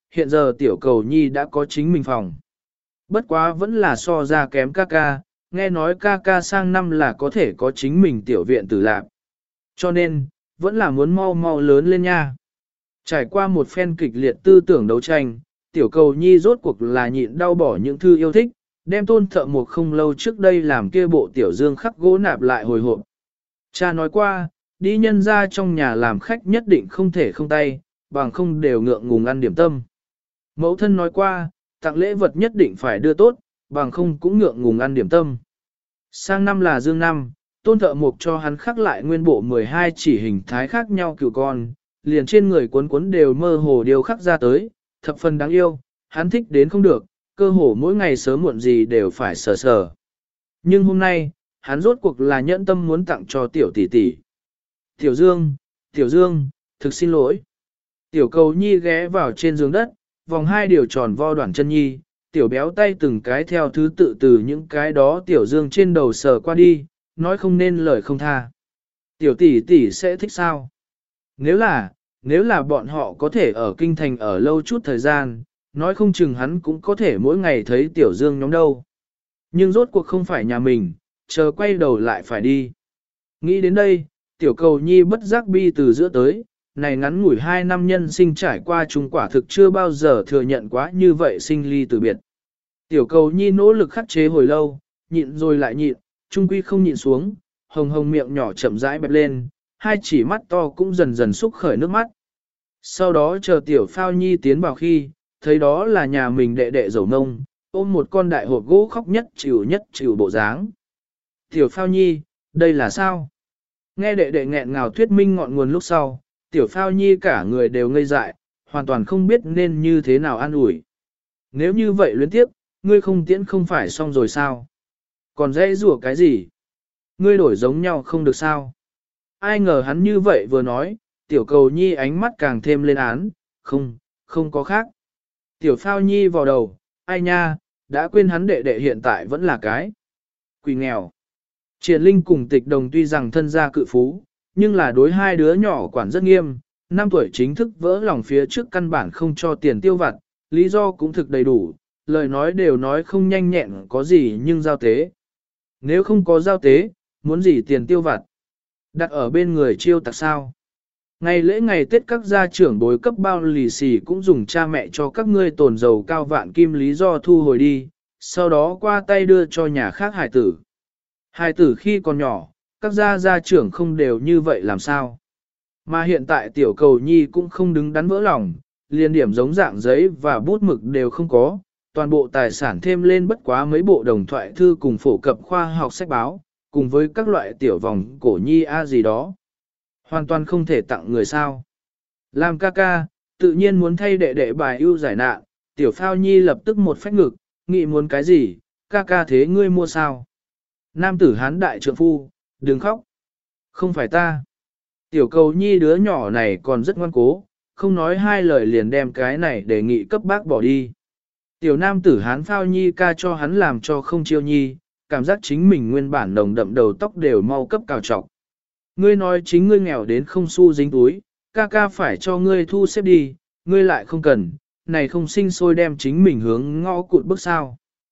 hiện giờ tiểu cầu nhi đã có chính mình phòng. Bất quá vẫn là so ra kém ca ca, nghe nói ca ca sang năm là có thể có chính mình tiểu viện tử lạc. Cho nên, vẫn là muốn mau mau lớn lên nha. Trải qua một phen kịch liệt tư tưởng đấu tranh, tiểu cầu nhi rốt cuộc là nhịn đau bỏ những thư yêu thích, đem tôn thợ mộc không lâu trước đây làm kia bộ tiểu dương khắc gỗ nạp lại hồi hộp. Cha nói qua, đi nhân ra trong nhà làm khách nhất định không thể không tay, bằng không đều ngượng ngùng ăn điểm tâm. Mẫu thân nói qua, tặng lễ vật nhất định phải đưa tốt, bằng không cũng ngượng ngùng ăn điểm tâm. Sang năm là dương năm, tôn thợ mộc cho hắn khắc lại nguyên bộ mười hai chỉ hình thái khác nhau cừu con, liền trên người cuốn cuốn đều mơ hồ điều khắc ra tới, thập phần đáng yêu, hắn thích đến không được, cơ hồ mỗi ngày sớm muộn gì đều phải sờ sờ. Nhưng hôm nay, hắn rốt cuộc là nhẫn tâm muốn tặng cho tiểu tỷ tỷ. Tiểu Dương, Tiểu Dương, thực xin lỗi. Tiểu cầu nhi ghé vào trên giường đất, vòng hai điều tròn vo đoạn chân nhi, tiểu béo tay từng cái theo thứ tự từ những cái đó Tiểu Dương trên đầu sờ qua đi, nói không nên lời không tha. Tiểu tỷ tỷ sẽ thích sao? Nếu là, nếu là bọn họ có thể ở kinh thành ở lâu chút thời gian, nói không chừng hắn cũng có thể mỗi ngày thấy Tiểu Dương nhóm đâu. Nhưng rốt cuộc không phải nhà mình, chờ quay đầu lại phải đi. Nghĩ đến đây, tiểu cầu nhi bất giác bi từ giữa tới, này ngắn ngủi hai năm nhân sinh trải qua chúng quả thực chưa bao giờ thừa nhận quá như vậy sinh ly từ biệt. Tiểu cầu nhi nỗ lực khắc chế hồi lâu, nhịn rồi lại nhịn, trung quy không nhịn xuống, hồng hồng miệng nhỏ chậm rãi bẹp lên, hai chỉ mắt to cũng dần dần xúc khởi nước mắt. Sau đó chờ tiểu phao nhi tiến vào khi, thấy đó là nhà mình đệ đệ dầu nông, ôm một con đại hộp gỗ khóc nhất chịu nhất chịu bộ dáng. Tiểu phao nhi, đây là sao? Nghe đệ đệ nghẹn ngào thuyết minh ngọn nguồn lúc sau, tiểu phao nhi cả người đều ngây dại, hoàn toàn không biết nên như thế nào an ủi. Nếu như vậy luyến tiếp, ngươi không tiễn không phải xong rồi sao? Còn dễ rủa cái gì? Ngươi đổi giống nhau không được sao? Ai ngờ hắn như vậy vừa nói, tiểu cầu nhi ánh mắt càng thêm lên án, không, không có khác. Tiểu phao nhi vào đầu, ai nha, đã quên hắn đệ đệ hiện tại vẫn là cái quỷ nghèo. Triển Linh cùng Tịch Đồng tuy rằng thân gia cự phú, nhưng là đối hai đứa nhỏ quản rất nghiêm, năm tuổi chính thức vỡ lòng phía trước căn bản không cho tiền tiêu vặt, lý do cũng thực đầy đủ, lời nói đều nói không nhanh nhẹn có gì nhưng giao tế. Nếu không có giao tế, muốn gì tiền tiêu vặt? Đặt ở bên người chiêu tặc sao? Ngày lễ ngày Tết các gia trưởng bối cấp bao lì xì cũng dùng cha mẹ cho các ngươi tồn dầu cao vạn kim lý do thu hồi đi, sau đó qua tay đưa cho nhà khác hải tử. Hải tử khi còn nhỏ, các gia gia trưởng không đều như vậy làm sao? Mà hiện tại tiểu cầu nhi cũng không đứng đắn vỡ lòng, liên điểm giống dạng giấy và bút mực đều không có, toàn bộ tài sản thêm lên bất quá mấy bộ đồng thoại thư cùng phổ cập khoa học sách báo, cùng với các loại tiểu vòng cổ nhi a gì đó. Hoàn toàn không thể tặng người sao. Làm ca ca, tự nhiên muốn thay đệ đệ bài ưu giải nạn, tiểu phao nhi lập tức một phách ngực, nghĩ muốn cái gì, ca ca thế ngươi mua sao. Nam tử hán đại trượng phu, đừng khóc. Không phải ta. Tiểu cầu nhi đứa nhỏ này còn rất ngoan cố, không nói hai lời liền đem cái này đề nghị cấp bác bỏ đi. Tiểu nam tử hán phao nhi ca cho hắn làm cho không chiêu nhi, cảm giác chính mình nguyên bản đồng đậm đầu tóc đều mau cấp cào trọc. Ngươi nói chính ngươi nghèo đến không xu dính túi, ca ca phải cho ngươi thu xếp đi, ngươi lại không cần, này không sinh sôi đem chính mình hướng ngõ cụt bước sao.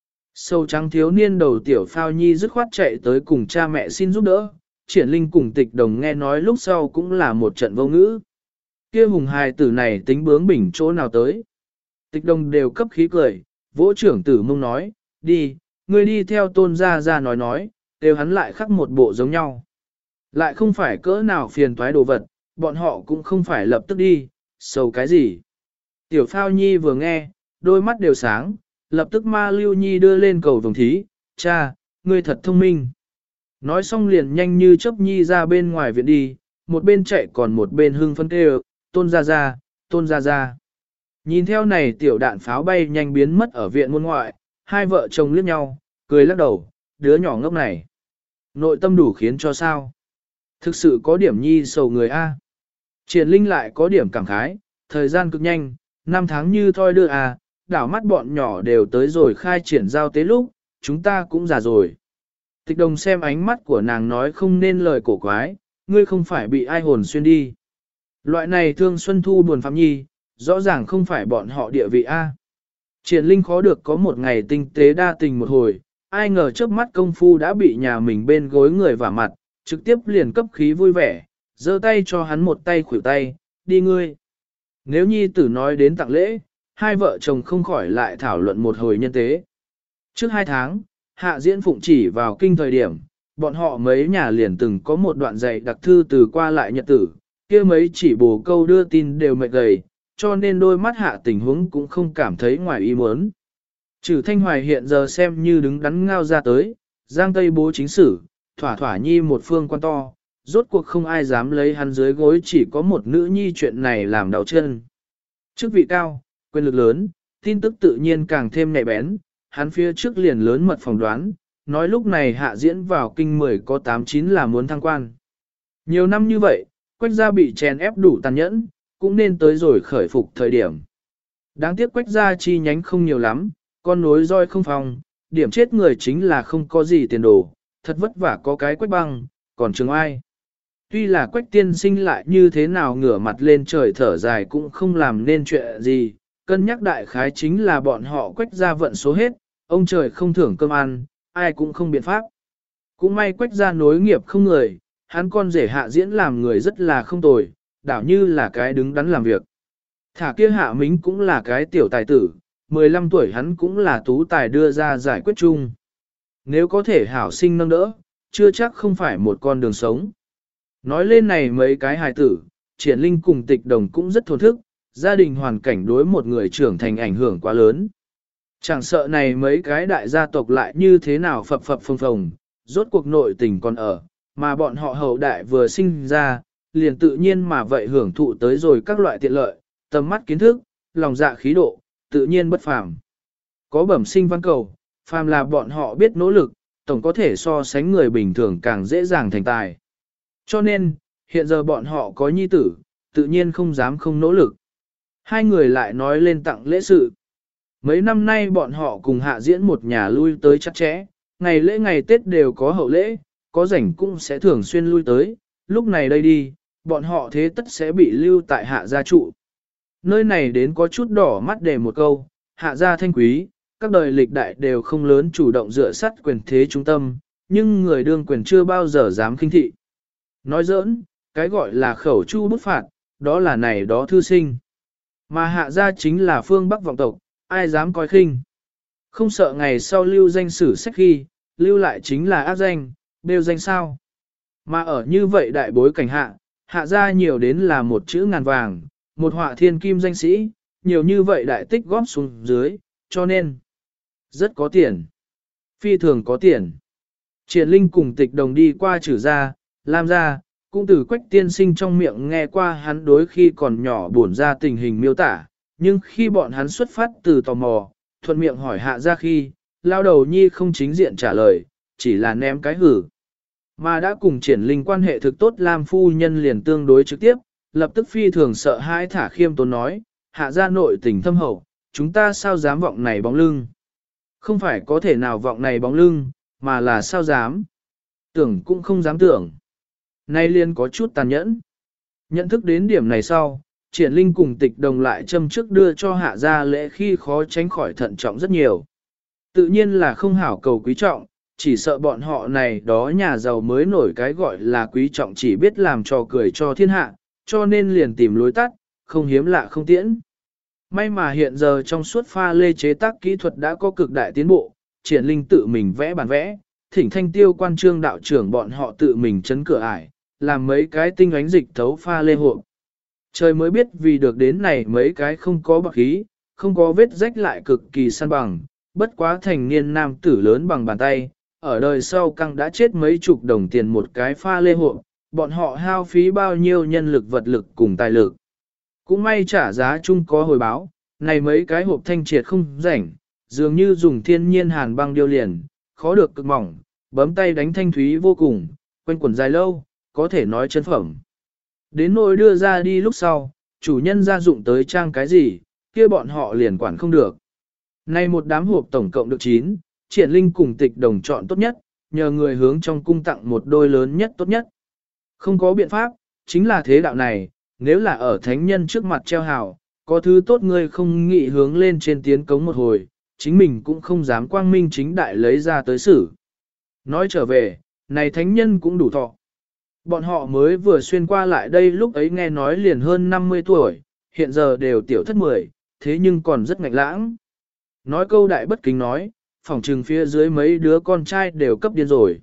Sâu trắng thiếu niên đầu tiểu phao nhi dứt khoát chạy tới cùng cha mẹ xin giúp đỡ, Triển Linh cùng Tịch Đồng nghe nói lúc sau cũng là một trận vô ngữ. Kia hùng hài tử này tính bướng bỉnh chỗ nào tới. Tịch Đồng đều cấp khí cười, vỗ trưởng tử mông nói, đi, ngươi đi theo tôn gia ra nói nói, đều hắn lại khắc một bộ giống nhau. Lại không phải cỡ nào phiền toái đồ vật, bọn họ cũng không phải lập tức đi, sầu cái gì. Tiểu phao nhi vừa nghe, đôi mắt đều sáng, lập tức ma lưu nhi đưa lên cầu vồng thí, cha, ngươi thật thông minh. Nói xong liền nhanh như chớp nhi ra bên ngoài viện đi, một bên chạy còn một bên hưng phấn kêu, tôn ra ra, tôn ra ra. Nhìn theo này tiểu đạn pháo bay nhanh biến mất ở viện môn ngoại, hai vợ chồng liếc nhau, cười lắc đầu, đứa nhỏ ngốc này. Nội tâm đủ khiến cho sao? Thực sự có điểm nhi sầu người A. Triển Linh lại có điểm cảm khái, thời gian cực nhanh, năm tháng như thoi đưa à, đảo mắt bọn nhỏ đều tới rồi khai triển giao tế lúc, chúng ta cũng già rồi. Tịch Đồng xem ánh mắt của nàng nói không nên lời cổ quái, ngươi không phải bị ai hồn xuyên đi. Loại này thương xuân thu buồn phạm nhi, rõ ràng không phải bọn họ địa vị A. Triển Linh khó được có một ngày tinh tế đa tình một hồi, ai ngờ trước mắt công phu đã bị nhà mình bên gối người vả mặt, trực tiếp liền cấp khí vui vẻ, giơ tay cho hắn một tay khuỷu tay, đi ngươi. Nếu nhi tử nói đến tặng lễ, hai vợ chồng không khỏi lại thảo luận một hồi nhân tế. Trước hai tháng, Hạ Diễn Phụng chỉ vào kinh thời điểm, bọn họ mấy nhà liền từng có một đoạn dạy đặc thư từ qua lại nhật tử, kia mấy chỉ bồ câu đưa tin đều mệt gầy, cho nên đôi mắt Hạ tình huống cũng không cảm thấy ngoài ý muốn. Trừ Thanh Hoài hiện giờ xem như đứng đắn ngao ra tới, Giang Tây bố chính sử, thỏa thỏa nhi một phương quan to, rốt cuộc không ai dám lấy hắn dưới gối, chỉ có một nữ nhi chuyện này làm đau chân. Chức vị cao, quyền lực lớn, tin tức tự nhiên càng thêm nhạy bén, hắn phía trước liền lớn mật phỏng đoán, nói lúc này Hạ Diễn vào kinh mười có tám chín là muốn thăng quan. Nhiều năm như vậy, Quách gia bị chèn ép đủ tàn nhẫn, cũng nên tới rồi khởi phục thời điểm. Đáng tiếc Quách gia chi nhánh không nhiều lắm, con nối roi không phòng, điểm chết người chính là không có gì tiền đồ, thật vất vả có cái Quách băng, còn trường ai. Tuy là Quách tiên sinh lại như thế nào ngửa mặt lên trời thở dài cũng không làm nên chuyện gì, cân nhắc đại khái chính là bọn họ Quách gia vận số hết, ông trời không thưởng cơm ăn, ai cũng không biện pháp. Cũng may Quách gia nối nghiệp không người, hắn con rể Hạ Diễn làm người rất là không tồi, đảo như là cái đứng đắn làm việc. Thả kia Hạ Mính cũng là cái tiểu tài tử, mười lăm tuổi hắn cũng là tú tài đưa ra giải quyết chung. Nếu có thể hảo sinh nâng đỡ, chưa chắc không phải một con đường sống. Nói lên này mấy cái hài tử, Triển Linh cùng Tịch Đồng cũng rất thổn thức, gia đình hoàn cảnh đối một người trưởng thành ảnh hưởng quá lớn. Chẳng sợ này mấy cái đại gia tộc lại như thế nào phập phập phồng phồng, rốt cuộc nội tình còn ở, mà bọn họ hậu đại vừa sinh ra, liền tự nhiên mà vậy hưởng thụ tới rồi các loại tiện lợi, tầm mắt kiến thức, lòng dạ khí độ, tự nhiên bất phàm. Có bẩm sinh văn cầu, phàm là bọn họ biết nỗ lực, tổng có thể so sánh người bình thường càng dễ dàng thành tài. Cho nên, hiện giờ bọn họ có nhi tử, tự nhiên không dám không nỗ lực. Hai người lại nói lên tặng lễ sự. Mấy năm nay bọn họ cùng Hạ Diễn một nhà lui tới chặt chẽ, ngày lễ ngày Tết đều có hậu lễ, có rảnh cũng sẽ thường xuyên lui tới, lúc này đây đi, bọn họ thế tất sẽ bị lưu tại Hạ gia trụ. Nơi này đến có chút đỏ mắt để một câu, Hạ gia thanh quý, các đời lịch đại đều không lớn chủ động dựa sắt quyền thế trung tâm, nhưng người đương quyền chưa bao giờ dám khinh thị. Nói giỡn, cái gọi là khẩu chu bút phạt, đó là này đó thư sinh. Mà Hạ gia chính là phương Bắc vọng tộc, ai dám coi khinh. Không sợ ngày sau lưu danh sử sách khi, lưu lại chính là ác danh, đều danh sao. Mà ở như vậy đại bối cảnh hạ, Hạ gia nhiều đến là một chữ ngàn vàng, một họa thiên kim danh sĩ, nhiều như vậy đại tích góp xuống dưới, cho nên rất có tiền. Phi thường có tiền. Triển Linh cùng Tịch Đồng đi qua Trử gia, Lam gia, cũng từ Quách tiên sinh trong miệng nghe qua hắn đối khi còn nhỏ buồn ra tình hình miêu tả, nhưng khi bọn hắn xuất phát từ tò mò, thuận miệng hỏi Hạ gia khi, lao đầu nhi không chính diện trả lời, chỉ là ném cái hử. Mà đã cùng Triển Linh quan hệ thực tốt Lam phu nhân liền tương đối trực tiếp, lập tức phi thường sợ hãi thả khiêm tốn nói, Hạ gia nội tình thâm hậu, chúng ta sao dám vọng này bóng lưng. Không phải có thể nào vọng này bóng lưng, mà là sao dám. Tưởng cũng không dám tưởng. Nay liên có chút tàn nhẫn. Nhận thức đến điểm này sau, Triển Linh cùng Tịch Đồng lại châm trước đưa cho Hạ gia lễ khi khó tránh khỏi thận trọng rất nhiều. Tự nhiên là không hảo cầu quý trọng, chỉ sợ bọn họ này đó nhà giàu mới nổi cái gọi là quý trọng chỉ biết làm trò cười cho thiên hạ, cho nên liền tìm lối tắt, không hiếm lạ không tiễn. May mà hiện giờ trong suốt pha lê chế tác kỹ thuật đã có cực đại tiến bộ, Triển Linh tự mình vẽ bản vẽ, thỉnh Thanh Tiêu quan trương đạo trưởng bọn họ tự mình chấn cửa ải, làm mấy cái tinh ánh dịch thấu pha lê hộp. Trời mới biết vì được đến này mấy cái không có bạc khí, không có vết rách lại cực kỳ săn bằng, bất quá thành niên nam tử lớn bằng bàn tay, ở đời sau căng đã chết mấy chục đồng tiền một cái pha lê hộp, bọn họ hao phí bao nhiêu nhân lực vật lực cùng tài lực. Cũng may trả giá chung có hồi báo, này mấy cái hộp thanh triệt không rảnh, dường như dùng thiên nhiên hàn băng điêu liền, khó được cực mỏng, bấm tay đánh thanh thúy vô cùng, quanh quẩn dài lâu, có thể nói chân phẩm. Đến nỗi đưa ra đi lúc sau, chủ nhân gia dụng tới trang cái gì, kia bọn họ liền quản không được. Nay một đám hộp tổng cộng được chín, Triển Linh cùng Tịch Đồng chọn tốt nhất, nhờ người hướng trong cung tặng một đôi lớn nhất tốt nhất. Không có biện pháp, chính là thế đạo này, nếu là ở thánh nhân trước mặt treo hào, có thứ tốt ngươi không nghĩ hướng lên trên tiến cống một hồi, chính mình cũng không dám quang minh chính đại lấy ra tới xử. Nói trở về, này thánh nhân cũng đủ thọ. Bọn họ mới vừa xuyên qua lại đây lúc ấy nghe nói liền hơn năm mươi tuổi, hiện giờ đều tiểu thất mười, thế nhưng còn rất ngạnh lãng. Nói câu đại bất kính nói, phỏng trừng phía dưới mấy đứa con trai đều cấp điên rồi.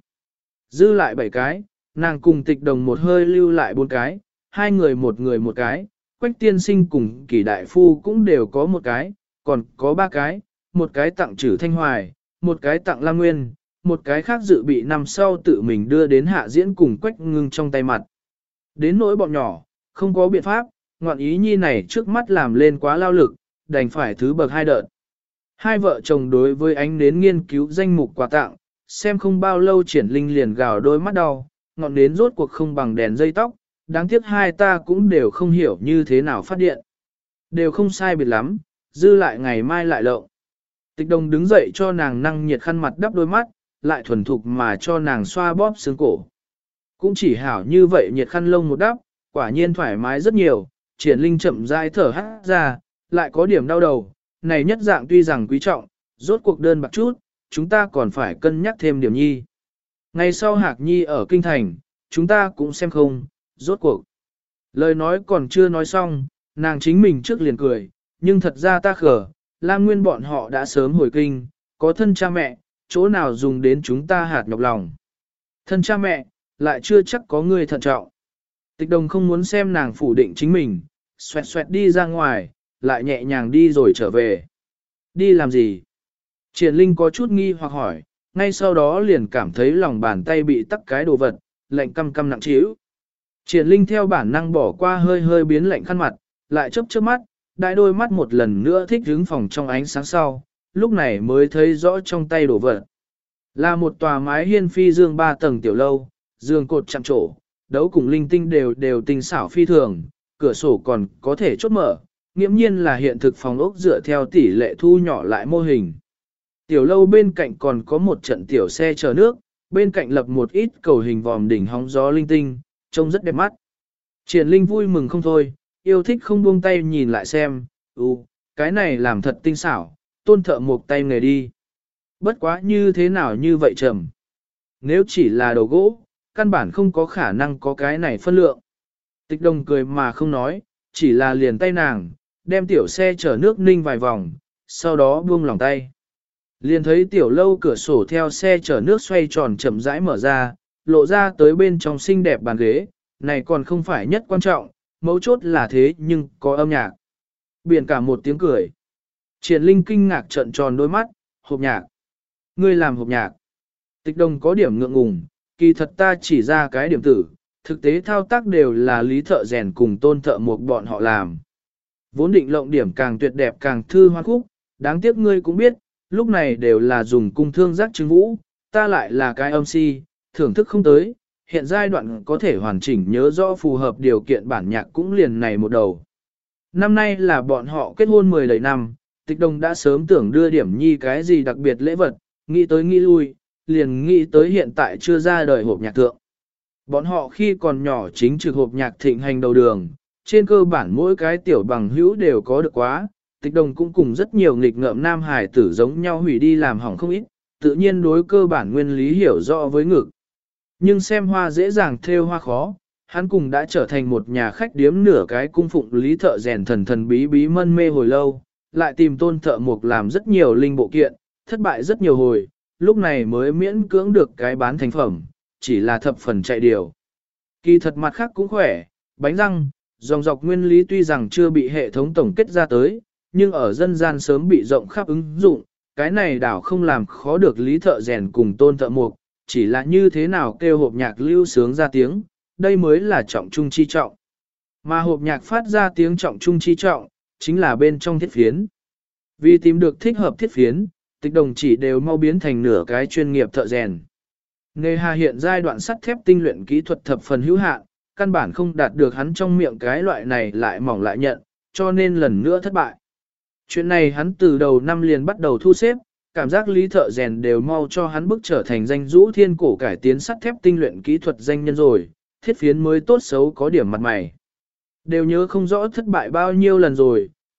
Dư lại bảy cái, nàng cùng tịch đồng một hơi lưu lại bốn cái, hai người một người một cái, quách tiên sinh cùng kỷ đại phu cũng đều có một cái, còn có ba cái, một cái tặng trừ thanh hoài, một cái tặng lam nguyên, một cái khác dự bị năm sau tự mình đưa đến hạ diễn cùng quách ngưng trong tay mặt. Đến nỗi bọn nhỏ, không có biện pháp, ngoạn ý nhi này trước mắt làm lên quá lao lực, đành phải thứ bậc hai đợt. Hai vợ chồng đối với ánh nến nghiên cứu danh mục quà tặng, xem không bao lâu triển linh liền gào đôi mắt đau, ngọn nến rốt cuộc không bằng đèn dây tóc, đáng tiếc hai ta cũng đều không hiểu như thế nào phát điện. Đều không sai biệt lắm, dư lại ngày mai lại lộng. Tịch đồng đứng dậy cho nàng năng nhiệt khăn mặt đắp đôi mắt, lại thuần thục mà cho nàng xoa bóp xương cổ. Cũng chỉ hảo như vậy nhiệt khăn lông một đắp, quả nhiên thoải mái rất nhiều, triển linh chậm rãi thở hát ra, lại có điểm đau đầu, này nhất dạng tuy rằng quý trọng, rốt cuộc đơn bạc chút, chúng ta còn phải cân nhắc thêm điểm nhi. Ngày sau Hạc Nhi ở Kinh Thành, chúng ta cũng xem không, rốt cuộc. Lời nói còn chưa nói xong, nàng chính mình trước liền cười, nhưng thật ra ta khờ, Lam Nguyên bọn họ đã sớm hồi kinh, có thân cha mẹ, chỗ nào dùng đến chúng ta hạt nhọc lòng. Thân cha mẹ, lại chưa chắc có người thận trọng. Tịch đồng không muốn xem nàng phủ định chính mình, xoẹt xoẹt đi ra ngoài, lại nhẹ nhàng đi rồi trở về. Đi làm gì? Triển Linh có chút nghi hoặc hỏi, ngay sau đó liền cảm thấy lòng bàn tay bị tắc cái đồ vật, lạnh căm căm nặng trĩu. Triển Linh theo bản năng bỏ qua hơi hơi biến lạnh khăn mặt, lại chớp chớp mắt, đại đôi mắt một lần nữa thích hứng phòng trong ánh sáng sau, lúc này mới thấy rõ trong tay đồ vật. Là một tòa mái hiên phi dương ba tầng tiểu lâu, giường cột chạm trổ, đấu cùng linh tinh đều đều tinh xảo phi thường, cửa sổ còn có thể chốt mở, nghiễm nhiên là hiện thực phòng ốc dựa theo tỷ lệ thu nhỏ lại mô hình. Tiểu lâu bên cạnh còn có một trận tiểu xe chờ nước, bên cạnh lập một ít cầu hình vòm đỉnh hóng gió linh tinh, trông rất đẹp mắt. Triển Linh vui mừng không thôi, yêu thích không buông tay nhìn lại xem, ừ, cái này làm thật tinh xảo, tôn thợ một tay nghề đi. Bất quá như thế nào như vậy trầm. Nếu chỉ là đồ gỗ, căn bản không có khả năng có cái này phân lượng. Tịch đồng cười mà không nói, chỉ là liền tay nàng, đem tiểu xe chở nước ninh vài vòng, sau đó buông lòng tay. Liền thấy tiểu lâu cửa sổ theo xe chở nước xoay tròn chậm rãi mở ra, lộ ra tới bên trong xinh đẹp bàn ghế, này còn không phải nhất quan trọng, mấu chốt là thế nhưng có âm nhạc. Biển cả một tiếng cười. Triển Linh kinh ngạc trợn tròn đôi mắt, hộp nhạc. Ngươi làm hộp nhạc. Tịch đồng có điểm ngượng ngùng, kỳ thật ta chỉ ra cái điểm tử, thực tế thao tác đều là lý thợ rèn cùng tôn thợ một bọn họ làm. Vốn định lộng điểm càng tuyệt đẹp càng thư hoa khúc, đáng tiếc ngươi cũng biết, lúc này đều là dùng cung thương giác chứng vũ, ta lại là cái âm si, thưởng thức không tới, hiện giai đoạn có thể hoàn chỉnh nhớ rõ phù hợp điều kiện bản nhạc cũng liền này một đầu. Năm nay là bọn họ kết hôn mười đầy năm, tịch đồng đã sớm tưởng đưa điểm nhi cái gì đặc biệt lễ vật, nghĩ tới nghĩ lui, liền nghĩ tới hiện tại chưa ra đời hộp nhạc thượng. Bọn họ khi còn nhỏ chính trực hộp nhạc thịnh hành đầu đường, trên cơ bản mỗi cái tiểu bằng hữu đều có được quá, tịch đồng cũng cùng rất nhiều nghịch ngợm nam hải tử giống nhau hủy đi làm hỏng không ít, tự nhiên đối cơ bản nguyên lý hiểu rõ với ngực. Nhưng xem hoa dễ dàng thêu hoa khó, hắn cùng đã trở thành một nhà khách điếm nửa cái cung phụng lý thợ rèn thần thần bí bí mân mê hồi lâu, lại tìm tôn thợ mục làm rất nhiều linh bộ kiện, thất bại rất nhiều hồi, lúc này mới miễn cưỡng được cái bán thành phẩm, chỉ là thập phần chạy điều. Kỳ thật mặt khác cũng khỏe, bánh răng, dòng dọc nguyên lý tuy rằng chưa bị hệ thống tổng kết ra tới, nhưng ở dân gian sớm bị rộng khắp ứng dụng, cái này đảo không làm khó được lý thợ rèn cùng tôn thợ mục, chỉ là như thế nào kêu hộp nhạc lưu sướng ra tiếng, đây mới là trọng trung chi trọng. Mà hộp nhạc phát ra tiếng trọng trung chi trọng, chính là bên trong thiết phiến. Vì tìm được thích hợp thiết phiến, tịch đồng chỉ đều mau biến thành nửa cái chuyên nghiệp thợ rèn. Nghề hà hiện giai đoạn sắt thép tinh luyện kỹ thuật thập phần hữu hạn, căn bản không đạt được hắn trong miệng cái loại này lại mỏng lại nhận, cho nên lần nữa thất bại. Chuyện này hắn từ đầu năm liền bắt đầu thu xếp, cảm giác lý thợ rèn đều mau cho hắn bước trở thành danh rũ thiên cổ cải tiến sắt thép tinh luyện kỹ thuật danh nhân rồi, thiết phiến mới tốt xấu có điểm mặt mày. Đều nhớ không rõ thất bại bao nhiêu lần rồi,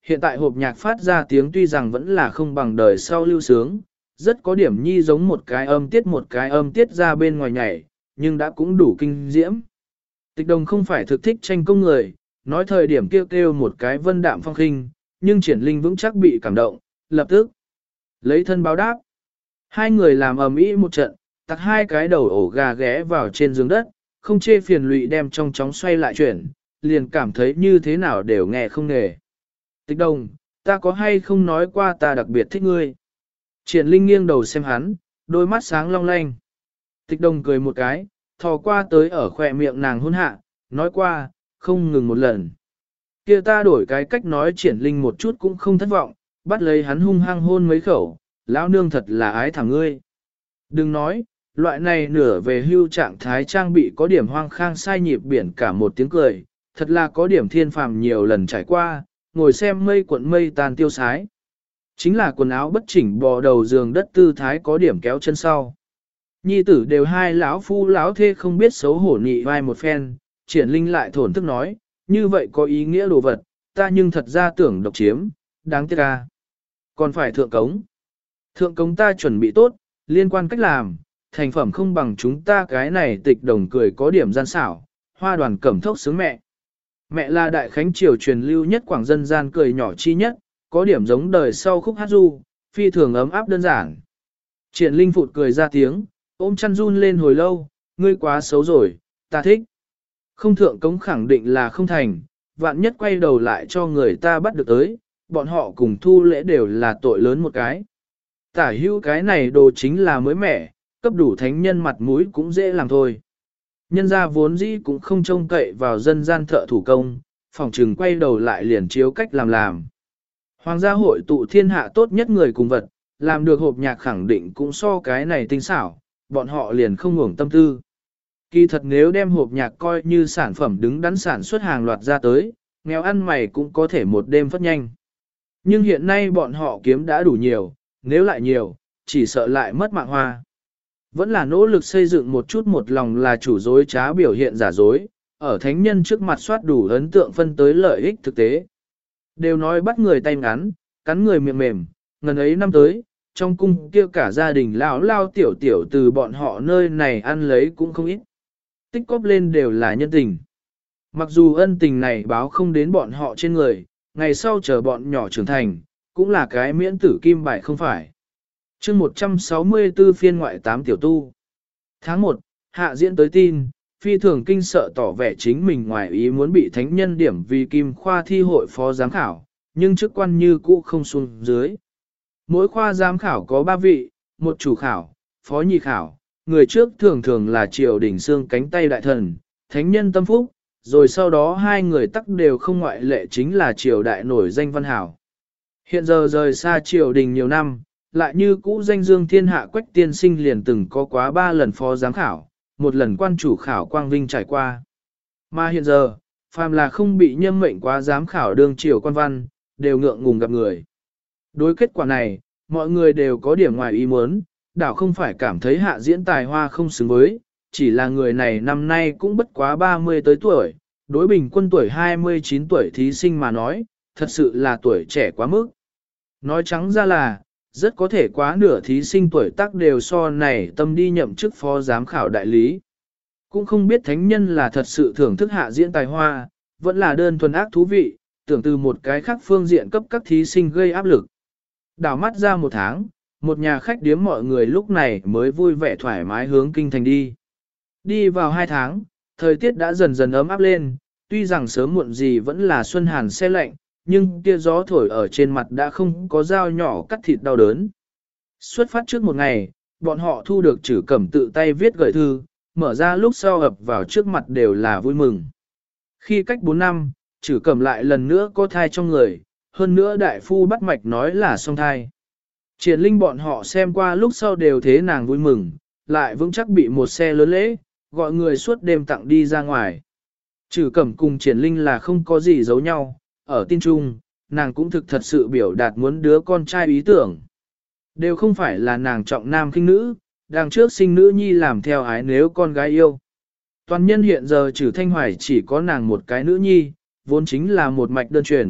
hiện tại hộp nhạc phát ra tiếng tuy rằng vẫn là không bằng đời sau lưu sướng, rất có điểm nhi giống một cái âm tiết một cái âm tiết ra bên ngoài nhảy, nhưng đã cũng đủ kinh diễm. Tịch Đồng không phải thực thích tranh công người, nói thời điểm kêu kêu một cái vân đạm phong khinh, nhưng Triển Linh vững chắc bị cảm động, lập tức lấy thân báo đáp. Hai người làm ầm ĩ một trận, tặc hai cái đầu ổ gà ghé vào trên giường đất, không chê phiền lụy đem trong chóng xoay lại chuyển, liền cảm thấy như thế nào đều nghe không nghề. Tịch Đồng, ta có hay không nói qua ta đặc biệt thích ngươi? Triển Linh nghiêng đầu xem hắn, đôi mắt sáng long lanh. Tịch Đồng cười một cái, thò qua tới ở khỏe miệng nàng hôn hạ, nói qua, không ngừng một lần. Kia ta đổi cái cách nói Triển Linh một chút cũng không thất vọng, bắt lấy hắn hung hăng hôn mấy khẩu, lão nương thật là ái thằng ngươi. Đừng nói, loại này nửa về hưu trạng thái trang bị có điểm hoang khang sai nhịp biển cả một tiếng cười, thật là có điểm thiên phàm nhiều lần trải qua, ngồi xem mây cuộn mây tan tiêu sái. Chính là quần áo bất chỉnh bò đầu giường đất tư thái có điểm kéo chân sau. Nhi tử đều hai lão phu lão thê không biết xấu hổ nhị vai một phen, Triển Linh lại thổn thức nói, như vậy có ý nghĩa đồ vật, ta nhưng thật ra tưởng độc chiếm, đáng tiếc ca. Còn phải thượng cống. Thượng cống ta chuẩn bị tốt, liên quan cách làm, thành phẩm không bằng chúng ta cái này. Tịch Đồng cười có điểm gian xảo, hoa đoàn cẩm thốc sướng mẹ. Mẹ là đại khánh triều truyền lưu nhất quảng dân gian cười nhỏ chi nhất, có điểm giống đời sau khúc hát du, phi thường ấm áp đơn giản. Triển Linh phụt cười ra tiếng, ôm chăn run lên hồi lâu, ngươi quá xấu rồi, ta thích. Không thượng cống khẳng định là không thành, vạn nhất quay đầu lại cho người ta bắt được tới, bọn họ cùng thu lễ đều là tội lớn một cái. Tả hữu cái này đồ chính là mới mẻ, cấp đủ thánh nhân mặt mũi cũng dễ làm thôi. Nhân gia vốn dĩ cũng không trông cậy vào dân gian thợ thủ công, phòng trừng quay đầu lại liền chiếu cách làm làm. Hoàng gia hội tụ thiên hạ tốt nhất người cùng vật, làm được hộp nhạc khẳng định cũng so cái này tinh xảo, bọn họ liền không ngủng tâm tư. Kỳ thật nếu đem hộp nhạc coi như sản phẩm đứng đắn sản xuất hàng loạt ra tới, nghèo ăn mày cũng có thể một đêm phát nhanh. Nhưng hiện nay bọn họ kiếm đã đủ nhiều, nếu lại nhiều, chỉ sợ lại mất mạng hoa. Vẫn là nỗ lực xây dựng một chút một lòng là chủ dối trá biểu hiện giả dối, ở thánh nhân trước mặt soát đủ ấn tượng phân tới lợi ích thực tế. Đều nói bắt người tay ngắn, cắn người miệng mềm, ngần ấy năm tới, trong cung kia cả gia đình lão lao tiểu tiểu từ bọn họ nơi này ăn lấy cũng không ít. Tích cóp lên đều là nhân tình. Mặc dù ân tình này báo không đến bọn họ trên người, ngày sau chờ bọn nhỏ trưởng thành, cũng là cái miễn tử kim bài không phải. chương một trăm sáu mươi tư phiên ngoại tám tiểu tu. Tháng một, hạ diễn tới tin, phi thường kinh sợ tỏ vẻ chính mình ngoài ý muốn bị thánh nhân điểm vì kim khoa thi hội phó giám khảo, nhưng chức quan như cũ không xuống dưới. Mỗi khoa giám khảo có ba vị, một chủ khảo, phó nhị khảo, người trước thường thường là triều đình xương cánh tay đại thần, thánh nhân tâm phúc, rồi sau đó hai người tắc đều không ngoại lệ chính là triều đại nổi danh văn hảo. Hiện giờ rời xa triều đình nhiều năm, lại như cũ danh dương thiên hạ Quách tiên sinh liền từng có quá ba lần phó giám khảo, một lần quan chủ khảo quang vinh trải qua. Mà hiện giờ, phàm là không bị nhâm mệnh quá giám khảo đương triều quan văn, đều ngượng ngùng gặp người. Đối kết quả này, mọi người đều có điểm ngoài ý muốn, đảo không phải cảm thấy hạ diễn tài hoa không xứng với, chỉ là người này năm nay cũng bất quá ba mươi tới tuổi, đối bình quân tuổi hai mươi chín tuổi thí sinh mà nói, thật sự là tuổi trẻ quá mức. Nói trắng ra là, rất có thể quá nửa thí sinh tuổi tác đều so này tâm đi nhậm chức phó giám khảo đại lý. Cũng không biết thánh nhân là thật sự thưởng thức hạ diễn tài hoa, vẫn là đơn thuần ác thú vị, tưởng từ một cái khác phương diện cấp các thí sinh gây áp lực. Đảo mắt ra một tháng, một nhà khách điếm mọi người lúc này mới vui vẻ thoải mái hướng kinh thành đi. Đi vào hai tháng, thời tiết đã dần dần ấm áp lên, tuy rằng sớm muộn gì vẫn là xuân hàn se lạnh, nhưng kia gió thổi ở trên mặt đã không có dao nhỏ cắt thịt đau đớn. Xuất phát trước một ngày, bọn họ thu được Trử Cẩm tự tay viết gửi thư, mở ra lúc sau ập vào trước mặt đều là vui mừng. Khi cách bốn năm, Trử Cẩm lại lần nữa có thai trong người, hơn nữa đại phu bắt mạch nói là song thai. Triển Linh bọn họ xem qua lúc sau đều thế nàng vui mừng, lại vững chắc bị một xe lớn lễ, gọi người suốt đêm tặng đi ra ngoài. Trử Cẩm cùng Triển Linh là không có gì giấu nhau, ở tin chung, nàng cũng thực thật sự biểu đạt muốn đứa con trai ý tưởng. Đều không phải là nàng trọng nam khinh nữ, đằng trước sinh nữ nhi làm theo ái nếu con gái yêu. Toàn nhân hiện giờ Trử Thanh Hoài chỉ có nàng một cái nữ nhi, vốn chính là một mạch đơn truyền,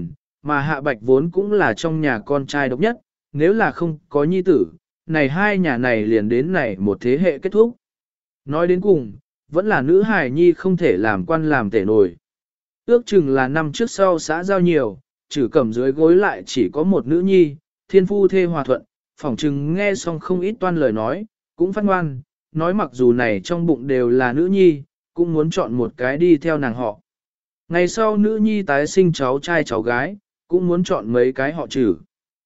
mà Hạ Bạch vốn cũng là trong nhà con trai độc nhất, nếu là không có nhi tử, này hai nhà này liền đến này một thế hệ kết thúc. Nói đến cùng, vẫn là nữ hài nhi không thể làm quan làm tể nổi. Ước chừng là năm trước sau xã giao nhiều, trừ cầm dưới gối lại chỉ có một nữ nhi, thiên phu thê hòa thuận, phỏng chừng nghe xong không ít toan lời nói, cũng phát ngoan, nói mặc dù này trong bụng đều là nữ nhi, cũng muốn chọn một cái đi theo nàng họ. Ngày sau nữ nhi tái sinh cháu trai cháu gái, cũng muốn chọn mấy cái họ trừ.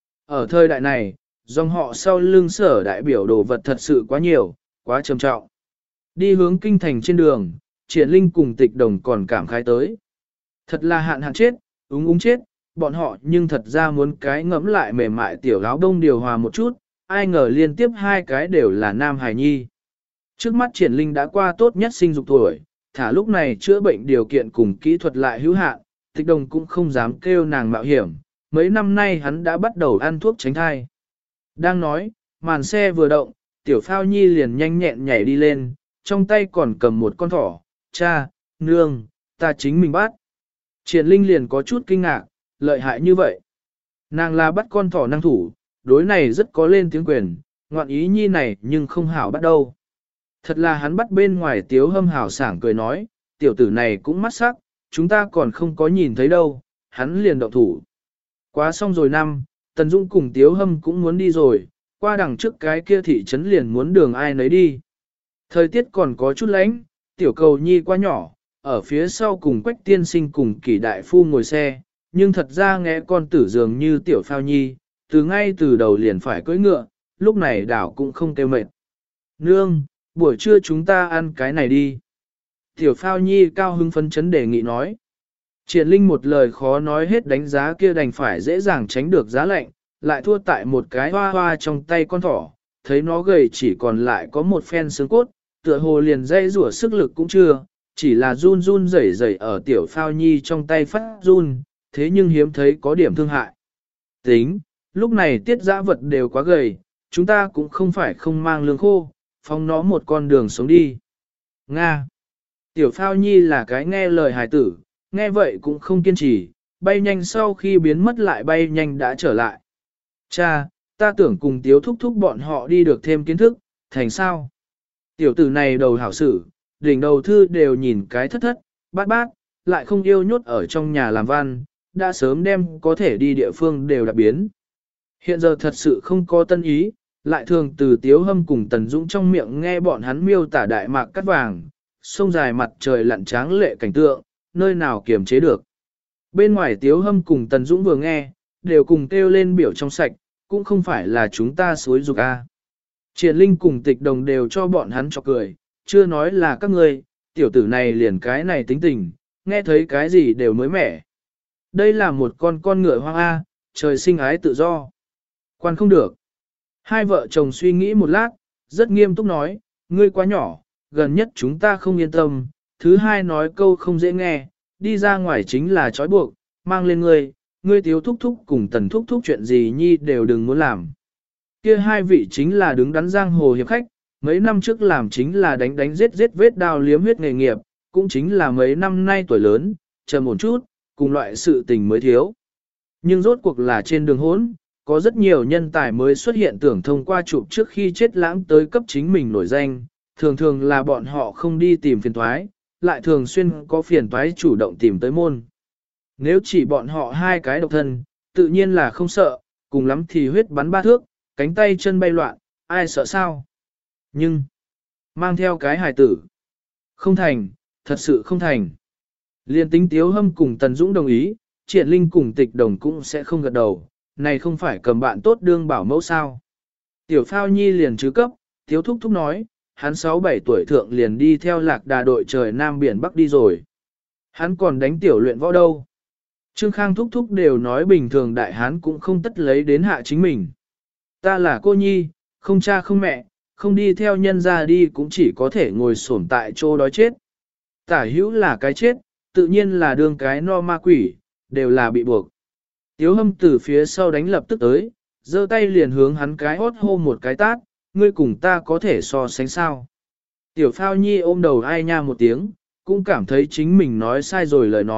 Ở thời đại này, dòng họ sau lưng sở đại biểu đồ vật thật sự quá nhiều, quá trầm trọng. Đi hướng kinh thành trên đường, Triển Linh cùng Tịch Đồng còn cảm khái tới. Thật là hạn hạn chết, úng úng chết, bọn họ nhưng thật ra muốn cái ngẫm lại mềm mại tiểu áo đông điều hòa một chút, ai ngờ liên tiếp hai cái đều là nam hài nhi. Trước mắt Triển Linh đã qua tốt nhất sinh dục tuổi, thả lúc này chữa bệnh điều kiện cùng kỹ thuật lại hữu hạn, Tịch Đồng cũng không dám kêu nàng mạo hiểm, mấy năm nay hắn đã bắt đầu ăn thuốc tránh thai. Đang nói, màn xe vừa động, tiểu phao nhi liền nhanh nhẹn nhảy đi lên, trong tay còn cầm một con thỏ, cha, nương, ta chính mình bắt. Triển Linh liền có chút kinh ngạc, lợi hại như vậy. Nàng là bắt con thỏ năng thủ, đối này rất có lên tiếng quyền, ngoạn ý nhi này nhưng không hảo bắt đâu. Thật là hắn bắt bên ngoài Tiếu Hâm hảo sảng cười nói, tiểu tử này cũng mắt sắc, chúng ta còn không có nhìn thấy đâu, hắn liền động thủ. Quá xong rồi năm, Tần Dung cùng Tiếu Hâm cũng muốn đi rồi, qua đằng trước cái kia thị trấn liền muốn đường ai nấy đi. Thời tiết còn có chút lạnh, tiểu cầu nhi quá nhỏ, ở phía sau cùng Quách tiên sinh cùng Kỷ đại phu ngồi xe, nhưng thật ra nghe con tử dường như tiểu phao nhi, từ ngay từ đầu liền phải cưỡi ngựa, lúc này đảo cũng không kêu mệt. Nương, buổi trưa chúng ta ăn cái này đi. Tiểu phao nhi cao hứng phấn chấn đề nghị nói. Triển Linh một lời khó nói hết đánh giá kia đành phải dễ dàng tránh được giá lạnh, lại thua tại một cái hoa hoa trong tay con thỏ, thấy nó gầy chỉ còn lại có một phen xương cốt, tựa hồ liền dây rủa sức lực cũng chưa, chỉ là run run rẩy rẩy ở tiểu phao nhi trong tay phát run, thế nhưng hiếm thấy có điểm thương hại. Tính, lúc này tiết dã vật đều quá gầy, chúng ta cũng không phải không mang lương khô, phong nó một con đường sống đi. Nga. Tiểu phao nhi là cái nghe lời hài tử, nghe vậy cũng không kiên trì, bay nhanh sau khi biến mất lại bay nhanh đã trở lại. Cha, ta tưởng cùng Tiếu thúc thúc bọn họ đi được thêm kiến thức, thành sao? Tiểu tử này đầu hảo sử, đỉnh đầu thư đều nhìn cái thất thất, bát bát, lại không yêu nhốt ở trong nhà làm văn, đã sớm đem có thể đi địa phương đều đã biến. Hiện giờ thật sự không có tân ý, lại thường từ Tiếu Hâm cùng Tần Dũng trong miệng nghe bọn hắn miêu tả đại mạc cắt vàng, sông dài mặt trời lặn tráng lệ cảnh tượng, nơi nào kiềm chế được. Bên ngoài Tiếu Hâm cùng Tần Dũng vừa nghe, đều cùng kêu lên biểu trong sạch, cũng không phải là chúng ta xối dục a. Triển Linh cùng Tịch Đồng đều cho bọn hắn cho cười, chưa nói là các ngươi, tiểu tử này liền cái này tính tình, nghe thấy cái gì đều mới mẻ. Đây là một con con ngựa hoang A, trời sinh ái tự do. Quan không được. Hai vợ chồng suy nghĩ một lát, rất nghiêm túc nói, ngươi quá nhỏ, gần nhất chúng ta không yên tâm. Thứ hai nói câu không dễ nghe, đi ra ngoài chính là trói buộc, mang lên ngươi, ngươi Tiếu thúc thúc cùng Tần thúc thúc chuyện gì nhi đều đừng muốn làm. Kia hai vị chính là đứng đắn giang hồ hiệp khách, mấy năm trước làm chính là đánh đánh giết giết vết đao liếm huyết nghề nghiệp, cũng chính là mấy năm nay tuổi lớn, chờ một chút, cùng loại sự tình mới thiếu. Nhưng rốt cuộc là trên đường hỗn, có rất nhiều nhân tài mới xuất hiện tưởng thông qua chụp trước khi chết lãng tới cấp chính mình nổi danh, thường thường là bọn họ không đi tìm phiền toái, lại thường xuyên có phiền toái chủ động tìm tới môn. Nếu chỉ bọn họ hai cái độc thân, tự nhiên là không sợ, cùng lắm thì huyết bắn ba thước, cánh tay chân bay loạn, ai sợ sao? Nhưng, mang theo cái hài tử, không thành, thật sự không thành. Liên tính Tiếu Hâm cùng Tần Dũng đồng ý, Triển Linh cùng Tịch Đồng cũng sẽ không gật đầu, này không phải cầm bạn tốt đương bảo mẫu sao. Tiểu Phao Nhi liền chứ cấp, Tiếu Thúc Thúc nói, hắn sáu bảy tuổi thượng liền đi theo lạc đà đội trời Nam Biển Bắc đi rồi. Hắn còn đánh tiểu luyện võ đâu. Trương Khang Thúc Thúc đều nói bình thường đại hán cũng không tất lấy đến hạ chính mình. Ta là cô nhi, không cha không mẹ, không đi theo nhân ra đi cũng chỉ có thể ngồi xổm tại chỗ đói chết. Tả hữu là cái chết, tự nhiên là đương cái no ma quỷ, đều là bị buộc. Tiếu Hâm từ phía sau đánh lập tức tới, giơ tay liền hướng hắn cái hốt hô một cái tát, ngươi cùng ta có thể so sánh sao. Tiểu Phao Nhi ôm đầu ai nha một tiếng, cũng cảm thấy chính mình nói sai rồi lời nói,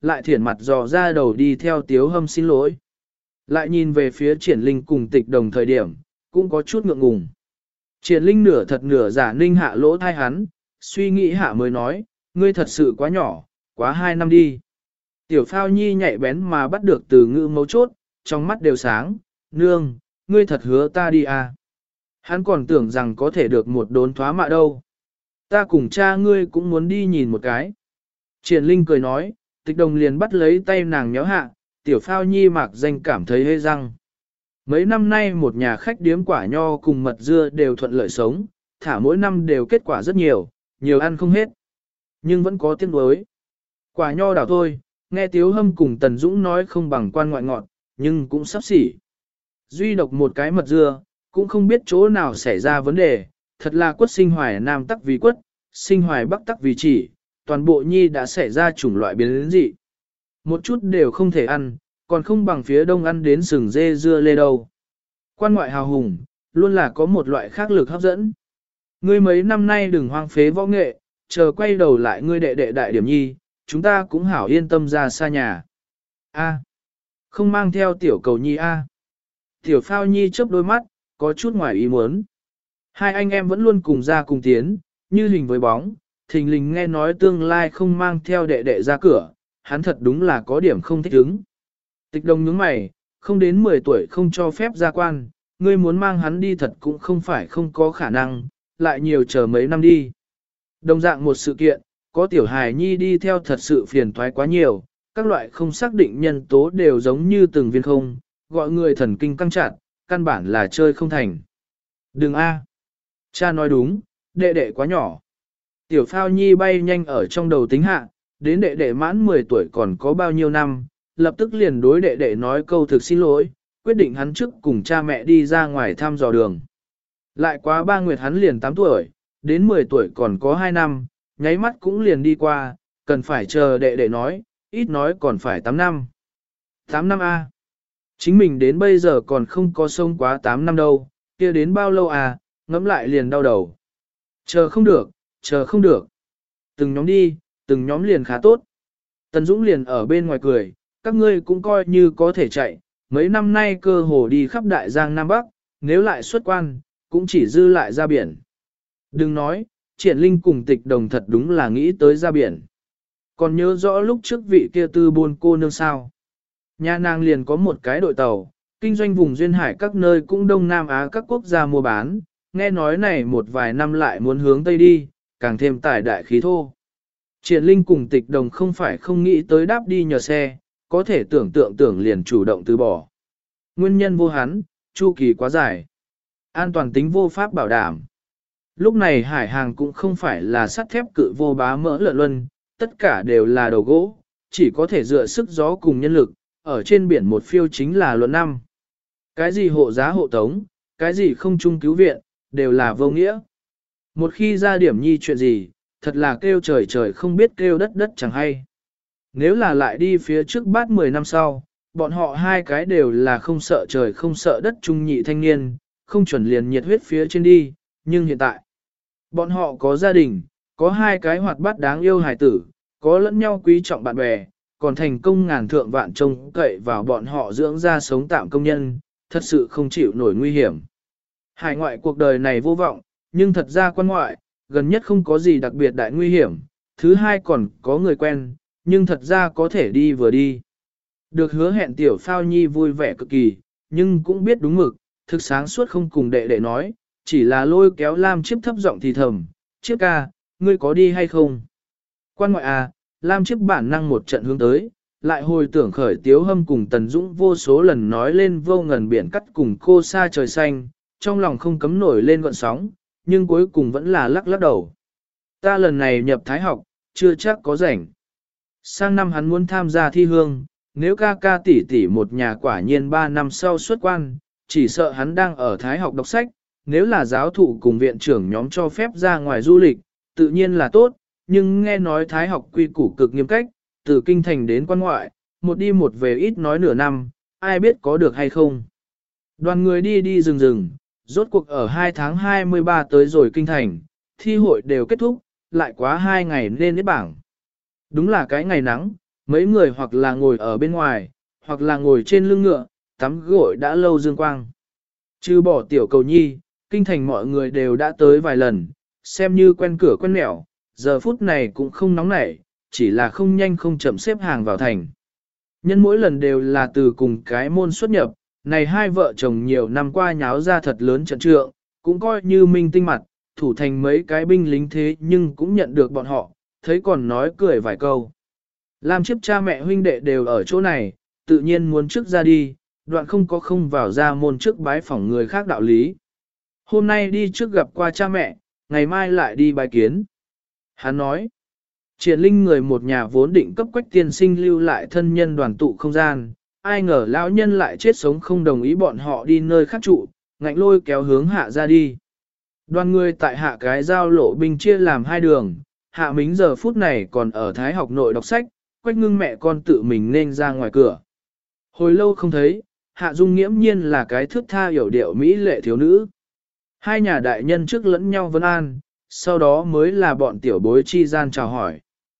lại thiển mặt dò ra đầu đi theo Tiếu Hâm xin lỗi. Lại nhìn về phía Triển Linh cùng Tịch Đồng thời điểm, cũng có chút ngượng ngùng. Triển Linh nửa thật nửa giả ninh hạ lỗ thai hắn, suy nghĩ hạ mới nói, ngươi thật sự quá nhỏ, quá hai năm đi. Tiểu Phao Nhi nhạy bén mà bắt được từ ngữ mấu chốt, trong mắt đều sáng, nương, ngươi thật hứa ta đi à. Hắn còn tưởng rằng có thể được một đốn thoá mạ đâu. Ta cùng cha ngươi cũng muốn đi nhìn một cái. Triển Linh cười nói, Tịch Đồng liền bắt lấy tay nàng nhéo hạ, Tiểu Phao Nhi mạc danh cảm thấy hê răng. Mấy năm nay một nhà khách điếm quả nho cùng mật dưa đều thuận lợi sống, thả mỗi năm đều kết quả rất nhiều, nhiều ăn không hết. Nhưng vẫn có tiếc nuối. Quả nho đảo thôi, nghe Tiếu Hâm cùng Tần Dũng nói không bằng quan ngoại ngọt, nhưng cũng sắp xỉ. Duy độc một cái mật dưa, cũng không biết chỗ nào xảy ra vấn đề, thật là quất sinh hoài nam tắc vì quất, sinh hoài bắc tắc vì chỉ, toàn bộ nhi đã xảy ra chủng loại biến dị. Một chút đều không thể ăn, còn không bằng phía đông ăn đến sừng dê dưa lê đâu. Quan ngoại hào hùng, luôn là có một loại khác lực hấp dẫn. Ngươi mấy năm nay đừng hoang phế võ nghệ, chờ quay đầu lại ngươi đệ đệ đại điểm nhi, chúng ta cũng hảo yên tâm ra xa nhà. A, không mang theo tiểu cầu nhi A. Tiểu Phao Nhi chớp đôi mắt, có chút ngoài ý muốn. Hai anh em vẫn luôn cùng ra cùng tiến, như hình với bóng, thình lình nghe nói tương lai không mang theo đệ đệ ra cửa, hắn thật đúng là có điểm không thích ứng. Tịch Đồng nhướng mày, không đến mười tuổi không cho phép ra quan, ngươi muốn mang hắn đi thật cũng không phải không có khả năng, lại nhiều chờ mấy năm đi. Đồng dạng một sự kiện, có tiểu hài nhi đi theo thật sự phiền toái quá nhiều, các loại không xác định nhân tố đều giống như từng viên không, gọi người thần kinh căng chặt, căn bản là chơi không thành. Đừng a, cha nói đúng, đệ đệ quá nhỏ. Tiểu Phao Nhi bay nhanh ở trong đầu tính hạ, đến đệ đệ mãn mười tuổi còn có bao nhiêu năm, lập tức liền đối đệ đệ nói câu thực xin lỗi, quyết định hắn trước cùng cha mẹ đi ra ngoài thăm dò đường. Lại quá ba nguyệt hắn liền tám tuổi, đến mười tuổi còn có hai năm, nháy mắt cũng liền đi qua, cần phải chờ đệ đệ nói, ít nói còn phải tám năm. tám năm a. Chính mình đến bây giờ còn không có sống quá tám năm đâu, kia đến bao lâu à, ngẫm lại liền đau đầu. Chờ không được, chờ không được. Từng nhóm đi, từng nhóm liền khá tốt. Tần Dũng liền ở bên ngoài cười, các ngươi cũng coi như có thể chạy, mấy năm nay cơ hồ đi khắp đại giang Nam Bắc, nếu lại xuất quan, cũng chỉ dư lại ra biển. Đừng nói, Triển Linh cùng Tịch Đồng thật đúng là nghĩ tới ra biển. Còn nhớ rõ lúc trước vị kia tư buôn cô nương sao. Nhà nàng liền có một cái đội tàu, kinh doanh vùng duyên hải các nơi cũng Đông Nam Á các quốc gia mua bán, nghe nói này một vài năm lại muốn hướng Tây đi, càng thêm tải đại khí thô. Triển Linh cùng Tịch Đồng không phải không nghĩ tới đáp đi nhờ xe, có thể tưởng tượng tưởng liền chủ động từ bỏ. Nguyên nhân vô hắn, chu kỳ quá dài. An toàn tính vô pháp bảo đảm. Lúc này hải hàng cũng không phải là sắt thép cự vô bá mỡ lợn luân, tất cả đều là đầu gỗ, chỉ có thể dựa sức gió cùng nhân lực, ở trên biển một phiêu chính là luận năm. Cái gì hộ giá hộ tống, cái gì không chung cứu viện, đều là vô nghĩa. Một khi ra điểm nhi chuyện gì, thật là kêu trời trời không biết kêu đất đất chẳng hay. Nếu là lại đi phía trước bát mười năm sau, bọn họ hai cái đều là không sợ trời không sợ đất trung nhị thanh niên, không chuẩn liền nhiệt huyết phía trên đi, nhưng hiện tại, bọn họ có gia đình, có hai cái hoạt bát đáng yêu hài tử, có lẫn nhau quý trọng bạn bè, còn thành công ngàn thượng vạn trông cậy vào bọn họ dưỡng ra sống tạm công nhân, thật sự không chịu nổi nguy hiểm. Hải ngoại cuộc đời này vô vọng, nhưng thật ra quan ngoại, gần nhất không có gì đặc biệt đại nguy hiểm, thứ hai còn có người quen, nhưng thật ra có thể đi vừa đi. Được hứa hẹn Tiểu Phao Nhi vui vẻ cực kỳ, nhưng cũng biết đúng mực, thực sáng suốt không cùng đệ đệ nói, chỉ là lôi kéo Lam Chiếp thấp giọng thì thầm, Chiếp ca, ngươi có đi hay không? Quan ngoại à, Lam Chiếp bản năng một trận hướng tới, lại hồi tưởng khởi Tiếu Hâm cùng Tần Dũng vô số lần nói lên vô ngần biển cắt cùng cô xa trời xanh, trong lòng không cấm nổi lên gọn sóng, nhưng cuối cùng vẫn là lắc lắc đầu. Ta lần này nhập thái học, chưa chắc có rảnh. Sang năm hắn muốn tham gia thi hương, nếu ca ca tỷ tỷ một nhà quả nhiên ba năm sau xuất quan, chỉ sợ hắn đang ở thái học đọc sách, nếu là giáo thụ cùng viện trưởng nhóm cho phép ra ngoài du lịch, tự nhiên là tốt, nhưng nghe nói thái học quy củ cực nghiêm cách, từ kinh thành đến quan ngoại, một đi một về ít nói nửa năm, ai biết có được hay không. Đoàn người đi đi rừng rừng, rốt cuộc ở hai tháng hai mươi ba tới rồi kinh thành, thi hội đều kết thúc, lại quá hai ngày nên hết bảng. Đúng là cái ngày nắng, Mấy người hoặc là ngồi ở bên ngoài, hoặc là ngồi trên lưng ngựa, tắm gội đã lâu dương quang. Trừ bỏ tiểu cầu nhi, kinh thành mọi người đều đã tới vài lần, xem như quen cửa quen mẹo, giờ phút này cũng không nóng nảy, chỉ là không nhanh không chậm xếp hàng vào thành. Nhân mỗi lần đều là từ cùng cái môn xuất nhập, này hai vợ chồng nhiều năm qua nháo ra thật lớn trận trượng, cũng coi như minh tinh mặt, thủ thành mấy cái binh lính thế nhưng cũng nhận được bọn họ, thấy còn nói cười vài câu. Lam Chiếp cha mẹ huynh đệ đều ở chỗ này, tự nhiên muốn trước ra đi, đoạn không có không vào ra môn trước bái phỏng người khác đạo lý. Hôm nay đi trước gặp qua cha mẹ, ngày mai lại đi bái kiến. Hắn nói, Triển Linh người một nhà vốn định cấp Quách tiên sinh lưu lại thân nhân đoàn tụ không gian, ai ngờ lão nhân lại chết sống không đồng ý bọn họ đi nơi khác trụ, ngạnh lôi kéo hướng hạ ra đi. Đoàn người tại hạ cái giao lộ binh chia làm hai đường, hạ mính giờ phút này còn ở Thái học nội đọc sách, Quách ngưng mẹ con tự mình nên ra ngoài cửa. Hồi lâu không thấy, hạ dung nghiễm nhiên là cái thước tha hiểu điệu mỹ lệ thiếu nữ. Hai nhà đại nhân trước lẫn nhau vấn an, sau đó mới là bọn tiểu bối chi gian chào hỏi.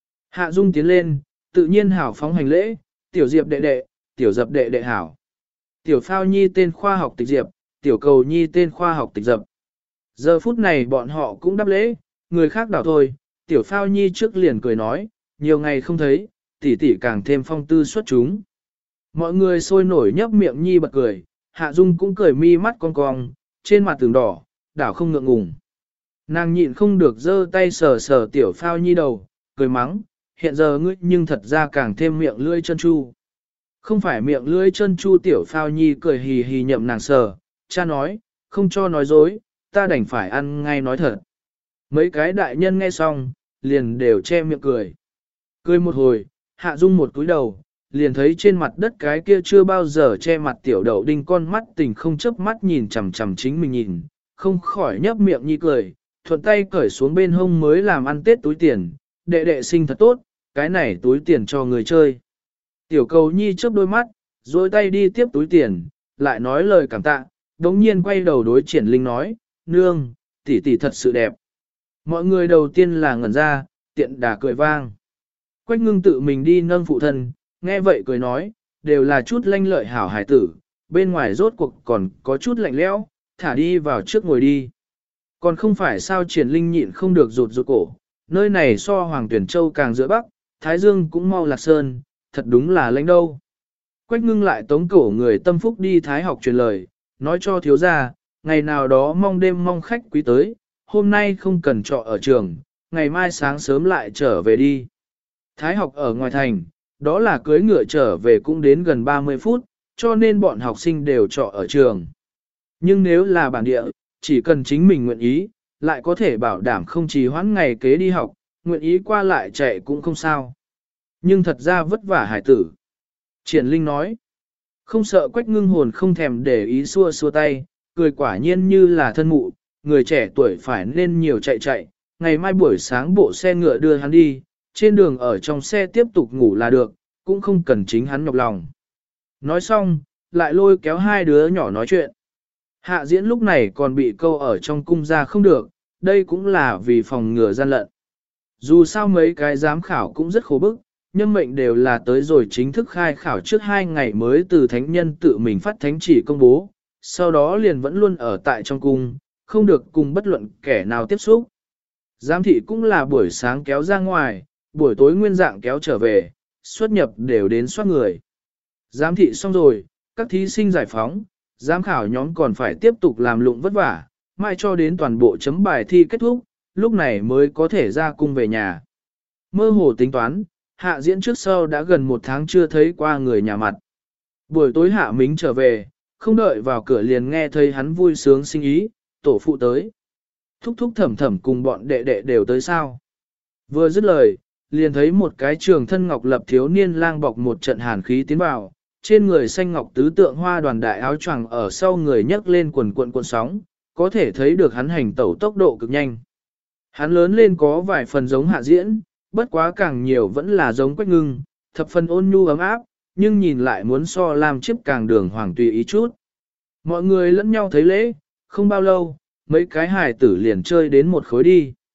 Hạ dung tiến lên, tự nhiên hảo phóng hành lễ, tiểu diệp đệ đệ, tiểu dập đệ đệ hảo. Tiểu phao nhi tên khoa học tịch diệp, tiểu cầu nhi tên khoa học tịch dập. Giờ phút này bọn họ cũng đáp lễ, người khác đảo thôi, tiểu phao nhi trước liền cười nói, nhiều ngày không thấy, tỷ tỷ càng thêm phong tư xuất chúng. Mọi người sôi nổi nhấp miệng nhi bật cười, hạ dung cũng cười mi mắt con cong, trên mặt tường đỏ, đảo không ngượng ngùng. Nàng nhịn không được giơ tay sờ sờ tiểu phao nhi đầu, cười mắng, hiện giờ ngươi nhưng thật ra càng thêm miệng lưỡi chân chu. Không phải miệng lưỡi chân chu tiểu phao nhi cười hì hì nhậm nàng sờ, cha nói, không cho nói dối, ta đành phải ăn ngay nói thật. Mấy cái đại nhân nghe xong, liền đều che miệng cười. Cười một hồi, hạ dung một cúi đầu, liền thấy trên mặt đất cái kia chưa bao giờ che mặt tiểu đậu đinh con mắt tình không chớp mắt nhìn chằm chằm chính mình nhìn, không khỏi nhấp miệng nhi cười, thuận tay cởi xuống bên hông mới làm ăn tết túi tiền, đệ đệ sinh thật tốt, cái này túi tiền cho người chơi. Tiểu cầu nhi chớp đôi mắt, rồi tay đi tiếp túi tiền, lại nói lời cảm tạ, đống nhiên quay đầu đối Triển Linh nói, nương, tỷ tỷ thật sự đẹp. Mọi người đầu tiên là ngẩn ra, tiện đà cười vang. Quách ngưng tự mình đi nâng phụ thân, nghe vậy cười nói, đều là chút lanh lợi hảo hải tử, bên ngoài rốt cuộc còn có chút lạnh lẽo, thả đi vào trước ngồi đi. Còn không phải sao Triển Linh nhịn không được rụt rụt cổ, nơi này so Hoàng Tuyển Châu càng giữa Bắc, Thái Dương cũng mau lạc sơn, thật đúng là lãnh đâu. Quách ngưng lại tống cổ người tâm phúc đi Thái học truyền lời, nói cho thiếu gia, ngày nào đó mong đêm mong khách quý tới, hôm nay không cần trọ ở trường, ngày mai sáng sớm lại trở về đi. Thái học ở ngoài thành, đó là cưới ngựa trở về cũng đến gần ba mươi phút, cho nên bọn học sinh đều trọ ở trường. Nhưng nếu là bản địa, chỉ cần chính mình nguyện ý, lại có thể bảo đảm không trì hoãn ngày kế đi học, nguyện ý qua lại chạy cũng không sao. Nhưng thật ra vất vả hải tử. Triển Linh nói, không sợ Quách ngưng hồn không thèm để ý xua xua tay, cười quả nhiên như là thân mụ, người trẻ tuổi phải nên nhiều chạy chạy, ngày mai buổi sáng bộ xe ngựa đưa hắn đi, trên đường ở trong xe tiếp tục ngủ là được, cũng không cần chính hắn nhọc lòng. Nói xong, lại lôi kéo hai đứa nhỏ nói chuyện. Hạ diễn lúc này còn bị câu ở trong cung ra không được, đây cũng là vì phòng ngừa gian lận. Dù sao mấy cái giám khảo cũng rất khổ bức, nhân mệnh đều là tới rồi chính thức khai khảo trước hai ngày mới từ thánh nhân tự mình phát thánh chỉ công bố, sau đó liền vẫn luôn ở tại trong cung, không được cùng bất luận kẻ nào tiếp xúc. Giám thị cũng là buổi sáng kéo ra ngoài, buổi tối nguyên dạng kéo trở về, xuất nhập đều đến soát người. Giám thị xong rồi, các thí sinh giải phóng, giám khảo nhóm còn phải tiếp tục làm lụng vất vả, mãi cho đến toàn bộ chấm bài thi kết thúc, lúc này mới có thể ra cung về nhà. Mơ hồ tính toán, hạ diễn trước sau đã gần một tháng chưa thấy qua người nhà mặt. Buổi tối hạ mính trở về, không đợi vào cửa liền nghe thấy hắn vui sướng sinh ý, tổ phụ tới. Thúc thúc thẩm thẩm cùng bọn đệ đệ đều tới sao. Vừa dứt lời, liền thấy một cái trường thân ngọc lập thiếu niên lang bọc một trận hàn khí tiến vào, trên người xanh ngọc tứ tượng hoa đoàn đại áo choàng ở sau người nhấc lên quần cuộn cuộn sóng, có thể thấy được hắn hành tẩu tốc độ cực nhanh. Hắn lớn lên có vài phần giống hạ diễn, bất quá càng nhiều vẫn là giống Quách ngưng, thập phần ôn nhu ấm áp, nhưng nhìn lại muốn so làm chiếc càng đường hoàng tùy ý chút. Mọi người lẫn nhau thấy lễ, không bao lâu, mấy cái hài tử liền chơi đến một khối đi.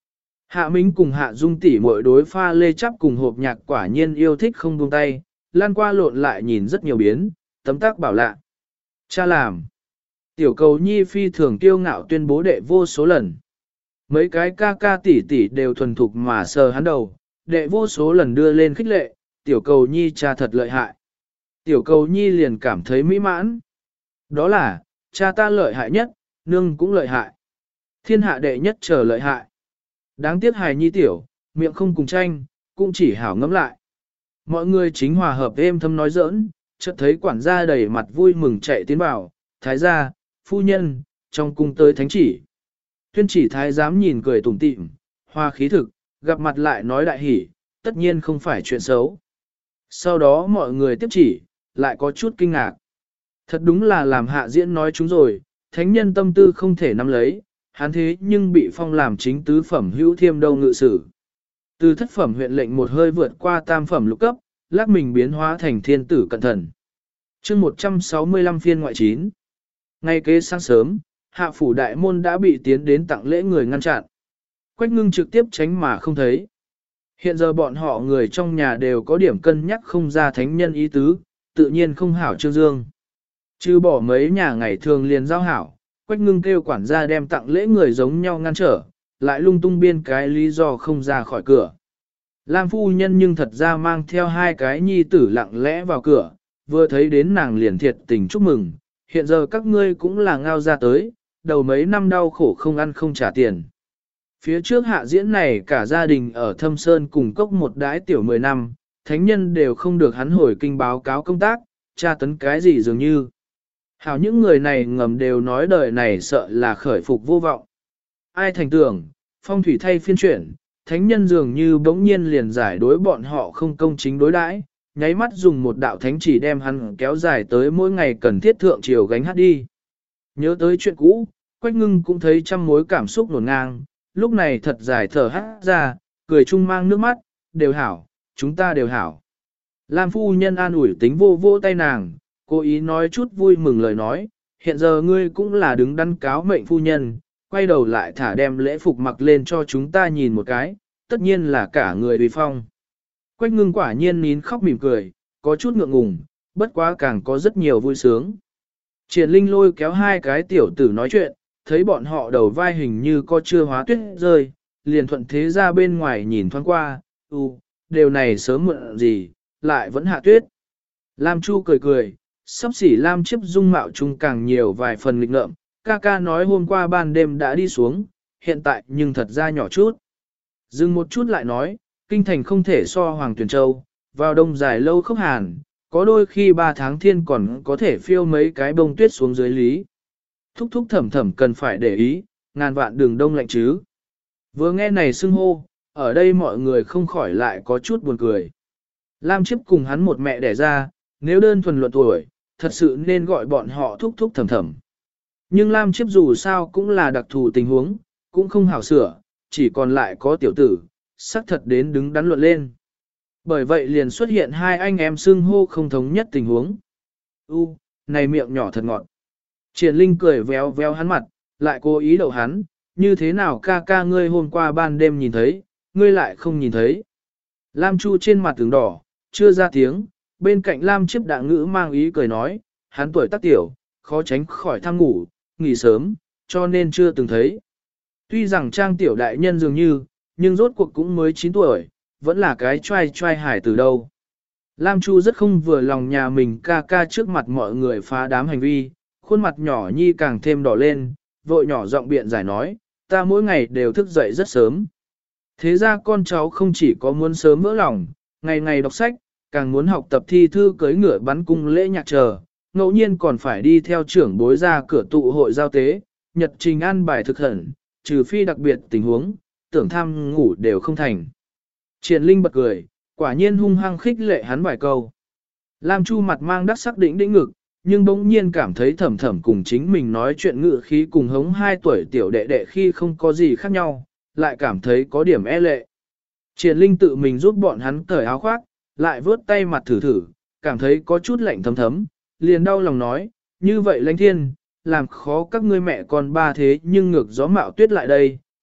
Hạ Mính cùng Hạ Dung tỷ muội đối pha lê chắp cùng hộp nhạc quả nhiên yêu thích không buông tay, lan qua lộn lại nhìn rất nhiều biến, tấm tác bảo lạ. Cha làm. Tiểu cầu nhi phi thường kiêu ngạo tuyên bố đệ vô số lần. Mấy cái ca ca tỷ tỷ đều thuần thục mà sờ hắn đầu, đệ vô số lần đưa lên khích lệ, tiểu cầu nhi cha thật lợi hại. Tiểu cầu nhi liền cảm thấy mỹ mãn. Đó là, cha ta lợi hại nhất, nương cũng lợi hại. Thiên hạ đệ nhất trở lợi hại. Đáng tiếc hài nhi tiểu, miệng không cùng tranh, cũng chỉ hảo ngẫm lại. Mọi người chính hòa hợp êm thâm nói giỡn, chợt thấy quản gia đầy mặt vui mừng chạy tiến vào, thái gia, phu nhân, trong cung tới thánh chỉ. Tuyên chỉ thái giám nhìn cười tủm tỉm, hoa khí thực, gặp mặt lại nói đại hỉ, tất nhiên không phải chuyện xấu. Sau đó mọi người tiếp chỉ, lại có chút kinh ngạc. Thật đúng là làm hạ diễn nói chúng rồi, thánh nhân tâm tư không thể nắm lấy, hắn thế nhưng bị phong làm chính tứ phẩm hữu thiêm đâu ngự sử. Từ thất phẩm huyện lệnh một hơi vượt qua tam phẩm lục cấp, lắc mình biến hóa thành thiên tử cận thần. chương một trăm sáu mươi lăm phiên ngoại chín. Ngay kế sáng sớm, hạ phủ đại môn đã bị tiến đến tặng lễ người ngăn chặn. Quách ngưng trực tiếp tránh mà không thấy. Hiện giờ bọn họ người trong nhà đều có điểm cân nhắc không ra thánh nhân ý tứ, tự nhiên không hảo trương dương. Chứ bỏ mấy nhà ngày thường liền giao hảo, Quách ngưng kêu quản gia đem tặng lễ người giống nhau ngăn trở, lại lung tung biên cái lý do không ra khỏi cửa. Lam phu nhân nhưng thật ra mang theo hai cái nhi tử lặng lẽ vào cửa, vừa thấy đến nàng liền thiệt tình chúc mừng, hiện giờ các ngươi cũng là ngao ra tới, đầu mấy năm đau khổ không ăn không trả tiền. Phía trước hạ diễn này cả gia đình ở Thâm Sơn cùng cốc một đái tiểu mười năm, thánh nhân đều không được hắn hồi kinh báo cáo công tác, tra tấn cái gì dường như. Hảo những người này ngầm đều nói đời này sợ là khởi phục vô vọng. Ai thành tưởng, phong thủy thay phiên chuyển, thánh nhân dường như bỗng nhiên liền giải đối bọn họ không công chính đối đãi, nháy mắt dùng một đạo thánh chỉ đem hắn kéo dài tới mỗi ngày cần thiết thượng triều gánh hát đi. Nhớ tới chuyện cũ, Quách ngưng cũng thấy trăm mối cảm xúc nổn ngang, lúc này thật dài thở hát ra, cười chung mang nước mắt, đều hảo, chúng ta đều hảo. Lam phu nhân an ủi tính vô vô tay nàng, cố ý nói chút vui mừng lời nói, hiện giờ ngươi cũng là đứng đắn cáo mệnh phu nhân, quay đầu lại thả đem lễ phục mặc lên cho chúng ta nhìn một cái, tất nhiên là cả người uy phong. Quách ngưng quả nhiên nín khóc mỉm cười, có chút ngượng ngùng, bất quá càng có rất nhiều vui sướng. Triển Linh lôi kéo hai cái tiểu tử nói chuyện, thấy bọn họ đầu vai hình như có chưa hóa tuyết rơi, liền thuận thế ra bên ngoài nhìn thoáng qua, u, điều này sớm muộn gì, lại vẫn hạ tuyết. Lam Chu cười cười, sắp xỉ Lam Chiếp dung mạo chung càng nhiều vài phần nghịch ngợm, ca ca nói hôm qua ban đêm đã đi xuống, hiện tại nhưng thật ra nhỏ chút. Dừng một chút lại nói, kinh thành không thể so Hoàng Tuyền Châu, vào đông dài lâu khốc hàn, có đôi khi ba tháng thiên còn có thể phiêu mấy cái bông tuyết xuống dưới lý. Thúc thúc thẩm thẩm cần phải để ý, ngàn vạn đường đông lạnh chứ. Vừa nghe này xưng hô, ở đây mọi người không khỏi lại có chút buồn cười. Lam Chiếp cùng hắn một mẹ đẻ ra, nếu đơn thuần luận tuổi, thật sự nên gọi bọn họ thúc thúc thẩm thẩm. Nhưng Lam Chiếp dù sao cũng là đặc thù tình huống, cũng không hảo sửa, chỉ còn lại có tiểu tử, xác thật đến đứng đắn luận lên. Bởi vậy liền xuất hiện hai anh em xưng hô không thống nhất tình huống. U, này miệng nhỏ thật ngọt. Triển Linh cười véo véo hắn mặt, lại cố ý đậu hắn, như thế nào ca ca ngươi hôm qua ban đêm nhìn thấy, ngươi lại không nhìn thấy. Lam Chu trên mặt tướng đỏ, chưa ra tiếng, bên cạnh Lam Chiếp đạ ngữ mang ý cười nói, hắn tuổi tác tiểu, khó tránh khỏi tham ngủ, nghỉ sớm, cho nên chưa từng thấy. Tuy rằng trang tiểu đại nhân dường như, nhưng rốt cuộc cũng mới chín tuổi, vẫn là cái trai trai hải từ đâu. Lam Chu rất không vừa lòng nhà mình ca ca trước mặt mọi người phá đám hành vi, khuôn mặt nhỏ nhi càng thêm đỏ lên, vội nhỏ giọng biện giải nói, ta mỗi ngày đều thức dậy rất sớm. Thế ra con cháu không chỉ có muốn sớm vỡ lòng, ngày ngày đọc sách, càng muốn học tập thi thư cưới ngựa bắn cung lễ nhạc chờ, ngẫu nhiên còn phải đi theo trưởng bối ra cửa tụ hội giao tế, nhật trình an bài thực hẩn, trừ phi đặc biệt tình huống, tưởng tham ngủ đều không thành. Triển Linh bật cười, quả nhiên hung hăng khích lệ hắn vài câu. Lam Chu mặt mang đắc sắc đỉnh đỉnh ngực, nhưng bỗng nhiên cảm thấy thầm thầm cùng chính mình nói chuyện ngự khí cùng hống hai tuổi tiểu đệ đệ khi không có gì khác nhau, lại cảm thấy có điểm e lệ. Triển Linh tự mình giúp bọn hắn cởi áo khoác, lại vớt tay mặt thử thử, cảm thấy có chút lạnh thấm thấm, liền đau lòng nói, như vậy lãnh thiên, làm khó các ngươi mẹ con ba thế nhưng ngược gió mạo tuyết lại đây,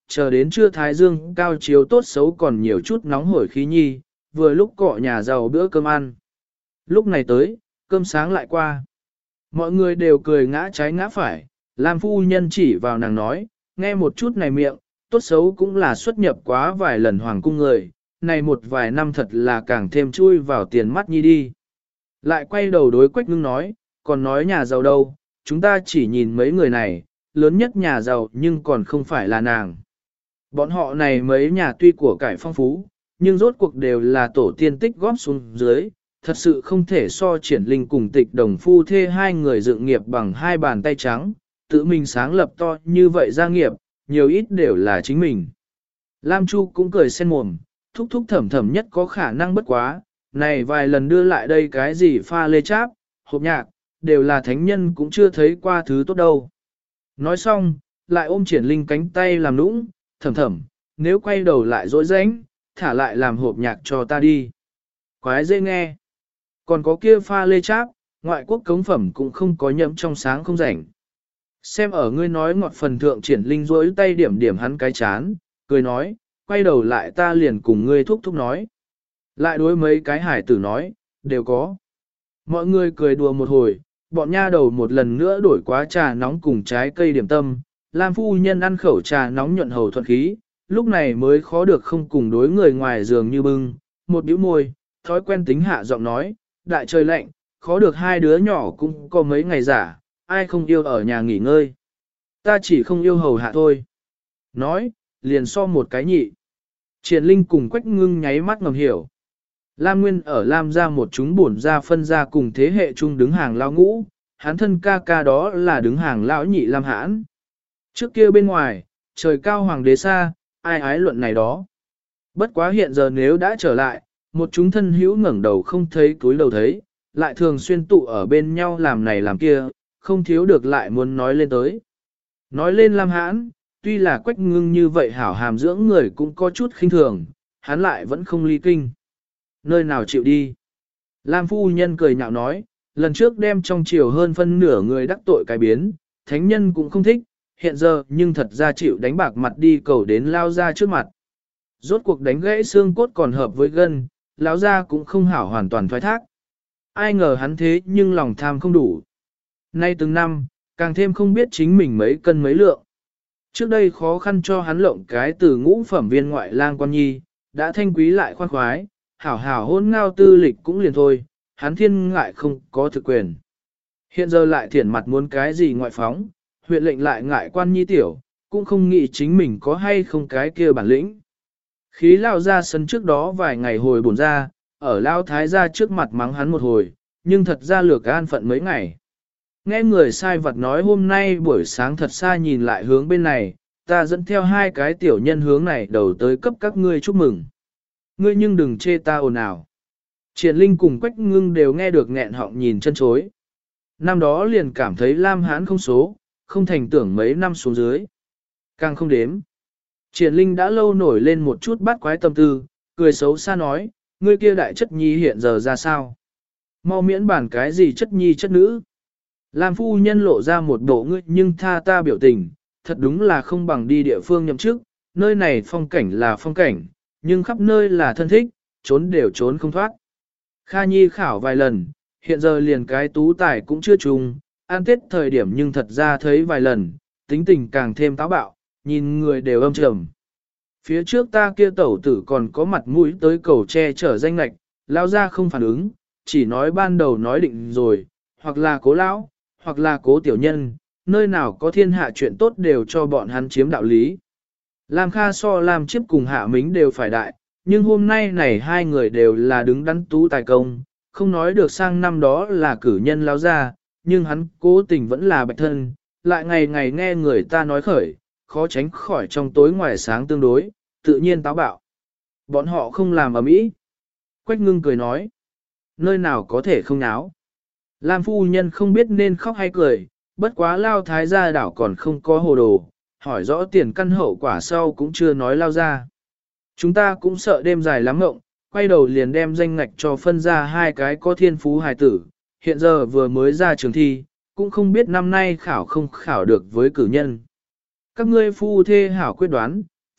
chờ đến trưa thái dương cao chiếu tốt xấu còn nhiều chút nóng hổi khí nhi, vừa lúc cọ nhà giàu bữa cơm ăn. Lúc này tới, cơm sáng lại qua. Mọi người đều cười ngã trái ngã phải, Lam phu nhân chỉ vào nàng nói, nghe một chút này miệng, tốt xấu cũng là xuất nhập quá vài lần hoàng cung người, này một vài năm thật là càng thêm chui vào tiền mắt nhi đi. Lại quay đầu đối Quách Ngưng nói, còn nói nhà giàu đâu, chúng ta chỉ nhìn mấy người này, lớn nhất nhà giàu nhưng còn không phải là nàng. Bọn họ này mấy nhà tuy của cải phong phú, nhưng rốt cuộc đều là tổ tiên tích góp xuống dưới, thật sự không thể so triển linh cùng tịch đồng phu thê hai người dựng nghiệp bằng hai bàn tay trắng, tự mình sáng lập to như vậy gia nghiệp, nhiều ít đều là chính mình. Lam Chu cũng cười sen mồm, thúc thúc thẩm thẩm nhất có khả năng bất quá, này vài lần đưa lại đây cái gì pha lê cháp, hộp nhạc, đều là thánh nhân cũng chưa thấy qua thứ tốt đâu. Nói xong, lại ôm triển linh cánh tay làm nũng, thầm thầm, nếu quay đầu lại dối rãnh, thả lại làm hộp nhạc cho ta đi. Quái dễ nghe. Còn có kia pha lê cháp, ngoại quốc cống phẩm cũng không có nhẫm trong sáng không rảnh. Xem ở ngươi nói ngọt phần thượng triển linh rối tay điểm điểm hắn cái chán, cười nói, quay đầu lại ta liền cùng ngươi thúc thúc nói. Lại đối mấy cái hải tử nói, đều có. Mọi người cười đùa một hồi, bọn nha đầu một lần nữa đổi quá trà nóng cùng trái cây điểm tâm, Lam phu nhân ăn khẩu trà nóng nhuận hầu thuận khí, lúc này mới khó được không cùng đối người ngoài giường như bưng, một bĩu môi, thói quen tính hạ giọng nói, đại trời lạnh, khó được hai đứa nhỏ cũng có mấy ngày giả, ai không yêu ở nhà nghỉ ngơi. Ta chỉ không yêu hầu hạ thôi. Nói, liền so một cái nhị. Triển Linh cùng Quách Ngưng nháy mắt ngầm hiểu. Lam Nguyên ở Lam gia một chúng bổn ra phân ra cùng thế hệ chung đứng hàng lao ngũ, hắn thân ca ca đó là đứng hàng lão nhị Lam Hãn. Trước kia bên ngoài, trời cao hoàng đế xa, ai ái luận này đó. Bất quá hiện giờ nếu đã trở lại, một chúng thân hữu ngẩng đầu không thấy túi đầu thấy, lại thường xuyên tụ ở bên nhau làm này làm kia, không thiếu được lại muốn nói lên tới. Nói lên Lam Hãn, tuy là Quách Ngưng như vậy hảo hàm dưỡng người cũng có chút khinh thường, hắn lại vẫn không ly kinh. Nơi nào chịu đi. Lam phu nhân cười nhạo nói, lần trước đem trong triều hơn phân nửa người đắc tội cái biến, thánh nhân cũng không thích, hiện giờ nhưng thật ra chịu đánh bạc mặt đi cầu đến lao ra trước mặt. Rốt cuộc đánh gãy xương cốt còn hợp với gân, lão ra cũng không hảo hoàn toàn thoái thác. Ai ngờ hắn thế nhưng lòng tham không đủ. Nay từng năm, càng thêm không biết chính mình mấy cân mấy lượng. Trước đây khó khăn cho hắn lộng cái từ ngũ phẩm viên ngoại lang quan nhi, đã thanh quý lại khoan khoái, hảo hảo hôn ngao tư lịch cũng liền thôi, hắn thiên ngại không có thực quyền. Hiện giờ lại thiển mặt muốn cái gì ngoại phóng, huyện lệnh lại ngại quan nhi tiểu, cũng không nghĩ chính mình có hay không cái kia bản lĩnh. Khí lao ra sân trước đó vài ngày hồi bổn ra, ở lao thái ra trước mặt mắng hắn một hồi, nhưng thật ra lược an phận mấy ngày. Nghe người sai vật nói hôm nay buổi sáng thật xa nhìn lại hướng bên này, ta dẫn theo hai cái tiểu nhân hướng này đầu tới cấp các ngươi chúc mừng. Ngươi nhưng đừng chê ta ồn ào. Triển Linh cùng Quách Ngưng đều nghe được nghẹn họng nhìn chân chối. Năm đó liền cảm thấy Lam Hãn không số, không thành tưởng mấy năm xuống dưới. Càng không đếm. Triển Linh đã lâu nổi lên một chút bắt quái tâm tư, cười xấu xa nói, ngươi kia đại chất nhi hiện giờ ra sao? Mau miễn bản cái gì chất nhi chất nữ? Lam phu nhân lộ ra một bộ ngươi nhưng tha ta biểu tình, thật đúng là không bằng đi địa phương nhậm chức, nơi này phong cảnh là phong cảnh, nhưng khắp nơi là thân thích, trốn đều trốn không thoát. Kha Nhi khảo vài lần, hiện giờ liền cái tú tài cũng chưa trùng, an tết thời điểm nhưng thật ra thấy vài lần, tính tình càng thêm táo bạo, nhìn người đều âm trầm. Phía trước ta kia tẩu tử còn có mặt mũi tới cầu che chở danh lạch, lao ra không phản ứng, chỉ nói ban đầu nói định rồi, hoặc là cố lão, hoặc là cố tiểu nhân, nơi nào có thiên hạ chuyện tốt đều cho bọn hắn chiếm đạo lý. Lam Kha so Lam Chiếp cùng Hạ Mính đều phải đại, nhưng hôm nay này hai người đều là đứng đắn tú tài công, không nói được sang năm đó là cử nhân lao ra, nhưng hắn cố tình vẫn là bạch thân, lại ngày ngày nghe người ta nói khởi, khó tránh khỏi trong tối ngoài sáng tương đối, tự nhiên táo bạo. Bọn họ không làm ầm ĩ. Quách Ngưng cười nói, nơi nào có thể không náo. Lam phu nhân không biết nên khóc hay cười, bất quá lao thái gia đảo còn không có hồ đồ, hỏi rõ tiền căn hậu quả sau cũng chưa nói lao ra. Chúng ta cũng sợ đêm dài lắm ngộng, quay đầu liền đem danh ngạch cho phân ra hai cái có thiên phú hài tử, hiện giờ vừa mới ra trường thi, cũng không biết năm nay khảo không khảo được với cử nhân. Các ngươi phu thê hảo quyết đoán,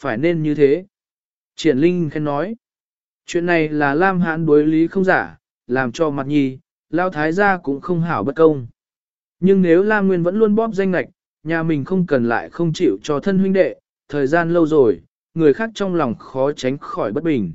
phải nên như thế. Triển Linh khen nói, chuyện này là Lam Hãn đối lý không giả, làm cho mặt nhi, lao thái gia cũng không hảo bất công. Nhưng nếu Lam Nguyên vẫn luôn bóp danh lạch, nhà mình không cần lại không chịu cho thân huynh đệ, thời gian lâu rồi, người khác trong lòng khó tránh khỏi bất bình.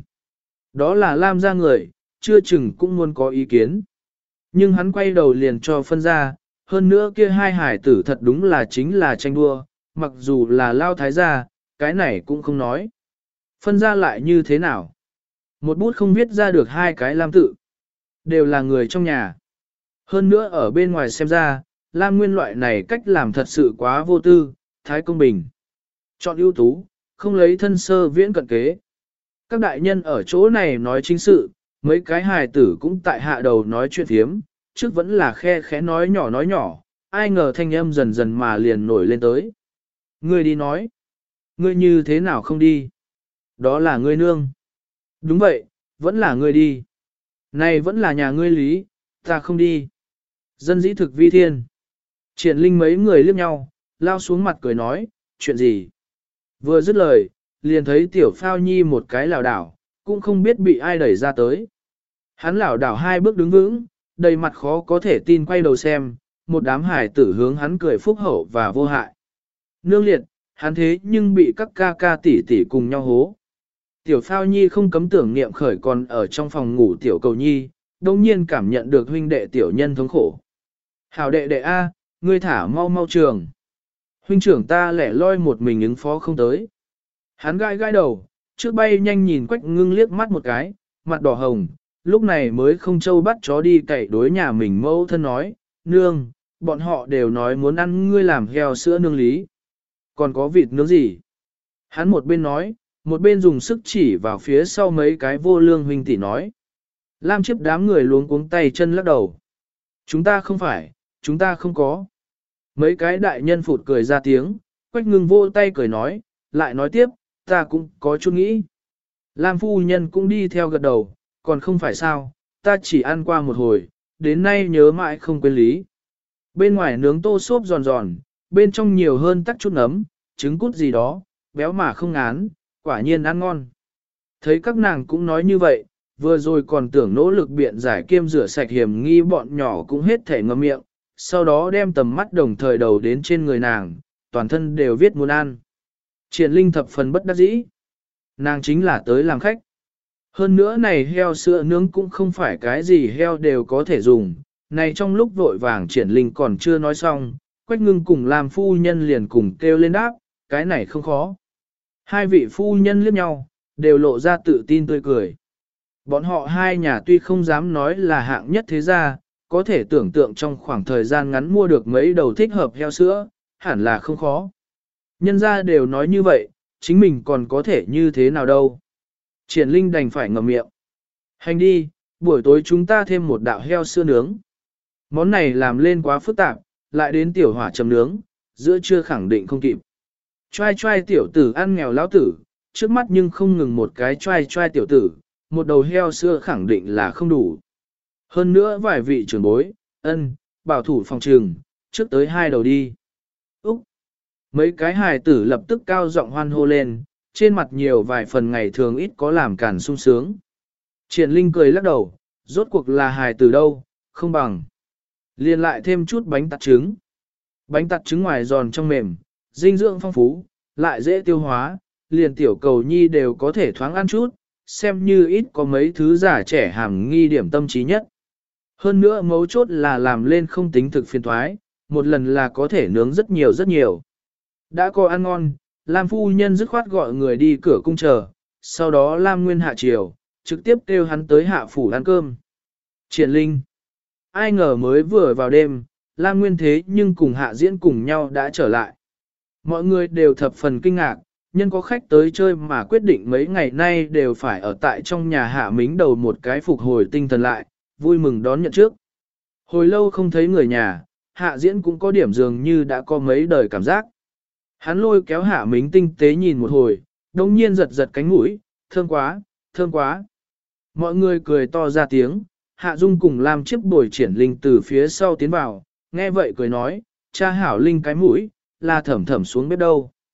Đó là Lam gia người, chưa chừng cũng muốn có ý kiến. Nhưng hắn quay đầu liền cho phân ra, hơn nữa kia hai hải tử thật đúng là chính là tranh đua, mặc dù là lao thái gia, cái này cũng không nói. Phân ra lại như thế nào? Một bút không viết ra được hai cái Lam tự. Đều là người trong nhà. Hơn nữa ở bên ngoài xem ra, Lam Nguyên loại này cách làm thật sự quá vô tư, thái công bình. Chọn ưu tú, không lấy thân sơ viễn cận kế. Các đại nhân ở chỗ này nói chính sự, mấy cái hài tử cũng tại hạ đầu nói chuyện thiếm, trước vẫn là khe khẽ nói nhỏ nói nhỏ, ai ngờ thanh âm dần dần mà liền nổi lên tới. Ngươi đi nói. Ngươi như thế nào không đi? Đó là ngươi nương. Đúng vậy, vẫn là ngươi đi. Này vẫn là nhà ngươi lý, ta không đi. Dân dĩ thực vi thiên. Triển Linh mấy người liếc nhau, lao xuống mặt cười nói, chuyện gì? Vừa dứt lời, liền thấy tiểu phao nhi một cái lảo đảo, cũng không biết bị ai đẩy ra tới. Hắn lảo đảo hai bước đứng vững, đầy mặt khó có thể tin quay đầu xem, một đám hải tử hướng hắn cười phúc hậu và vô hại. Nương liệt, hắn thế nhưng bị các ca ca tỷ tỷ cùng nhau hố. Tiểu phao nhi không cấm tưởng niệm khởi còn ở trong phòng ngủ tiểu cầu nhi, đồng nhiên cảm nhận được huynh đệ tiểu nhân thống khổ. Hảo đệ đệ A, ngươi thả mau mau trường. Huynh trưởng ta lẻ loi một mình ứng phó không tới. Hắn gai gai đầu, trước bay nhanh nhìn Quách Ngưng liếc mắt một cái, mặt đỏ hồng, lúc này mới không trâu bắt chó đi cậy đối nhà mình mẫu thân nói, nương, bọn họ đều nói muốn ăn ngươi làm heo sữa nương lý. Còn có vịt nướng gì? Hắn một bên nói, một bên dùng sức chỉ vào phía sau mấy cái vô lương huynh tỷ nói. Lam Chiếp đám người luống cuống tay chân lắc đầu. Chúng ta không phải, chúng ta không có. Mấy cái đại nhân phụt cười ra tiếng, Quách Ngưng vô tay cười nói, lại nói tiếp, ta cũng có chút nghĩ. Lam phu nhân cũng đi theo gật đầu, còn không phải sao, ta chỉ ăn qua một hồi, đến nay nhớ mãi không quên lý. Bên ngoài nướng tô xốp giòn giòn, bên trong nhiều hơn tắc chút nấm, trứng cút gì đó, béo mà không ngán, quả nhiên ăn ngon. Thấy các nàng cũng nói như vậy, vừa rồi còn tưởng nỗ lực biện giải kiêm rửa sạch hiểm nghi bọn nhỏ cũng hết thể ngậm miệng, sau đó đem tầm mắt đồng thời đầu đến trên người nàng, toàn thân đều viết muốn ăn. Triển Linh thập phần bất đắc dĩ. Nàng chính là tới làm khách. Hơn nữa này heo sữa nướng cũng không phải cái gì heo đều có thể dùng. Này trong lúc vội vàng Triển Linh còn chưa nói xong, Quách Ngưng cùng làm phu nhân liền cùng kêu lên đáp, cái này không khó. Hai vị phu nhân liếc nhau, đều lộ ra tự tin tươi cười. Bọn họ hai nhà tuy không dám nói là hạng nhất thế gia, có thể tưởng tượng trong khoảng thời gian ngắn mua được mấy đầu thích hợp heo sữa, hẳn là không khó. Nhân gia đều nói như vậy, chính mình còn có thể như thế nào đâu. Triển Linh đành phải ngậm miệng. Hành đi, buổi tối chúng ta thêm một đạo heo sữa nướng. Món này làm lên quá phức tạp, lại đến tiểu hỏa chấm nướng, giữa trưa khẳng định không kịp. Choai choai tiểu tử ăn nghèo lão tử, trước mắt nhưng không ngừng một cái choai choai tiểu tử, một đầu heo sữa khẳng định là không đủ. Hơn nữa vài vị trưởng bối, ân, bảo thủ phòng trường, trước tới hai đầu đi. Úc! Mấy cái hài tử lập tức cao giọng hoan hô lên, trên mặt nhiều vài phần ngày thường ít có làm cản sung sướng. Triển Linh cười lắc đầu, rốt cuộc là hài tử đâu, không bằng. Liên lại thêm chút bánh tạt trứng. Bánh tạt trứng ngoài giòn trong mềm, dinh dưỡng phong phú, lại dễ tiêu hóa, liền tiểu cầu nhi đều có thể thoáng ăn chút, xem như ít có mấy thứ giả trẻ hàm nghi điểm tâm trí nhất. Hơn nữa mấu chốt là làm lên không tính thực phiền thoái, một lần là có thể nướng rất nhiều rất nhiều. Đã có ăn ngon, Lam phu nhân dứt khoát gọi người đi cửa cung chờ, sau đó Lam Nguyên hạ chiều, trực tiếp kêu hắn tới hạ phủ ăn cơm. Triển Linh. Ai ngờ mới vừa vào đêm, Lam Nguyên thế nhưng cùng hạ diễn cùng nhau đã trở lại. Mọi người đều thập phần kinh ngạc, nhân có khách tới chơi mà quyết định mấy ngày nay đều phải ở tại trong nhà hạ mính đầu một cái phục hồi tinh thần lại, vui mừng đón nhận trước. Hồi lâu không thấy người nhà, hạ diễn cũng có điểm dường như đã có mấy đời cảm giác. Hắn lôi kéo hạ mính tinh tế nhìn một hồi, đồng nhiên giật giật cánh mũi, thơm quá, thơm quá. Mọi người cười to ra tiếng, hạ dung cùng làm chiếc bồi Triển Linh từ phía sau tiến vào, nghe vậy cười nói, cha hảo Linh cái mũi, là thẩm thẩm xuống bếp đâu.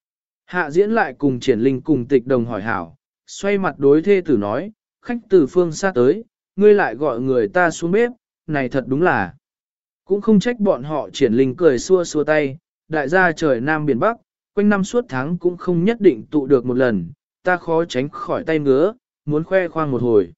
Hạ diễn lại cùng triển linh cùng tịch đồng hỏi hảo, xoay mặt đối thê tử nói, khách từ phương xa tới, ngươi lại gọi người ta xuống bếp, này thật đúng là. Cũng không trách bọn họ triển linh cười xua xua tay, đại gia trời Nam Biển Bắc, quanh năm suốt tháng cũng không nhất định tụ được một lần, ta khó tránh khỏi tay ngứa, muốn khoe khoang một hồi.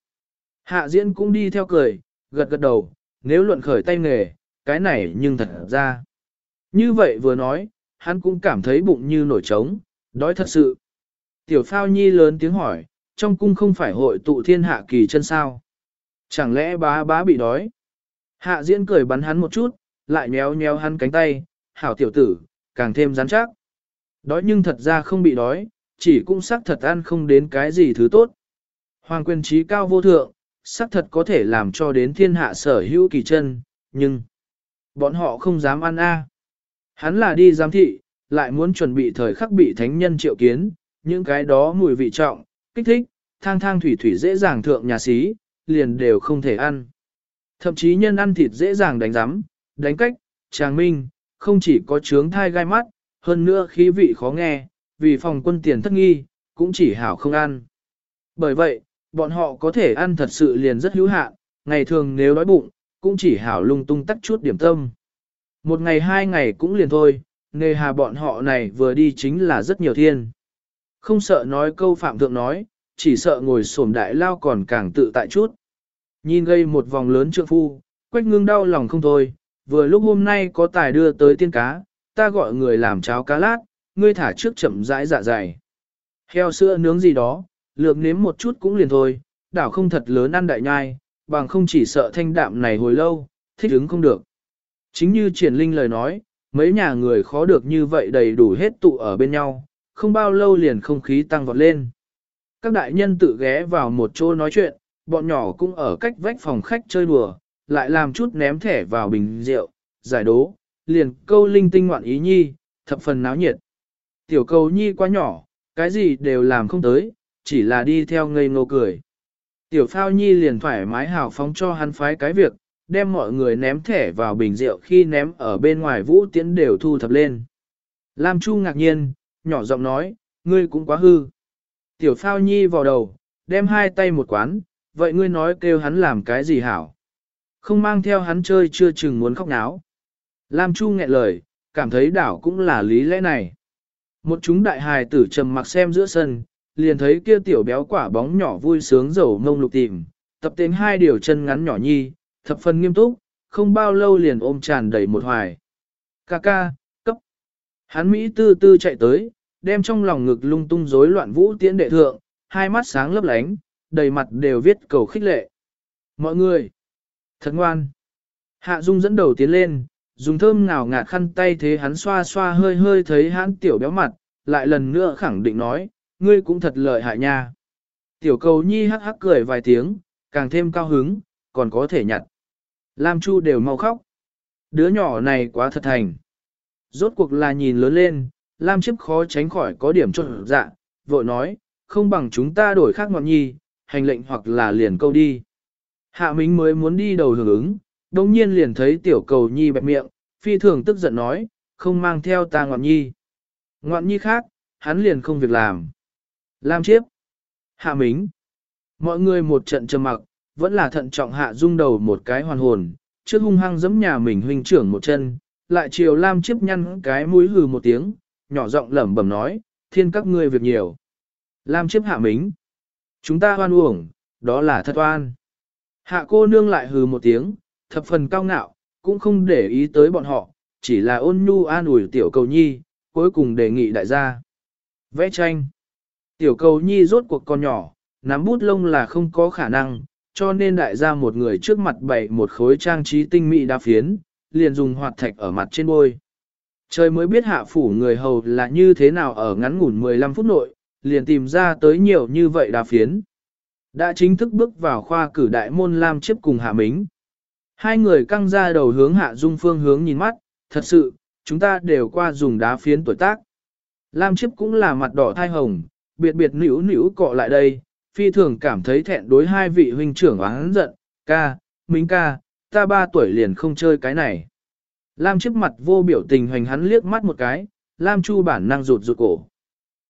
Hạ diễn cũng đi theo cười, gật gật đầu, nếu luận khởi tay nghề, cái này nhưng thật ra. Như vậy vừa nói, hắn cũng cảm thấy bụng như nổi trống, đói thật sự. Tiểu Phao Nhi lớn tiếng hỏi, trong cung không phải hội tụ thiên hạ kỳ chân sao? Chẳng lẽ bá bá bị đói? Hạ diễn cười bắn hắn một chút, lại nhéo nhéo hắn cánh tay, hảo tiểu tử, càng thêm rắn chắc. Đói nhưng thật ra không bị đói, chỉ cũng xác thật ăn không đến cái gì thứ tốt. Hoàng quyền trí cao vô thượng, xác thật có thể làm cho đến thiên hạ sở hữu kỳ chân, nhưng bọn họ không dám ăn a. Hắn là đi giám thị, lại muốn chuẩn bị thời khắc bị thánh nhân triệu kiến, những cái đó mùi vị trọng, kích thích, thang thang thủy thủy dễ dàng thượng nhà xí, liền đều không thể ăn. Thậm chí nhân ăn thịt dễ dàng đánh giám, đánh cách, tràng minh, không chỉ có chướng thai gai mắt, hơn nữa khí vị khó nghe, vì phòng quân tiền thất nghi, cũng chỉ hảo không ăn. Bởi vậy, bọn họ có thể ăn thật sự liền rất hữu hạn, ngày thường nếu đói bụng, cũng chỉ hảo lung tung tắt chút điểm tâm. Một ngày hai ngày cũng liền thôi, nề hà bọn họ này vừa đi chính là rất nhiều thiên. Không sợ nói câu phạm thượng nói, chỉ sợ ngồi xổm đại lao còn càng tự tại chút. Nhìn gây một vòng lớn trượng phu, Quách Ngưng đau lòng không thôi, vừa lúc hôm nay có tài đưa tới tiên cá, ta gọi người làm cháo cá lát, ngươi thả trước chậm rãi dạ dày. Heo sữa nướng gì đó, lược nếm một chút cũng liền thôi, đảo không thật lớn ăn đại nhai, bằng không chỉ sợ thanh đạm này hồi lâu, thích ứng không được. Chính như Triển Linh lời nói, mấy nhà người khó được như vậy đầy đủ hết tụ ở bên nhau, không bao lâu liền không khí tăng vọt lên. Các đại nhân tự ghé vào một chỗ nói chuyện, bọn nhỏ cũng ở cách vách phòng khách chơi đùa, lại làm chút ném thẻ vào bình rượu, giải đố, liền câu linh tinh ngoạn ý nhi, thập phần náo nhiệt. Tiểu cầu nhi quá nhỏ, cái gì đều làm không tới, chỉ là đi theo ngây ngô cười. Tiểu Phao Nhi liền thoải mái hào phóng cho hắn phái cái việc, đem mọi người ném thẻ vào bình rượu khi ném ở bên ngoài vũ tiễn đều thu thập lên. Lam Chu ngạc nhiên, nhỏ giọng nói, ngươi cũng quá hư. Tiểu Phao Nhi vào đầu, đem hai tay một quán, vậy ngươi nói kêu hắn làm cái gì hảo? Không mang theo hắn chơi chưa chừng muốn khóc náo. Lam Chu nghẹn lời, cảm thấy đảo cũng là lý lẽ này. Một chúng đại hài tử trầm mặc xem giữa sân, liền thấy kia tiểu béo quả bóng nhỏ vui sướng dầu ngông lục tìm, tập tên hai điều chân ngắn nhỏ nhi, thập phần nghiêm túc, không bao lâu liền ôm tràn đầy một hoài. Ca ca, cấp. Hắn Mỹ tư tư chạy tới, đem trong lòng ngực lung tung rối loạn vũ tiễn đệ thượng, hai mắt sáng lấp lánh, đầy mặt đều viết cầu khích lệ. Mọi người, thật ngoan. Hạ Dung dẫn đầu tiến lên, dùng thơm ngào ngạt khăn tay thế hắn xoa xoa hơi hơi thấy hắn tiểu béo mặt, lại lần nữa khẳng định nói, ngươi cũng thật lợi hại nha. Tiểu cầu nhi hắc hắc cười vài tiếng, càng thêm cao hứng, còn có thể nhặt. Lam Chu đều mau khóc. Đứa nhỏ này quá thật thành. Rốt cuộc là nhìn lớn lên, Lam Chiếp khó tránh khỏi có điểm trộn dạ, vội nói, không bằng chúng ta đổi khác ngọn nhi, hành lệnh hoặc là liền câu đi. Hạ Mính mới muốn đi đầu hưởng ứng, đồng nhiên liền thấy tiểu cầu nhi bẹp miệng, phi thường tức giận nói, không mang theo ta ngọn nhi. Ngọn nhi khác, hắn liền không việc làm. Lam Chiếp, Hạ Mính, mọi người một trận trầm mặc, vẫn là thận trọng Hạ Dung đầu một cái hoàn hồn, trước hung hăng giẫm nhà mình huynh trưởng một chân, lại chiều Lam Chiếp nhăn cái mũi hừ một tiếng, nhỏ giọng lẩm bẩm nói, thiên các ngươi việc nhiều. Lam Chiếp Hạ Mính, chúng ta hoan uổng, đó là thật oan. Hạ cô nương lại hừ một tiếng, thập phần cao ngạo, cũng không để ý tới bọn họ, chỉ là ôn nhu an ủi tiểu cầu nhi, cuối cùng đề nghị đại gia. Vẽ tranh. Tiểu cầu nhi rốt cuộc con nhỏ, nắm bút lông là không có khả năng, cho nên đại gia một người trước mặt bày một khối trang trí tinh mỹ đá phiến, liền dùng hoạt thạch ở mặt trên bôi. Trời mới biết hạ phủ người hầu là như thế nào ở ngắn ngủn mười lăm phút nội, liền tìm ra tới nhiều như vậy đá phiến. Đã chính thức bước vào khoa cử đại môn Lam Chiếp cùng Hạ Mính. Hai người căng ra đầu hướng Hạ Dung phương hướng nhìn mắt, thật sự, chúng ta đều qua dùng đá phiến tuổi tác. Lam Chiếp cũng là mặt đỏ thai hồng, biệt biệt nữu nữu cọ lại đây, phi thường cảm thấy thẹn đối hai vị huynh trưởng oán giận, ca, Mính ca, ta ba tuổi liền không chơi cái này. Lam Chiếp mặt vô biểu tình hoành hắn liếc mắt một cái, Lam Chu bản năng rụt rụt cổ.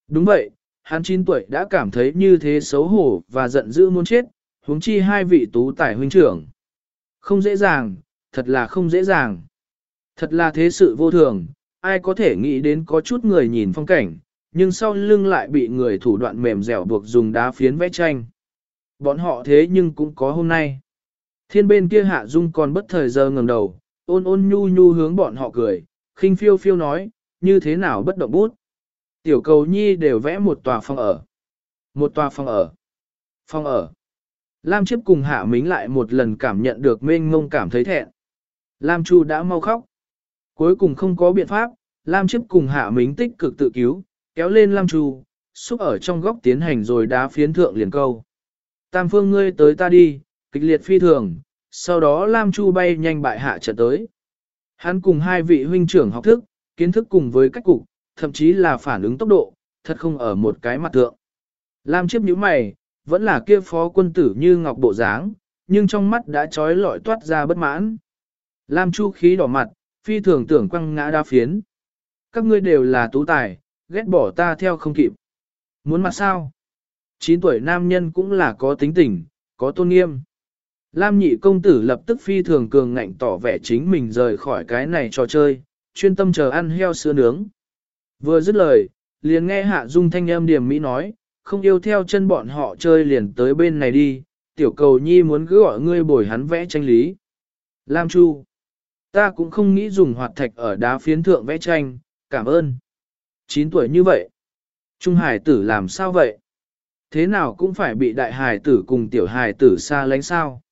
Đúng vậy, hắn chín tuổi đã cảm thấy như thế xấu hổ và giận dữ muốn chết, huống chi hai vị tú tài huynh trưởng. Không dễ dàng, thật là không dễ dàng. Thật là thế sự vô thường, ai có thể nghĩ đến có chút người nhìn phong cảnh, nhưng sau lưng lại bị người thủ đoạn mềm dẻo buộc dùng đá phiến vẽ tranh. Bọn họ thế nhưng cũng có hôm nay. Thiên bên kia Hạ Dung còn bất thời giờ ngẩng đầu, ôn ôn nhu nhu hướng bọn họ cười, khinh phiêu phiêu nói, như thế nào bất động bút. Tiểu cầu nhi đều vẽ một tòa phòng ở. Một tòa phòng ở. Phòng ở. Lam Chiếp cùng Hạ Mính lại một lần cảm nhận được mênh ngông cảm thấy thẹn. Lam Chu đã mau khóc. Cuối cùng không có biện pháp, Lam Chiếp cùng Hạ Mính tích cực tự cứu, kéo lên Lam Chu, xúc ở trong góc tiến hành rồi đá phiến thượng liền câu. Tam phương ngươi tới ta đi, kịch liệt phi thường, sau đó Lam Chu bay nhanh bại hạ trận tới. Hắn cùng hai vị huynh trưởng học thức, kiến thức cùng với cách cục, thậm chí là phản ứng tốc độ, thật không ở một cái mặt thượng. Lam Chiếp nhíu mày, vẫn là kia phó quân tử như ngọc bộ dáng, nhưng trong mắt đã trói lọi toát ra bất mãn. Lam Chu khí đỏ mặt, phi thường tưởng quăng ngã đa phiến. Các ngươi đều là tú tài, ghét bỏ ta theo không kịp. Muốn mặt sao? Chín tuổi nam nhân cũng là có tính tình, có tôn nghiêm. Lam nhị công tử lập tức phi thường cường ngạnh tỏ vẻ chính mình rời khỏi cái này trò chơi, chuyên tâm chờ ăn heo sữa nướng. Vừa dứt lời, liền nghe Hạ Dung thanh âm điềm mỹ nói, không yêu theo chân bọn họ chơi liền tới bên này đi, tiểu cầu nhi muốn cứ gọi ngươi bồi hắn vẽ tranh lý. Lam Chu, ta cũng không nghĩ dùng hoạt thạch ở đá phiến thượng vẽ tranh, cảm ơn. Chín tuổi như vậy, Trung hải tử làm sao vậy? Thế nào cũng phải bị đại hải tử cùng tiểu hải tử xa lánh sao?